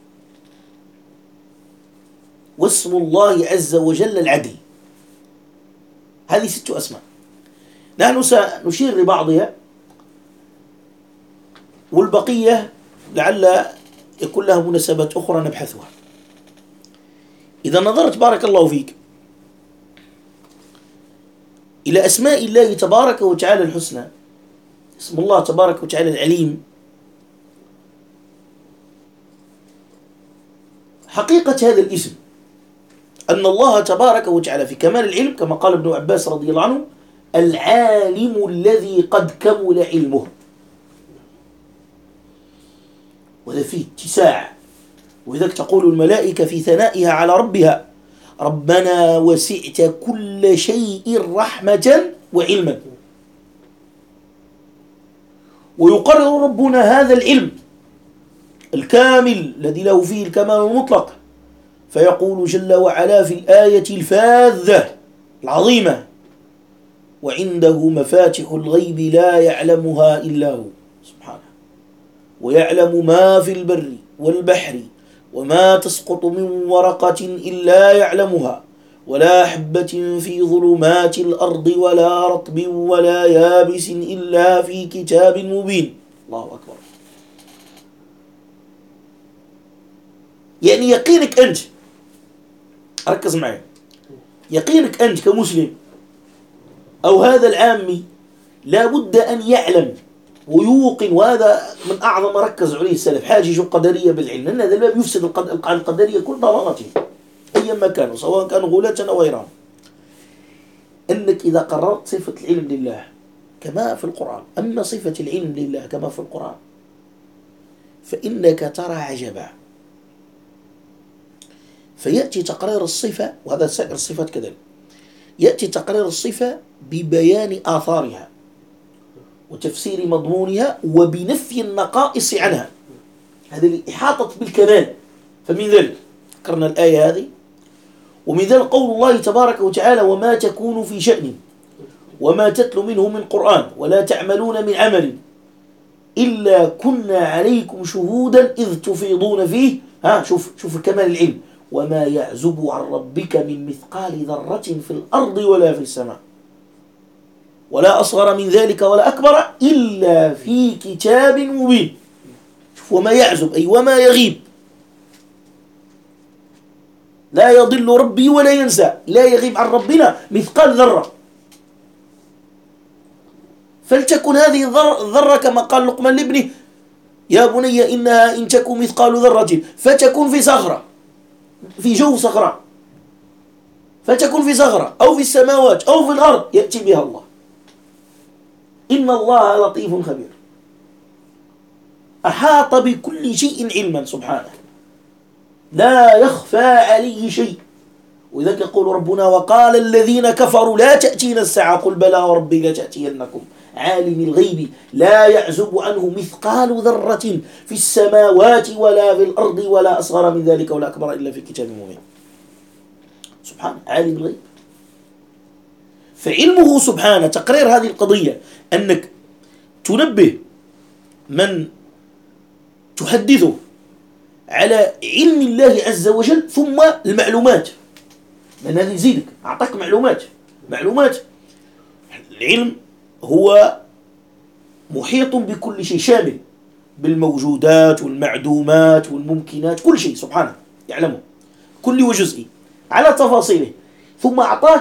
واسم الله عز وجل العدل. هذه 6 أسماء، نحن سنشير لبعضها والبقية لعل يكون لها مناسبات أخرى نبحثها. إذا نظرت بارك الله فيك إلى أسماء الله تبارك وتعالى الحسنى، اسم الله تبارك وتعالى العليم، حقيقة هذا الاسم أن الله تبارك وتعالى في كمال العلم، كما قال ابن عباس رضي الله عنه العالم الذي قد كمل علمه، وهذا فيه اتساع. وذلك تقول الملائكة في ثنائها على ربها ربنا وسعت كل شيء رحمة وعلما، ويقرر ربنا هذا العلم الكامل الذي له فيه الكمال المطلق، فيقول جل وعلا في الآية الفاذة العظيمة وعنده مفاتح الغيب لا يعلمها إلا هو سبحانه، ويعلم ما في البر والبحر وما تسقط من ورقة إلا يعلمها ولا حبة في ظلمات الأرض ولا رطب ولا يابس إلا في كتاب مبين. الله أكبر. يعني يقينك أنت، ركز معي، يقينك أنت كمسلم أو هذا العامي لا بد أن يعلم ويوقن، وهذا من أعظم ما ركز عليه السلف، حاجج القدرية بالعلم، لأن هذا الباب يفسد القاعدة القدرية كل ضلالاتهم أيما كانوا، سواء كانوا غلاة أو غيرهم. أنك إذا قررت صفة العلم لله كما في القرآن، أما صفة العلم لله كما في القرآن، فإنك ترى عجبا. فيأتي تقرير الصفة، وهذا سائر الصفات كذلك، يأتي تقرير الصفة ببيان آثارها وتفسير مضمونها وبنفي النقائص عنها، هذه الإحاطة بالكمال. فمن ذلك ذكرنا الآية هذه، ومن ذلك قول الله تبارك وتعالى: وما تكون في شأن وما تتلو منه من قرآن ولا تعملون من عمل إلا كنا عليكم شهودا إذ تفيضون فيه. شوف كمال العلم: وما يعزب عن ربك من مثقال ذرة في الأرض ولا في السماء ولا أصغر من ذلك ولا أكبر إلا في كتاب مبين. شوف، وما يعزب أي وما يغيب، لا يضل ربي ولا ينسى، لا يغيب عن ربنا مثقال ذرة. فلتكن هذه الذرة كما قال لقمان لابنه: يا بني إنها إن تكن مثقال ذرة فتكن في صخرة، في جو صخرة، فتكن في صخرة أو في السماوات أو في الأرض يأتي بها الله، إن الله لطيف خبير. أحاط بكل شيء علما سبحانه، لا يخفى عليه شيء. وذلك يقول ربنا: وقال الذين كفروا لا تأتينا الساعة قل بلى وربي لتأتينكم عالم الغيب لا يعزب عنه مثقال ذرة في السماوات ولا في الأرض ولا أصغر من ذلك ولا أكبر إلا في كتاب مبين. سبحانه عالم الغيب. فعلمه سبحانه تقرير هذه القضية، أنك تنبه من تحدثه على علم الله عز وجل، ثم المعلومات، لأن هذه يزيدك، أعطاك معلومات. العلم هو محيط بكل شيء، شامل بالموجودات والمعدومات والممكنات، كل شيء سبحانه يعلمه، كل وجزء على تفاصيله. ثم أعطاك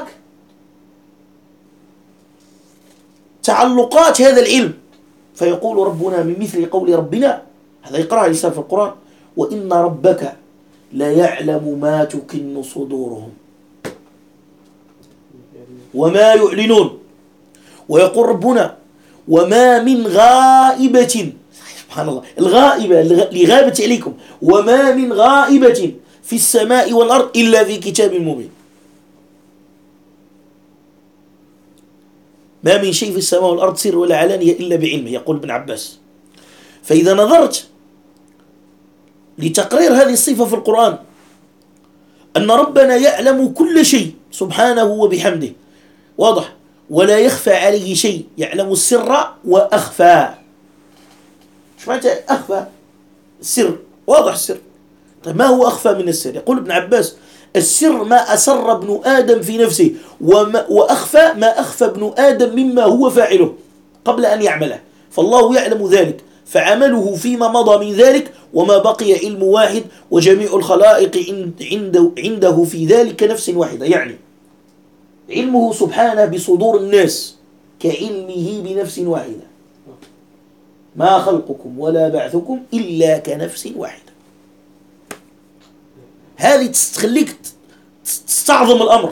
تعلقات هذا العلم، فيقول ربنا من مثل قول ربنا، هذا يقرأ الإنسان في القرآن: وإن ربك لا يعلم ما تكن صدورهم وما يعلنون. ويقول ربنا: وما من غائبة، سبحان الله، الغائبة لغابة عليكم، وما من غائبة في السماء والأرض إلا في كتاب مبين. ما من شيء في السماء والأرض سر ولا علانية إلا بعلمه، يقول ابن عباس. فإذا نظرت لتقرير هذه الصفة في القرآن، أن ربنا يعلم كل شيء سبحانه وبحمده، واضح، ولا يخفى عليه شيء، يعلم السر وأخفى. شو معنى أخفى؟ السر، واضح السر. طيب ما هو أخفى من السر؟ يقول ابن عباس: السر ما أسر ابن آدم في نفسه، وأخفى ما أخفى ابن آدم مما هو فاعله قبل أن يعمله، فالله يعلم ذلك، فعمله فيما مضى من ذلك، وما بقي علم واحد، وجميع الخلائق عنده في ذلك نفس واحدة. يعني علمه سبحانه بصدور الناس كعلمه بنفس واحدة، ما خلقكم ولا بعثكم إلا كنفس واحدة. هذه تخليك تستعظم الأمر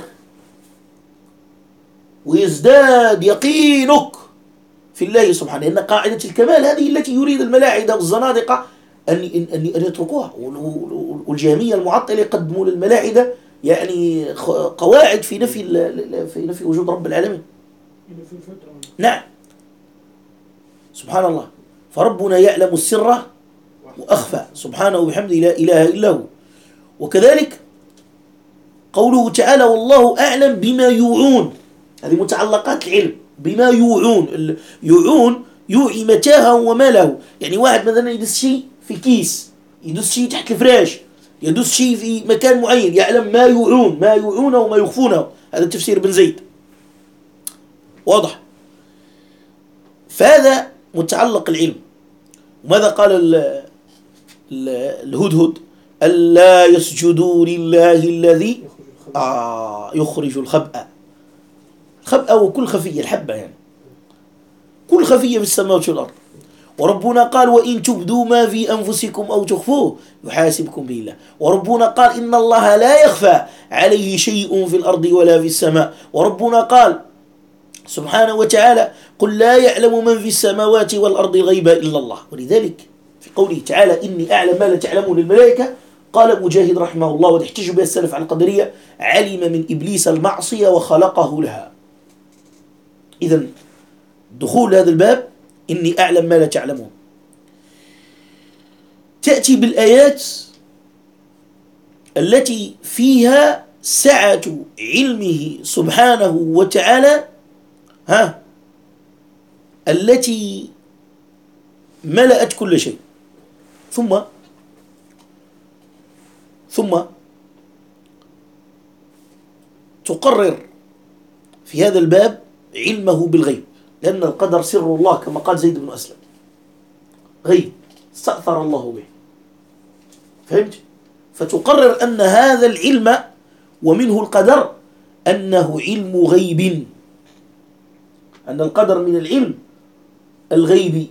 ويزداد يقينك في الله سبحانه، لأن قاعدة الكمال هذه التي يريد الملاحدة والزنادقة أن يتركوها، والجهمية المعطلة يقدموا للملاحدة يعني قواعد في نفي وجود رب العالمين. نعم، سبحان الله. فربنا يعلم السر وأخفى سبحانه وبحمده، لا إله إلا هو. وكذلك قوله تعالى: والله أعلم بما يوعون، هذه متعلقات العلم، بما يوعون. يوعون يوعي متاهه وما له، يعني واحد مثلا يدس شيء في كيس، يدس شيء تحت الفراش، يدس شيء في مكان معين، يعلم ما يوعون، ما يوعونه وما يخفونه. هذا تفسير ابن زيد، واضح. فهذا متعلق العلم. وماذا قال الهدهد؟ ألا يسجدوا لله الذي يخرج الخبأ. الخبأ وكل خفية، الحبة يعني، كل خفية في السماوات والأرض. وربنا قال وإن تبدوا ما في أنفسكم أو تخفوه يحاسبكم به الله. وربنا قال إن الله لا يخفى عليه شيء في الأرض ولا في السماء. وربنا قال سبحانه وتعالى قل لا يعلم من في السماوات والأرض الغيب إلا الله. ولذلك في قوله تعالى إني أعلم ما لا تعلمون للملائكة قال مجاهد رحمه الله وتحتج به السلف على القدرية علم من إبليس المعصية وخلقه لها. إذن دخول هذا الباب إني أعلم ما لا تعلمون تأتي بالآيات التي فيها سعة علمه سبحانه وتعالى التي ملأت كل شيء. ثم تقرر في هذا الباب علمه بالغيب، لأن القدر سر الله كما قال زيد بن أسلم، غيب استأثر الله به. فهمت؟ فتقرر أن هذا العلم ومنه القدر أنه علم غيب، أن القدر من العلم الغيبي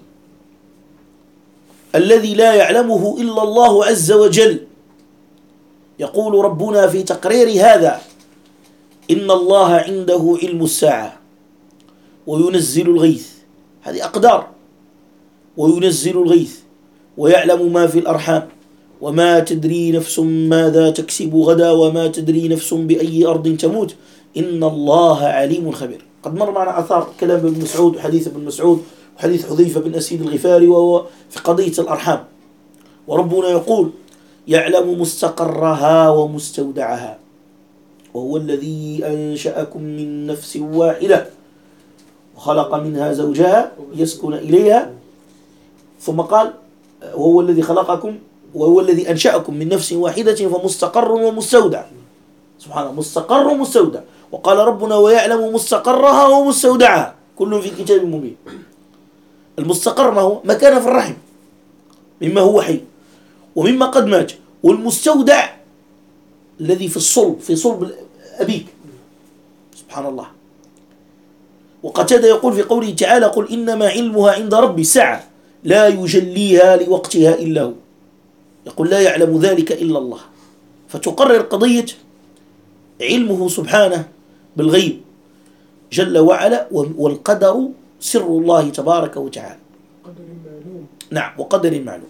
الذي لا يعلمه إلا الله عز وجل. يقول ربنا في تقرير هذا إن الله عنده علم الساعة وينزل الغيث، هذه أقدار، وينزل الغيث ويعلم ما في الأرحام وما تدري نفس ماذا تكسب غدا وما تدري نفس بأي أرض تموت إن الله عليم خبير. قد مر معنا أثار كلام ابن مسعود وحديث ابن مسعود وحديث حذيفة بن أسيد الغفاري وهو في قضية الأرحام. وربنا يقول يعلم مستقرها ومستودعها وهو الذي أنشأكم من نفس واحدة وخلق منها زوجها يسكن إليها، ثم قال وهو الذي خلقكم وهو الذي أنشأكم من نفس واحدة فمستقر ومستودع. سبحانه، مستقر ومستودع. وقال ربنا ويعلم مستقرها ومستودعها كل في كتاب مبين. المستقر ما هو؟ ما كان في الرحم مما هو حي ومما قد مات، والمستودع الذي في الصلب، في صلب أبيك. سبحان الله. وقتادة يقول في قوله تعالى قل إنما علمها عند ربي ساعة لا يجليها لوقتها إلا هو، يقول لا يعلم ذلك إلا الله. فتقرر قضية علمه سبحانه بالغيب جل وعلا، والقدر سر الله تبارك وتعالى. قدر معلوم. نعم، وقدر معلوم.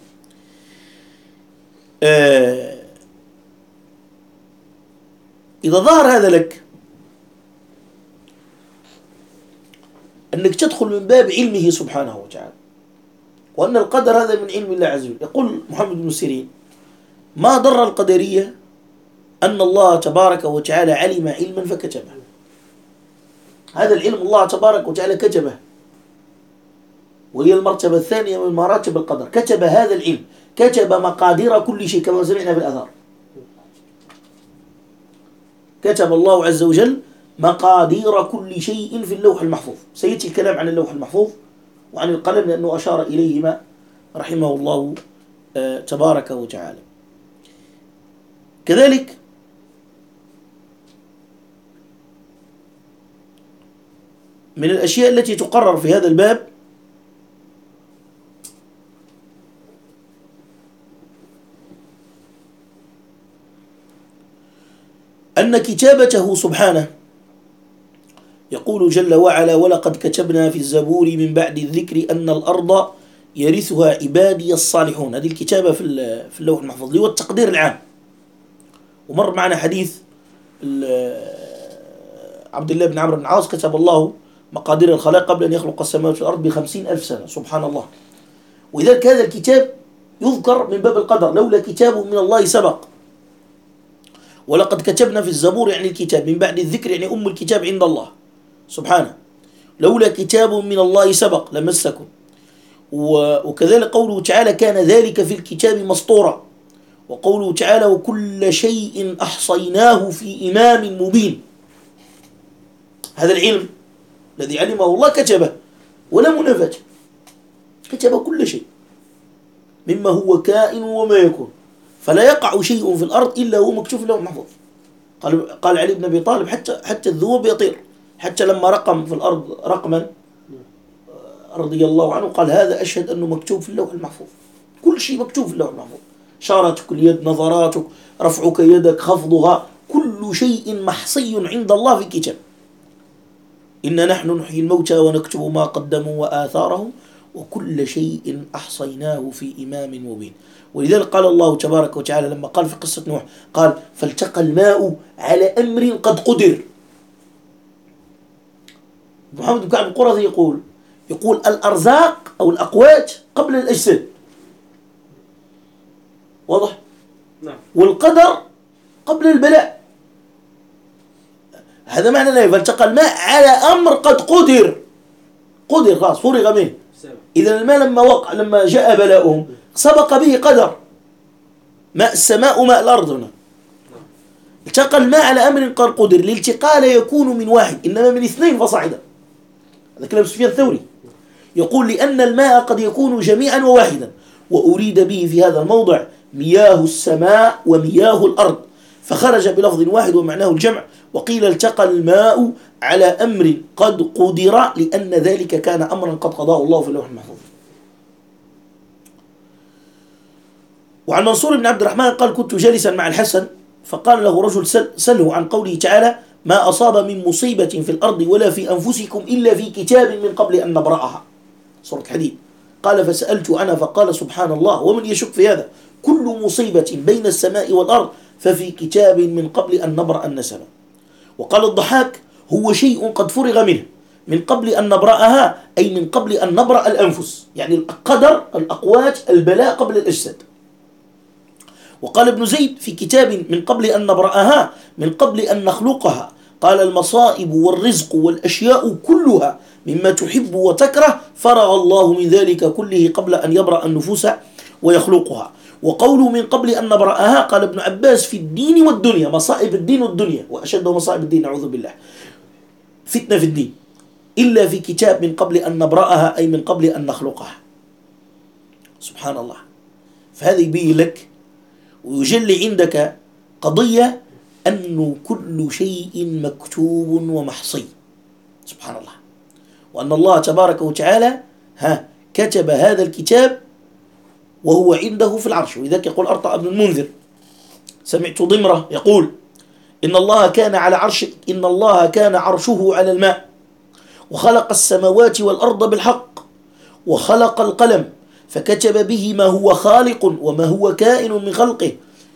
إذا ظهر هذا لك أنك تدخل من باب علمه سبحانه وتعالى، وأن القدر هذا من علم الله عز وجل. يقول محمد بن سيرين ما ضر القدرية أن الله تبارك وتعالى علم علما فكتبه. هذا العلم الله تبارك وتعالى كتبه، وهي المرتبة الثانية من مراتب القدر. كتب هذا العلم، كتب مقادير كل شيء كما سمعنا في الأثار. كتب الله عز وجل مقادير كل شيء في اللوح المحفوظ. سيأتي الكلام عن اللوح المحفوظ وعن القلم لأنه أشار إليهما رحمه الله تبارك وتعالى. كذلك من الأشياء التي تقرر في هذا الباب أن كتابته سبحانه، يقول جل وعلا ولقد كتبنا في الزبور من بعد الذكر أن الأرض يرثها عبادي الصالحون. هذه الكتابة في اللوح المحفوظ اللي هو التقدير العام. ومر معنا حديث عبد الله بن عمرو بن العاص كتب الله مقادير الخلائق قبل أن يخلق السماوات والأرض ب50,000 سنة. سبحان الله. ولذلك هذا الكتاب يذكر من باب القدر، لولا كتاب من الله سبق. ولقد كتبنا في الزبور يعني الكتاب، من بعد الذكر يعني أم الكتاب عند الله سبحانه، لولا كتاب من الله سبق لمسكم. وكذلك قوله تعالى كان ذلك في الكتاب مسطورا. وقوله تعالى وكل شيء أحصيناه في إمام مبين. هذا العلم الذي علمه الله كتبه ولا منافاة، كتب كل شيء مما هو كائن وما يكون، فلا يقع شيء في الأرض إلا هو مكتوب له محفوظ. قال علي بن أبي طالب حتى الذوب يطير، حتى لما رقم في الأرض رقما رضي الله عنه قال هذا أشهد أنه مكتوب في اللوح المحفوظ، كل شيء مكتوب في اللوح المحفوظ، إشارتك اليد، نظراتك، رفعك يدك، خفضها، كل شيء محصي عند الله في كتاب. إن نحن نحيي الموتى ونكتب ما قدموا وآثارهم وكل شيء أحصيناه في إمام مبين. ولذلك قال الله تبارك وتعالى لما قال في قصة نوح قال فالتقى الماء على أمر قد قدر. محمد بن كعب القرظي يقول الأرزاق أو الأقوات قبل الأجساد، واضح؟ نعم. والقدر قبل البلاء. هذا معنى لا فالتقى الماء على أمر قد قدر خلاص فرغ منه. إذا الماء لما جاء بلاؤهم سبق به قدر، ماء السماء وماء الأرض. هنا التقى الماء على أمر قد قدر. الالتقاء لا يكون من واحد إنما من اثنين فصاعدا. هذا كلام سفيان الثوري، يقول لأن الماء قد يكون جميعا وواحدا، وأريد به في هذا الموضع مياه السماء ومياه الأرض، فخرج بلفظ واحد ومعناه الجمع. وقيل التقى الماء على أمر قد قدر لأن ذلك كان أمرا قد قضاه الله في اللوح المحفوظ. وعن منصور بن عبد الرحمن قال كنت جالسا مع الحسن فقال له رجل سله عن قوله تعالى ما أصاب من مصيبة في الأرض ولا في أنفسكم إلا في كتاب من قبل أن نبرأها، سورة الحديد. قال فسألت عنها فقال سبحان الله ومن يشك في هذا، كل مصيبة بين السماء والأرض ففي كتاب من قبل أن نبرأ النسب. وقال الضحاك هو شيء قد فرغ منه من قبل أن نبرأها، أي من قبل أن نبرأ الأنفس، يعني القدر الأقوات البلاء قبل الأجساد. وقال ابن زيد في كتاب من قبل أن نبرأها من قبل أن نخلقها. قال المصائب والرزق والأشياء كلها مما تحب وتكره فرغ الله من ذلك كله قبل أن يبرأ النفوس ويخلقها. وقوله من قبل أن نبرأها قال ابن عباس في الدين والدنيا، مصائب الدين والدنيا وأشد مصائب الدين نعوذ بالله فتنة في الدين، إلا في كتاب من قبل أن نبرأها أي من قبل أن نخلقها. سبحان الله. فهذا يبين لك ويجلي عندك قضية أنه كل شيء مكتوب ومحصي سبحان الله، وأن الله تبارك وتعالى كتب هذا الكتاب وهو عنده في العرش. ولذلك يقول أرطأ بن المنذر سمعت ضمرة يقول إن الله كان عرشه على الماء وخلق السماوات والأرض بالحق وخلق القلم فكتب به ما هو خالق وما هو كائن من خلقه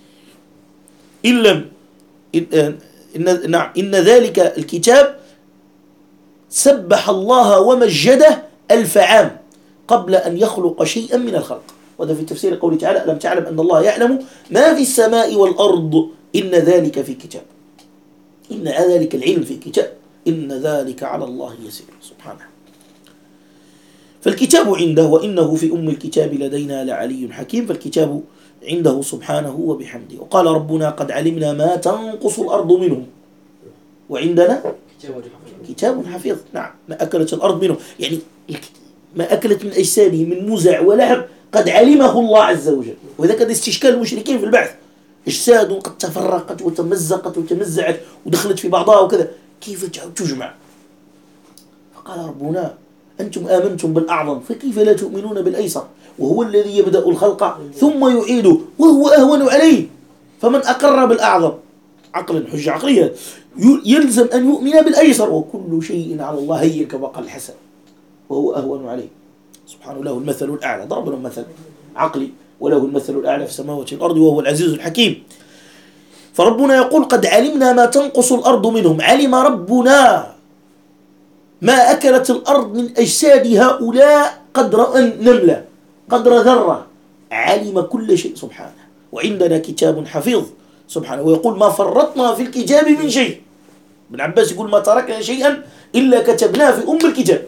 إن ذلك الكتاب سبح الله ومجده 1000 عام قبل أن يخلق شيئا من الخلق. وهذا في تفسير قوله تعالى ألم تعلم أن الله يعلم ما في السماء والأرض إن ذلك في كتاب، إن ذلك العلم في كتاب، إن ذلك على الله يسير سبحانه. فالكتاب عنده وإنه في أم الكتاب لدينا لعلي حكيم. فالكتاب عنده سبحانه وبحمده. وقال ربنا قد علمنا ما تنقص الأرض منهم وعندنا كتاب حفيظ. نعم ما أكلت الأرض منهم، يعني ما أكلت من أجسادهم من مزع ولحم قد علمه الله عز وجل. وإذا كان استشكال المشركين في البعث أجساد قد تفرقت وتمزقت وتمزعت ودخلت في بعضها وكذا، كيف تجمع؟ فقال ربنا أنتم آمنتم بالأعظم فكيف لا تؤمنون بالأيسر وهو الذي يبدأ الخلق ثم يعيده وهو أهون عليه. فمن أقر بالأعظم عقلا حجة عقلية يلزم أن يؤمن بالأيسر، وكل شيء على الله هين كما قال الحسن وهو أهون عليه. سبحانه له المثل الأعلى، ضرب له مثل عقلي وله المثل الأعلى في السماوات والأرض وهو العزيز الحكيم. فربنا يقول قد علمنا ما تنقص الأرض منهم. علم ربنا ما أكلت الأرض من أجساد هؤلاء قدر نملة قدر ذرة، علم كل شيء سبحانه. وعندنا كتاب حفيظ سبحانه. ويقول ما فرطنا في الكتاب من شيء. ابن عباس يقول ما تركنا شيئا إلا كتبناه في أم الكتاب.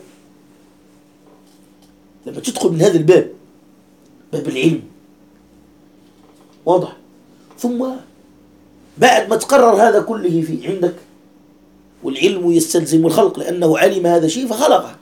لما تدخل من هذا الباب باب العلم واضح، ثم بعد ما تقرر هذا كله في عندك والعلم يستلزم الخلق لأنه علم هذا الشيء فخلقه،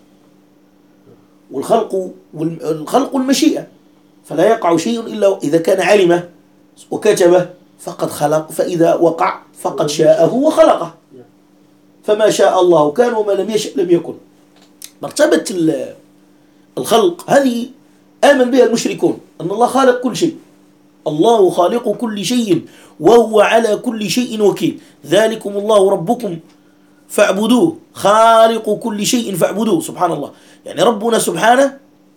والخلق المشيئة فلا يقع شيء إلا إذا كان علمه وكتبه فقد خلق، فإذا وقع فقد شاءه وخلقه. فما شاء الله كان وما لم يشأ لم يكن. مرتبة الخلق هذه آمن بها المشركون أن الله خالق كل شيء، الله خالق كل شيء وهو على كل شيء وكيل، ذلكم الله ربكم فاعبدوه خالق كل شيء فاعبدوه. سبحان الله، يعني ربنا سبحانه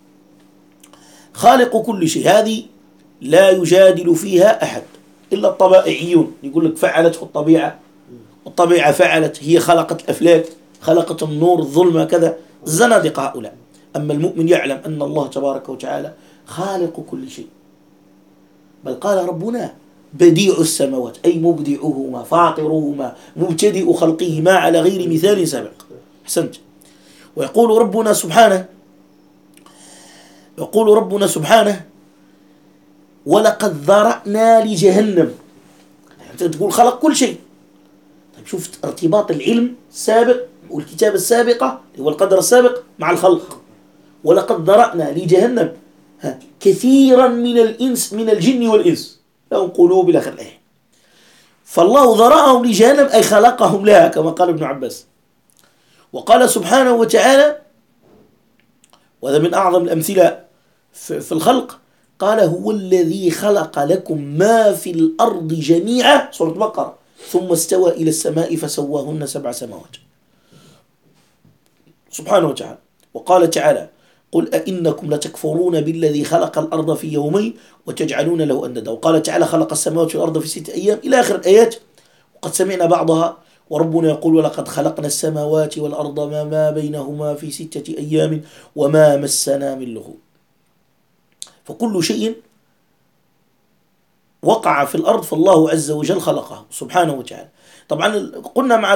خالق كل شيء، هذه لا يجادل فيها أحد إلا الطبائعيون، يقول لك فعلته الطبيعة، والطبيعة فعلت، هي خلقت الأفلاك، خلقت النور الظلمة كذا، الزنادقة هؤلاء. أما المؤمن يعلم أن الله تبارك وتعالى خالق كل شيء، بل قال ربنا بديع السماوات أي مبدعهما فاطرهما مبتدئ خلقهما على غير مثال سابق. أحسنت. ويقول ربنا سبحانه ولقد ذرأنا لجهنم، يعني تقول خلق كل شيء. طيب شوف ارتباط العلم السابق والكتابة السابقة والقدر السابق مع الخلق. ولقد ذرأنا لجهنم كثيرا من الإنس من الجن والإنس لهم قلوب إلى آخر الآية. فالله ذرأهم لجهنم أي خلقهم لها كما قال ابن عباس. وقال سبحانه وتعالى، وهذا من أعظم الأمثلة في الخلق، قال هو الذي خلق لكم ما في الأرض جميعا، سورة البقرة، ثم استوى إلى السماء فسواهن 7 سماوات. سبحانه وتعالى. وقال تعالى قل أئنكم لتكفرون بالذي خلق الأرض في يومين وتجعلون له أندادا. وقال تعالى خلق السماوات والأرض في 6 أيام إلى آخر الآيات. وقد سمعنا بعضها، وربنا يقول ولقد خلقنا السماوات والأرض ما بينهما في 6 أيام وما مسنا من لغوب. فكل شيء وقع في الأرض فالله عز وجل خلقه سبحانه وتعالى. طبعا قلنا مع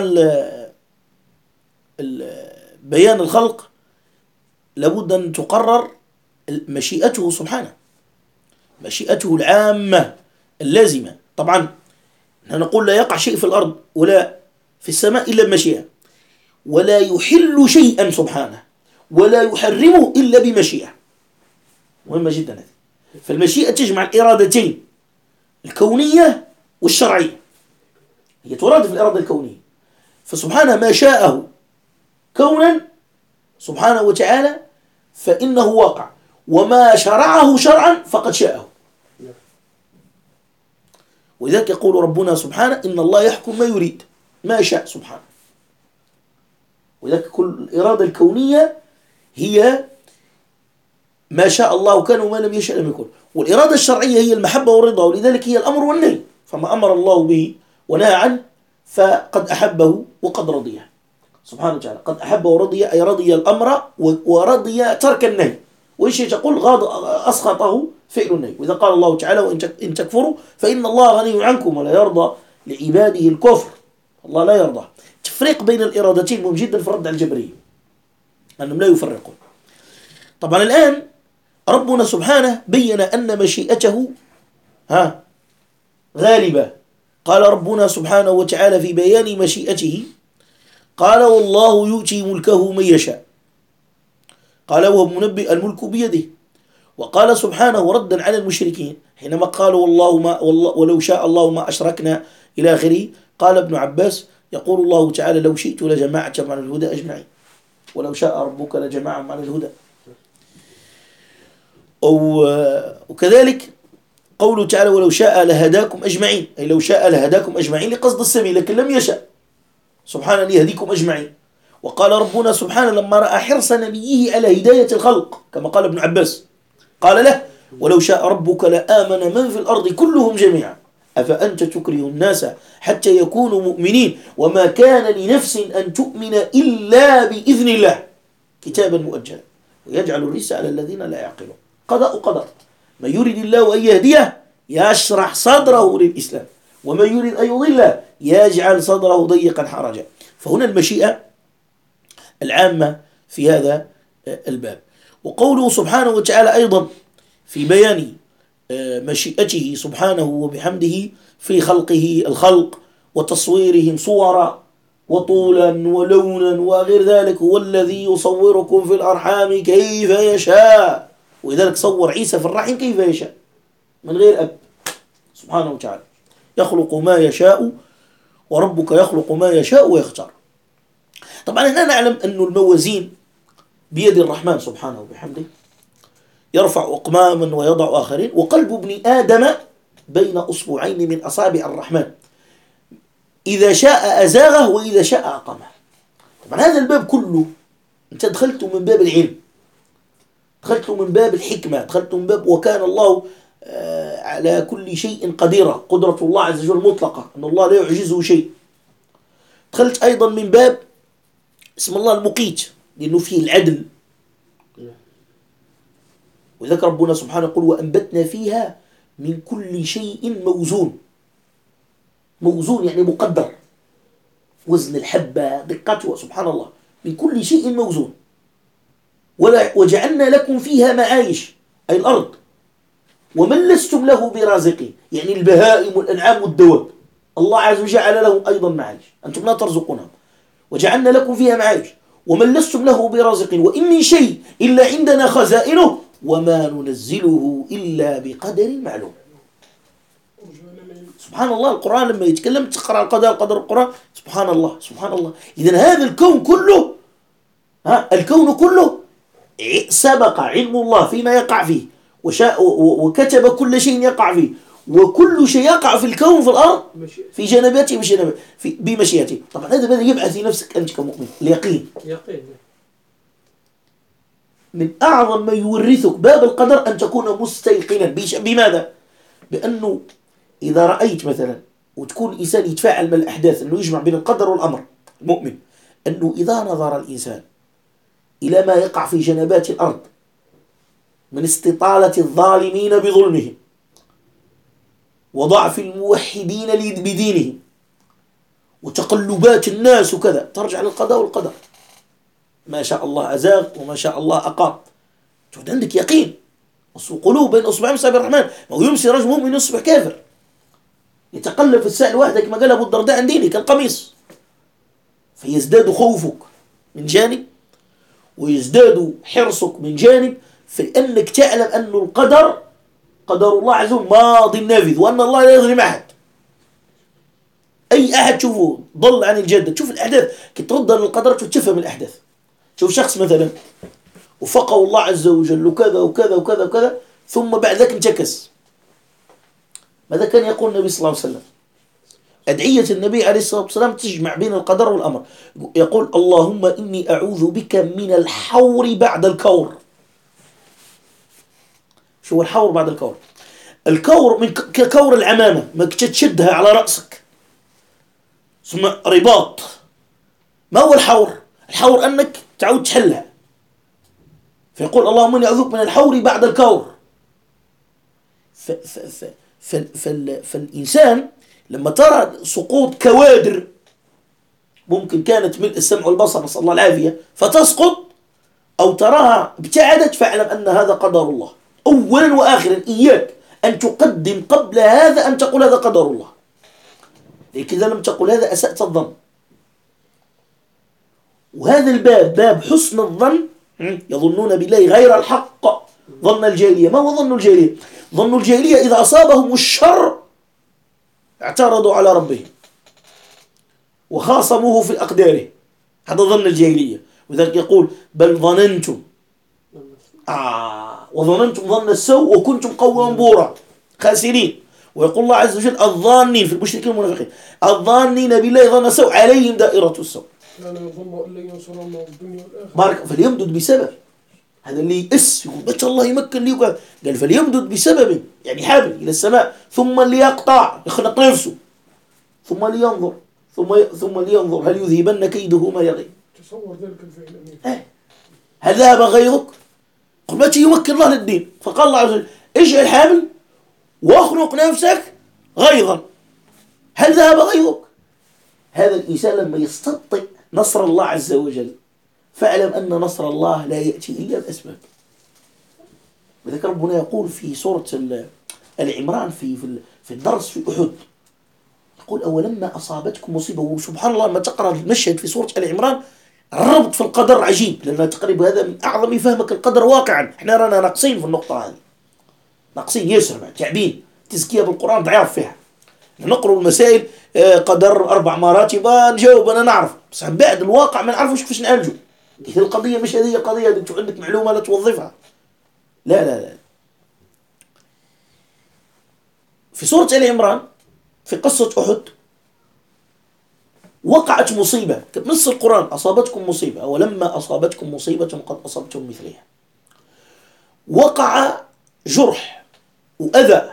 بيان الخلق لابد أن تقرر مشيئته سبحانه، مشيئته العامة اللازمة. طبعا نقول لا يقع شيء في الأرض ولا في السماء إلا بمشيئة، ولا يحل شيئا سبحانه ولا يحرمه إلا بمشيئة. مهمة جدا هذه. فالمشيئة تجمع الإرادتين الكونية والشرعية، هي ترادف الإرادة الكونية. فسبحانه ما شاءه كونا سبحانه وتعالى فإنه واقع، وما شرعه شرعا فقد شاءه. ولذلك يقول ربنا سبحانه إن الله يحكم ما يريد ما شاء سبحانه. ولذلك كل الإرادة الكونية هي ما شاء الله كان وما لم يشاء لم يكن. والإرادة الشرعية هي المحبة والرضا، ولذلك هي الأمر والنهي. فما أمر الله به ونهى عنه فقد أحبه وقد رضيه سبحانه وتعالى. قد أحب ورضي أي رضي الأمر ورضي ترك النهي. وإيش تقول أسخطه فعل النهي. وإذا قال الله تعالى وإن تكفروا فإن الله غني عنكم ولا يرضى لعباده الكفر، الله لا يرضى. تفريق بين الإرادتين مهم جدا في الرد على الجبرية أنهم لا يفرقون. طبعا الآن ربنا سبحانه بين أن مشيئته غالبة. قال ربنا سبحانه وتعالى في بيان مشيئته قال والله يؤتي ملكه من يشاء، قال وهو منبئ الملك بيده. وقال سبحانه ردا على المشركين حينما قالوا ولو شاء الله ما أشركنا إلى آخره، قال ابن عباس يقول الله تعالى لو شئت لجمعتهم على الهدى أجمعين ولو شاء ربك لجمعهم على الهدى. وكذلك قوله تعالى ولو شاء لهداكم أجمعين، أي لو شاء لهداكم أجمعين لقصد السبيل، لكن لم يشاء سبحانه ليهديكم أجمعين. وقال ربنا سبحانه لما رأى حرص نبيه على هداية الخلق كما قال ابن عباس قال له ولو شاء ربك لآمن من في الأرض كلهم جميعا أفأنت تكره الناس حتى يكونوا مؤمنين وما كان لنفس أن تؤمن إلا بإذن الله كتابا مؤجلا ويجعل الرجس على الذين لا يعقلون. قضاء قدر، من يريد الله أن يهديه يشرح صدره للإسلام ومن يريد أن يضله يجعل صدره ضيقا حرجا. فهنا المشيئة العامة في هذا الباب. وقوله سبحانه وتعالى أيضا في بيان مشيئته سبحانه وبحمده في خلقه الخلق وتصويرهم صورا وطولا ولونا وغير ذلك، هو الذي يصوركم في الأرحام كيف يشاء. ولذلك صور عيسى في الرحم كيف يشاء من غير أب سبحانه وتعالى، يخلق ما يشاء وربك يخلق ما يشاء ويختار. طبعا هنا نعلم أن الموازين بيد الرحمن سبحانه وبحمده، يرفع أقماما ويضع آخرين، وقلب ابن آدم بين أصبعين من أصابع الرحمن، إذا شاء أزاغه وإذا شاء أقامه. طبعا هذا الباب كله أنت دخلته من باب العلم، دخلته من باب الحكمة، دخلته من باب وكان الله على كل شيء قديرا، قدرة الله عز وجل مطلقة، أن الله لا يعجزه شيء. دخلت أيضا من باب اسم الله المقيت، لأنه فيه العدل. وذلك ربنا سبحانه يقول وأنبتنا فيها من كل شيء موزون. موزون يعني مقدر، وزن الحبة دقته، سبحان الله، من كل شيء موزون. وجعلنا لكم فيها معايش، أي الأرض، ومن لستم له برازقين، يعني البهائم والأنعام والدواب، الله عز وجل جعل لهم أيضا معايش، أنتم لا ترزقونهم. وجعلنا لكم فيها معايش ومن لستم له برازقين وإن من شيء إلا عندنا خزائنه وما ننزله إلا بقدر معلوم. سبحان الله، القرآن لما يتكلم تقرأ القدر القرآن، سبحان الله سبحان الله. إذن هذا الكون كله، الكون كله سبق علم الله فيما يقع فيه، وكتب كل شيء يقع فيه، وكل شيء يقع في الكون في الأرض في جنباته بمشيئته. طبعا هذا بدأ يبعث في نفسك أنت كمؤمن اليقين. من أعظم ما يورثك باب القدر أن تكون مستيقنا. بماذا؟ بأنه إذا رأيت مثلا وتكون إنسان يتفاعل مع الأحداث، أنه يجمع بين القدر والأمر، المؤمن أنه إذا نظر الإنسان إلى ما يقع في جنبات الأرض من استطالة الظالمين بظلمهم وضعف الموحدين بدينهم وتقلبات الناس وكذا، ترجع للقضاء والقدر، ما شاء الله أزاغ وما شاء الله أقام. تكون عندك يقين. قلوب بين أصبعين من أصابع الرحمن، ما يمسي رجل مؤمن يصبح كافر، يتقلب في الساعة الواحدة كما قال أبو الدرداء عن دينك القميص. فيزداد خوفك من جانب ويزداد حرصك من جانب، فإنك تعلم أن القدر قدر الله عز وجل ماض نافذ، وأن الله لا يظلم أحد. أي أحد تشوفه ضل عن الجادة، تشوف الأحداث كترد للقدر تفهم الأحداث. شوف شخص مثلا وفقه الله عز وجل وكذا وكذا وكذا وكذا، ثم بعد ذلك انتكس. ماذا كان يقول النبي صلى الله عليه وسلم؟ أدعية النبي عليه الصلاة والسلام تجمع بين القدر والأمر. يقول اللهم إني أعوذ بك من الحور بعد الكور. شو هو الحور بعد الكور؟ الكور من ككور العمامة، ما تشدها على رأسك، ثم رباط. ما هو الحور؟ الحور أنك تعود تحلها. فيقول اللهم إني أعوذ بك من الحور بعد الكور. فالإنسان لما ترى سقوط كوادر ممكن كانت ملء السمع والبصر، نسأل الله العافية، فتسقط أو تراها ابتعدت، فاعلم أن هذا قدر الله. أولا وآخرا إياك أن تقدم قبل هذا أن تقول هذا قدر الله، لكن إذا لم تقل هذا أسأت الظن. وهذا الباب باب حسن الظن. يظنون بالله غير الحق ظن الجاهلية. ما هو ظن الجاهلية؟ ظن الجاهلية إذا أصابهم الشر اعترضوا على ربهم وخاصموه في أقداره، هذا ظن الجاهلية. وذلك يقول بل ظننتم وظننتم ظن السوء وكنتم قوما بورا خاسرين. ويقول الله عز وجل الظانين في المشركين والمنافقين الظانين بالله ظن السوء عليهم دائرة السوء. بارك. فليمدد بسبب، هذا اللي يأس يقول بس الله يمكن لي وكذا، قال فليمدد بسبب يعني حابل إلى السماء، ثم ليقطع يخنق نفسه، ثم لينظر ثم لينظر هل يذهبن كيده ما يغيب. تصور ذلك الفعل. هل ذهب غيظك؟ قل متى يمكن الله للدين؟ فقال الله عز وجل اجعل حامل واخنق نفسك غيظا. هل ذهب غيظك؟ هذا الإنسان لما يستطيع نصر الله عز وجل فاعلم أن نصر الله لا يأتي إلا بأسباب. وذلك ربنا يقول في سورة العمران في الدرس في أحد، يقول أولما أصابتكم مصيبة. وسبحان الله لما تقرأ المشهد في سورة العمران الربط في القدر عجيب، لأن تقريبا هذا من أعظم فهمك القدر واقعا. احنا رانا ناقصين في النقطة هذه، ناقصين يسر مع تعبين تزكية بالقرآن ضعاف فيها. نقرأ المسائل قدر 4 مراتب نجاوب أنا نعرف، بس بعد الواقع ما نعرفش كيفاش نعالجه. إذا القضية مش هذه قضية أنت عندك معلومة لا توظفها. لا لا لا. في سورة آل عمران في قصة أحد وقعت مصيبة، نص القرآن أصابتكم مصيبة ولما أصابتكم مصيبة قد أصبتم مثلها. وقع جرح وأذى،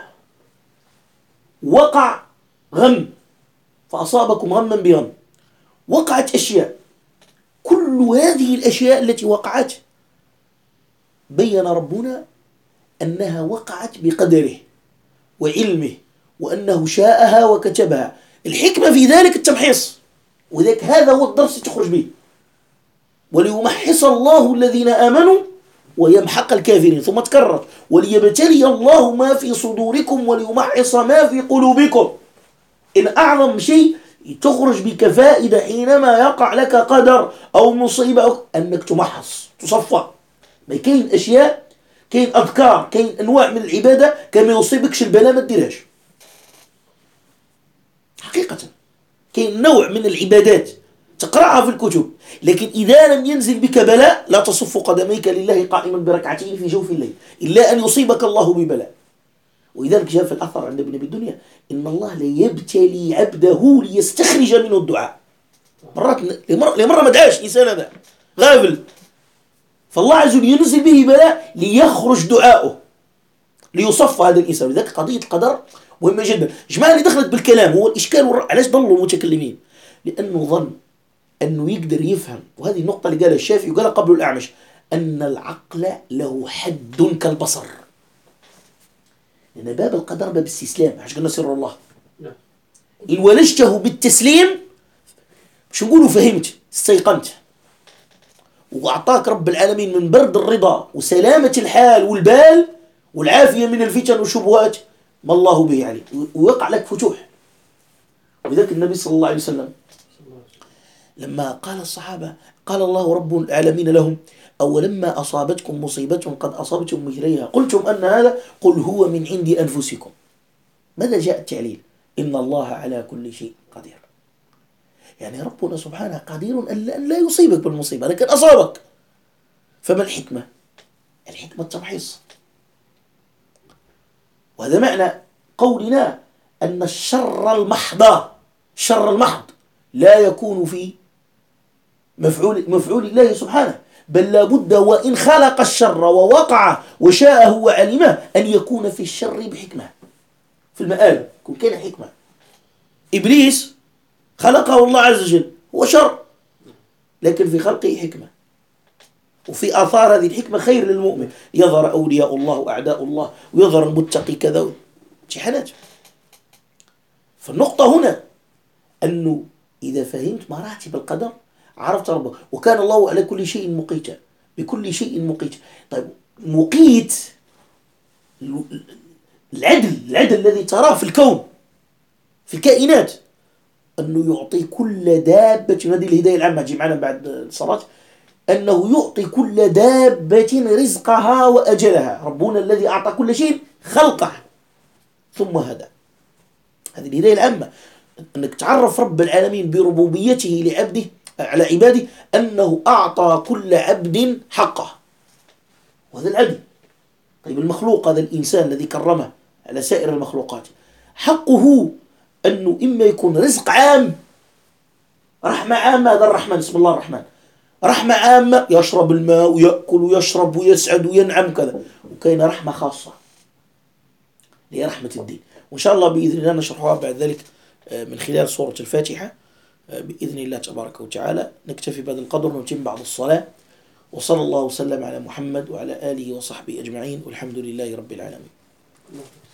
وقع غم فأصابكم غما بغم، وقعت أشياء. كل هذه الأشياء التي وقعت بين ربنا أنها وقعت بقدره وعلمه وأنه شاءها وكتبها. الحكمة في ذلك التمحيص، وذلك هذا هو الدرس تخرج به. وليمحص الله الذين آمنوا ويمحق الكافرين. ثم تكرر وليبتلي الله ما في صدوركم وليمحص ما في قلوبكم. إن أعظم شيء تخرج بك فائدة حينما يقع لك قدر أو مصيبة أو أنك تمحص تصفى. ما كاين أشياء، كاين أذكار، كاين أنواع من العبادة كما يصيبكش البلاء ما تديرهاش. حقيقة كاين نوع من العبادات تقرأها في الكتب، لكن إذا لم ينزل بك بلاء لا تصف قدميك لله قائما بركعتين في جوف الليل إلا أن يصيبك الله ببلاء. ولذلك جاء في الأثر عند ابن أبي الدنيا إن الله ليبتلي عبده ليستخرج منه الدعاء. مرات لمرة ما دعاش إنسان هذا غافل، فالله عز وجل ينزل به بلاء ليخرج دعاؤه ليصف هذا الإنسان. لذلك قضية القدر مهمة جدا. جماعة اللي دخلت بالكلام هو الإشكال علاش ضلوا متكلمين؟ لأنه ظن أنه يقدر يفهم، وهذه النقطة اللي قالها الشافعي وقالها قبل الأعمش، أن العقل له حد كالبصر. لأن باب القدر باب استسلام، عشان قلنا سر الله. إن ولجته بالتسليم شو نقولوا فهمت استيقنت، وأعطاك رب العالمين من برد الرضا وسلامة الحال والبال والعافية من الفتن والشبهات ما الله به عليك، ويقع لك فتوح. وذلك النبي صلى الله عليه وسلم لما قال الصحابة قال الله رب العالمين لهم أولما أصابتكم مصيبة قد أصبتم مثليها قلتم أن هذا قل هو من عند أنفسكم. ماذا جاء التعليل؟ إن الله على كل شيء قدير. يعني ربنا سبحانه قدير أن لا يصيبك بالمصيبة لكن أصابك. فما الحكمة؟ الحكمة التمحيص. وهذا معنى قولنا أن الشر المحض لا يكون في مفعول الله سبحانه، بل لابد وإن خلق الشر ووقع وشاءه وعلمه أن يكون في الشر بحكمة. في المآل يكون كان حكمة. إبليس خلقه الله عز وجل هو شر، لكن في خلقه حكمة، وفي آثار هذه الحكمة خير للمؤمن. يظهر أولياء الله وأعداء الله، ويظهر المتقي كذا امتحانات. فالنقطة هنا أنه إذا فهمت مراتب القدر عرفت ربك. وكان الله على كل شيء مقيتا، بكل شيء مقيت. طيب مقيت العدل الذي تراه في الكون في الكائنات أنه يعطي كل دابة، هذه الهداية العامة جي معنا بعد الصلاة، أنه يعطي كل دابة رزقها وأجلها. ربنا الذي أعطى كل شيء خلقه ثم هدى. هذه الهداية العامة، أنك تعرف رب العالمين بربوبيته لعبده على عباده، أنه أعطى كل عبد حقه، وهذا العدل. طيب المخلوق هذا الإنسان الذي كرمه على سائر المخلوقات حقه أنه إما يكون رزق عام، رحمة عامة، هذا الرحمن اسم الله الرحمن، رحمة عامة يشرب الماء ويأكل ويشرب ويسعد وينعم كذا، وكاين رحمة خاصة هي رحمة الدين. وإن شاء الله بإذن الله نشرحها بعد ذلك من خلال سورة الفاتحة بإذن الله تبارك وتعالى. نكتفي بهذا القدر ونتم بعد الصلاة. وصلى الله وسلم على محمد وعلى آله وصحبه أجمعين والحمد لله رب العالمين.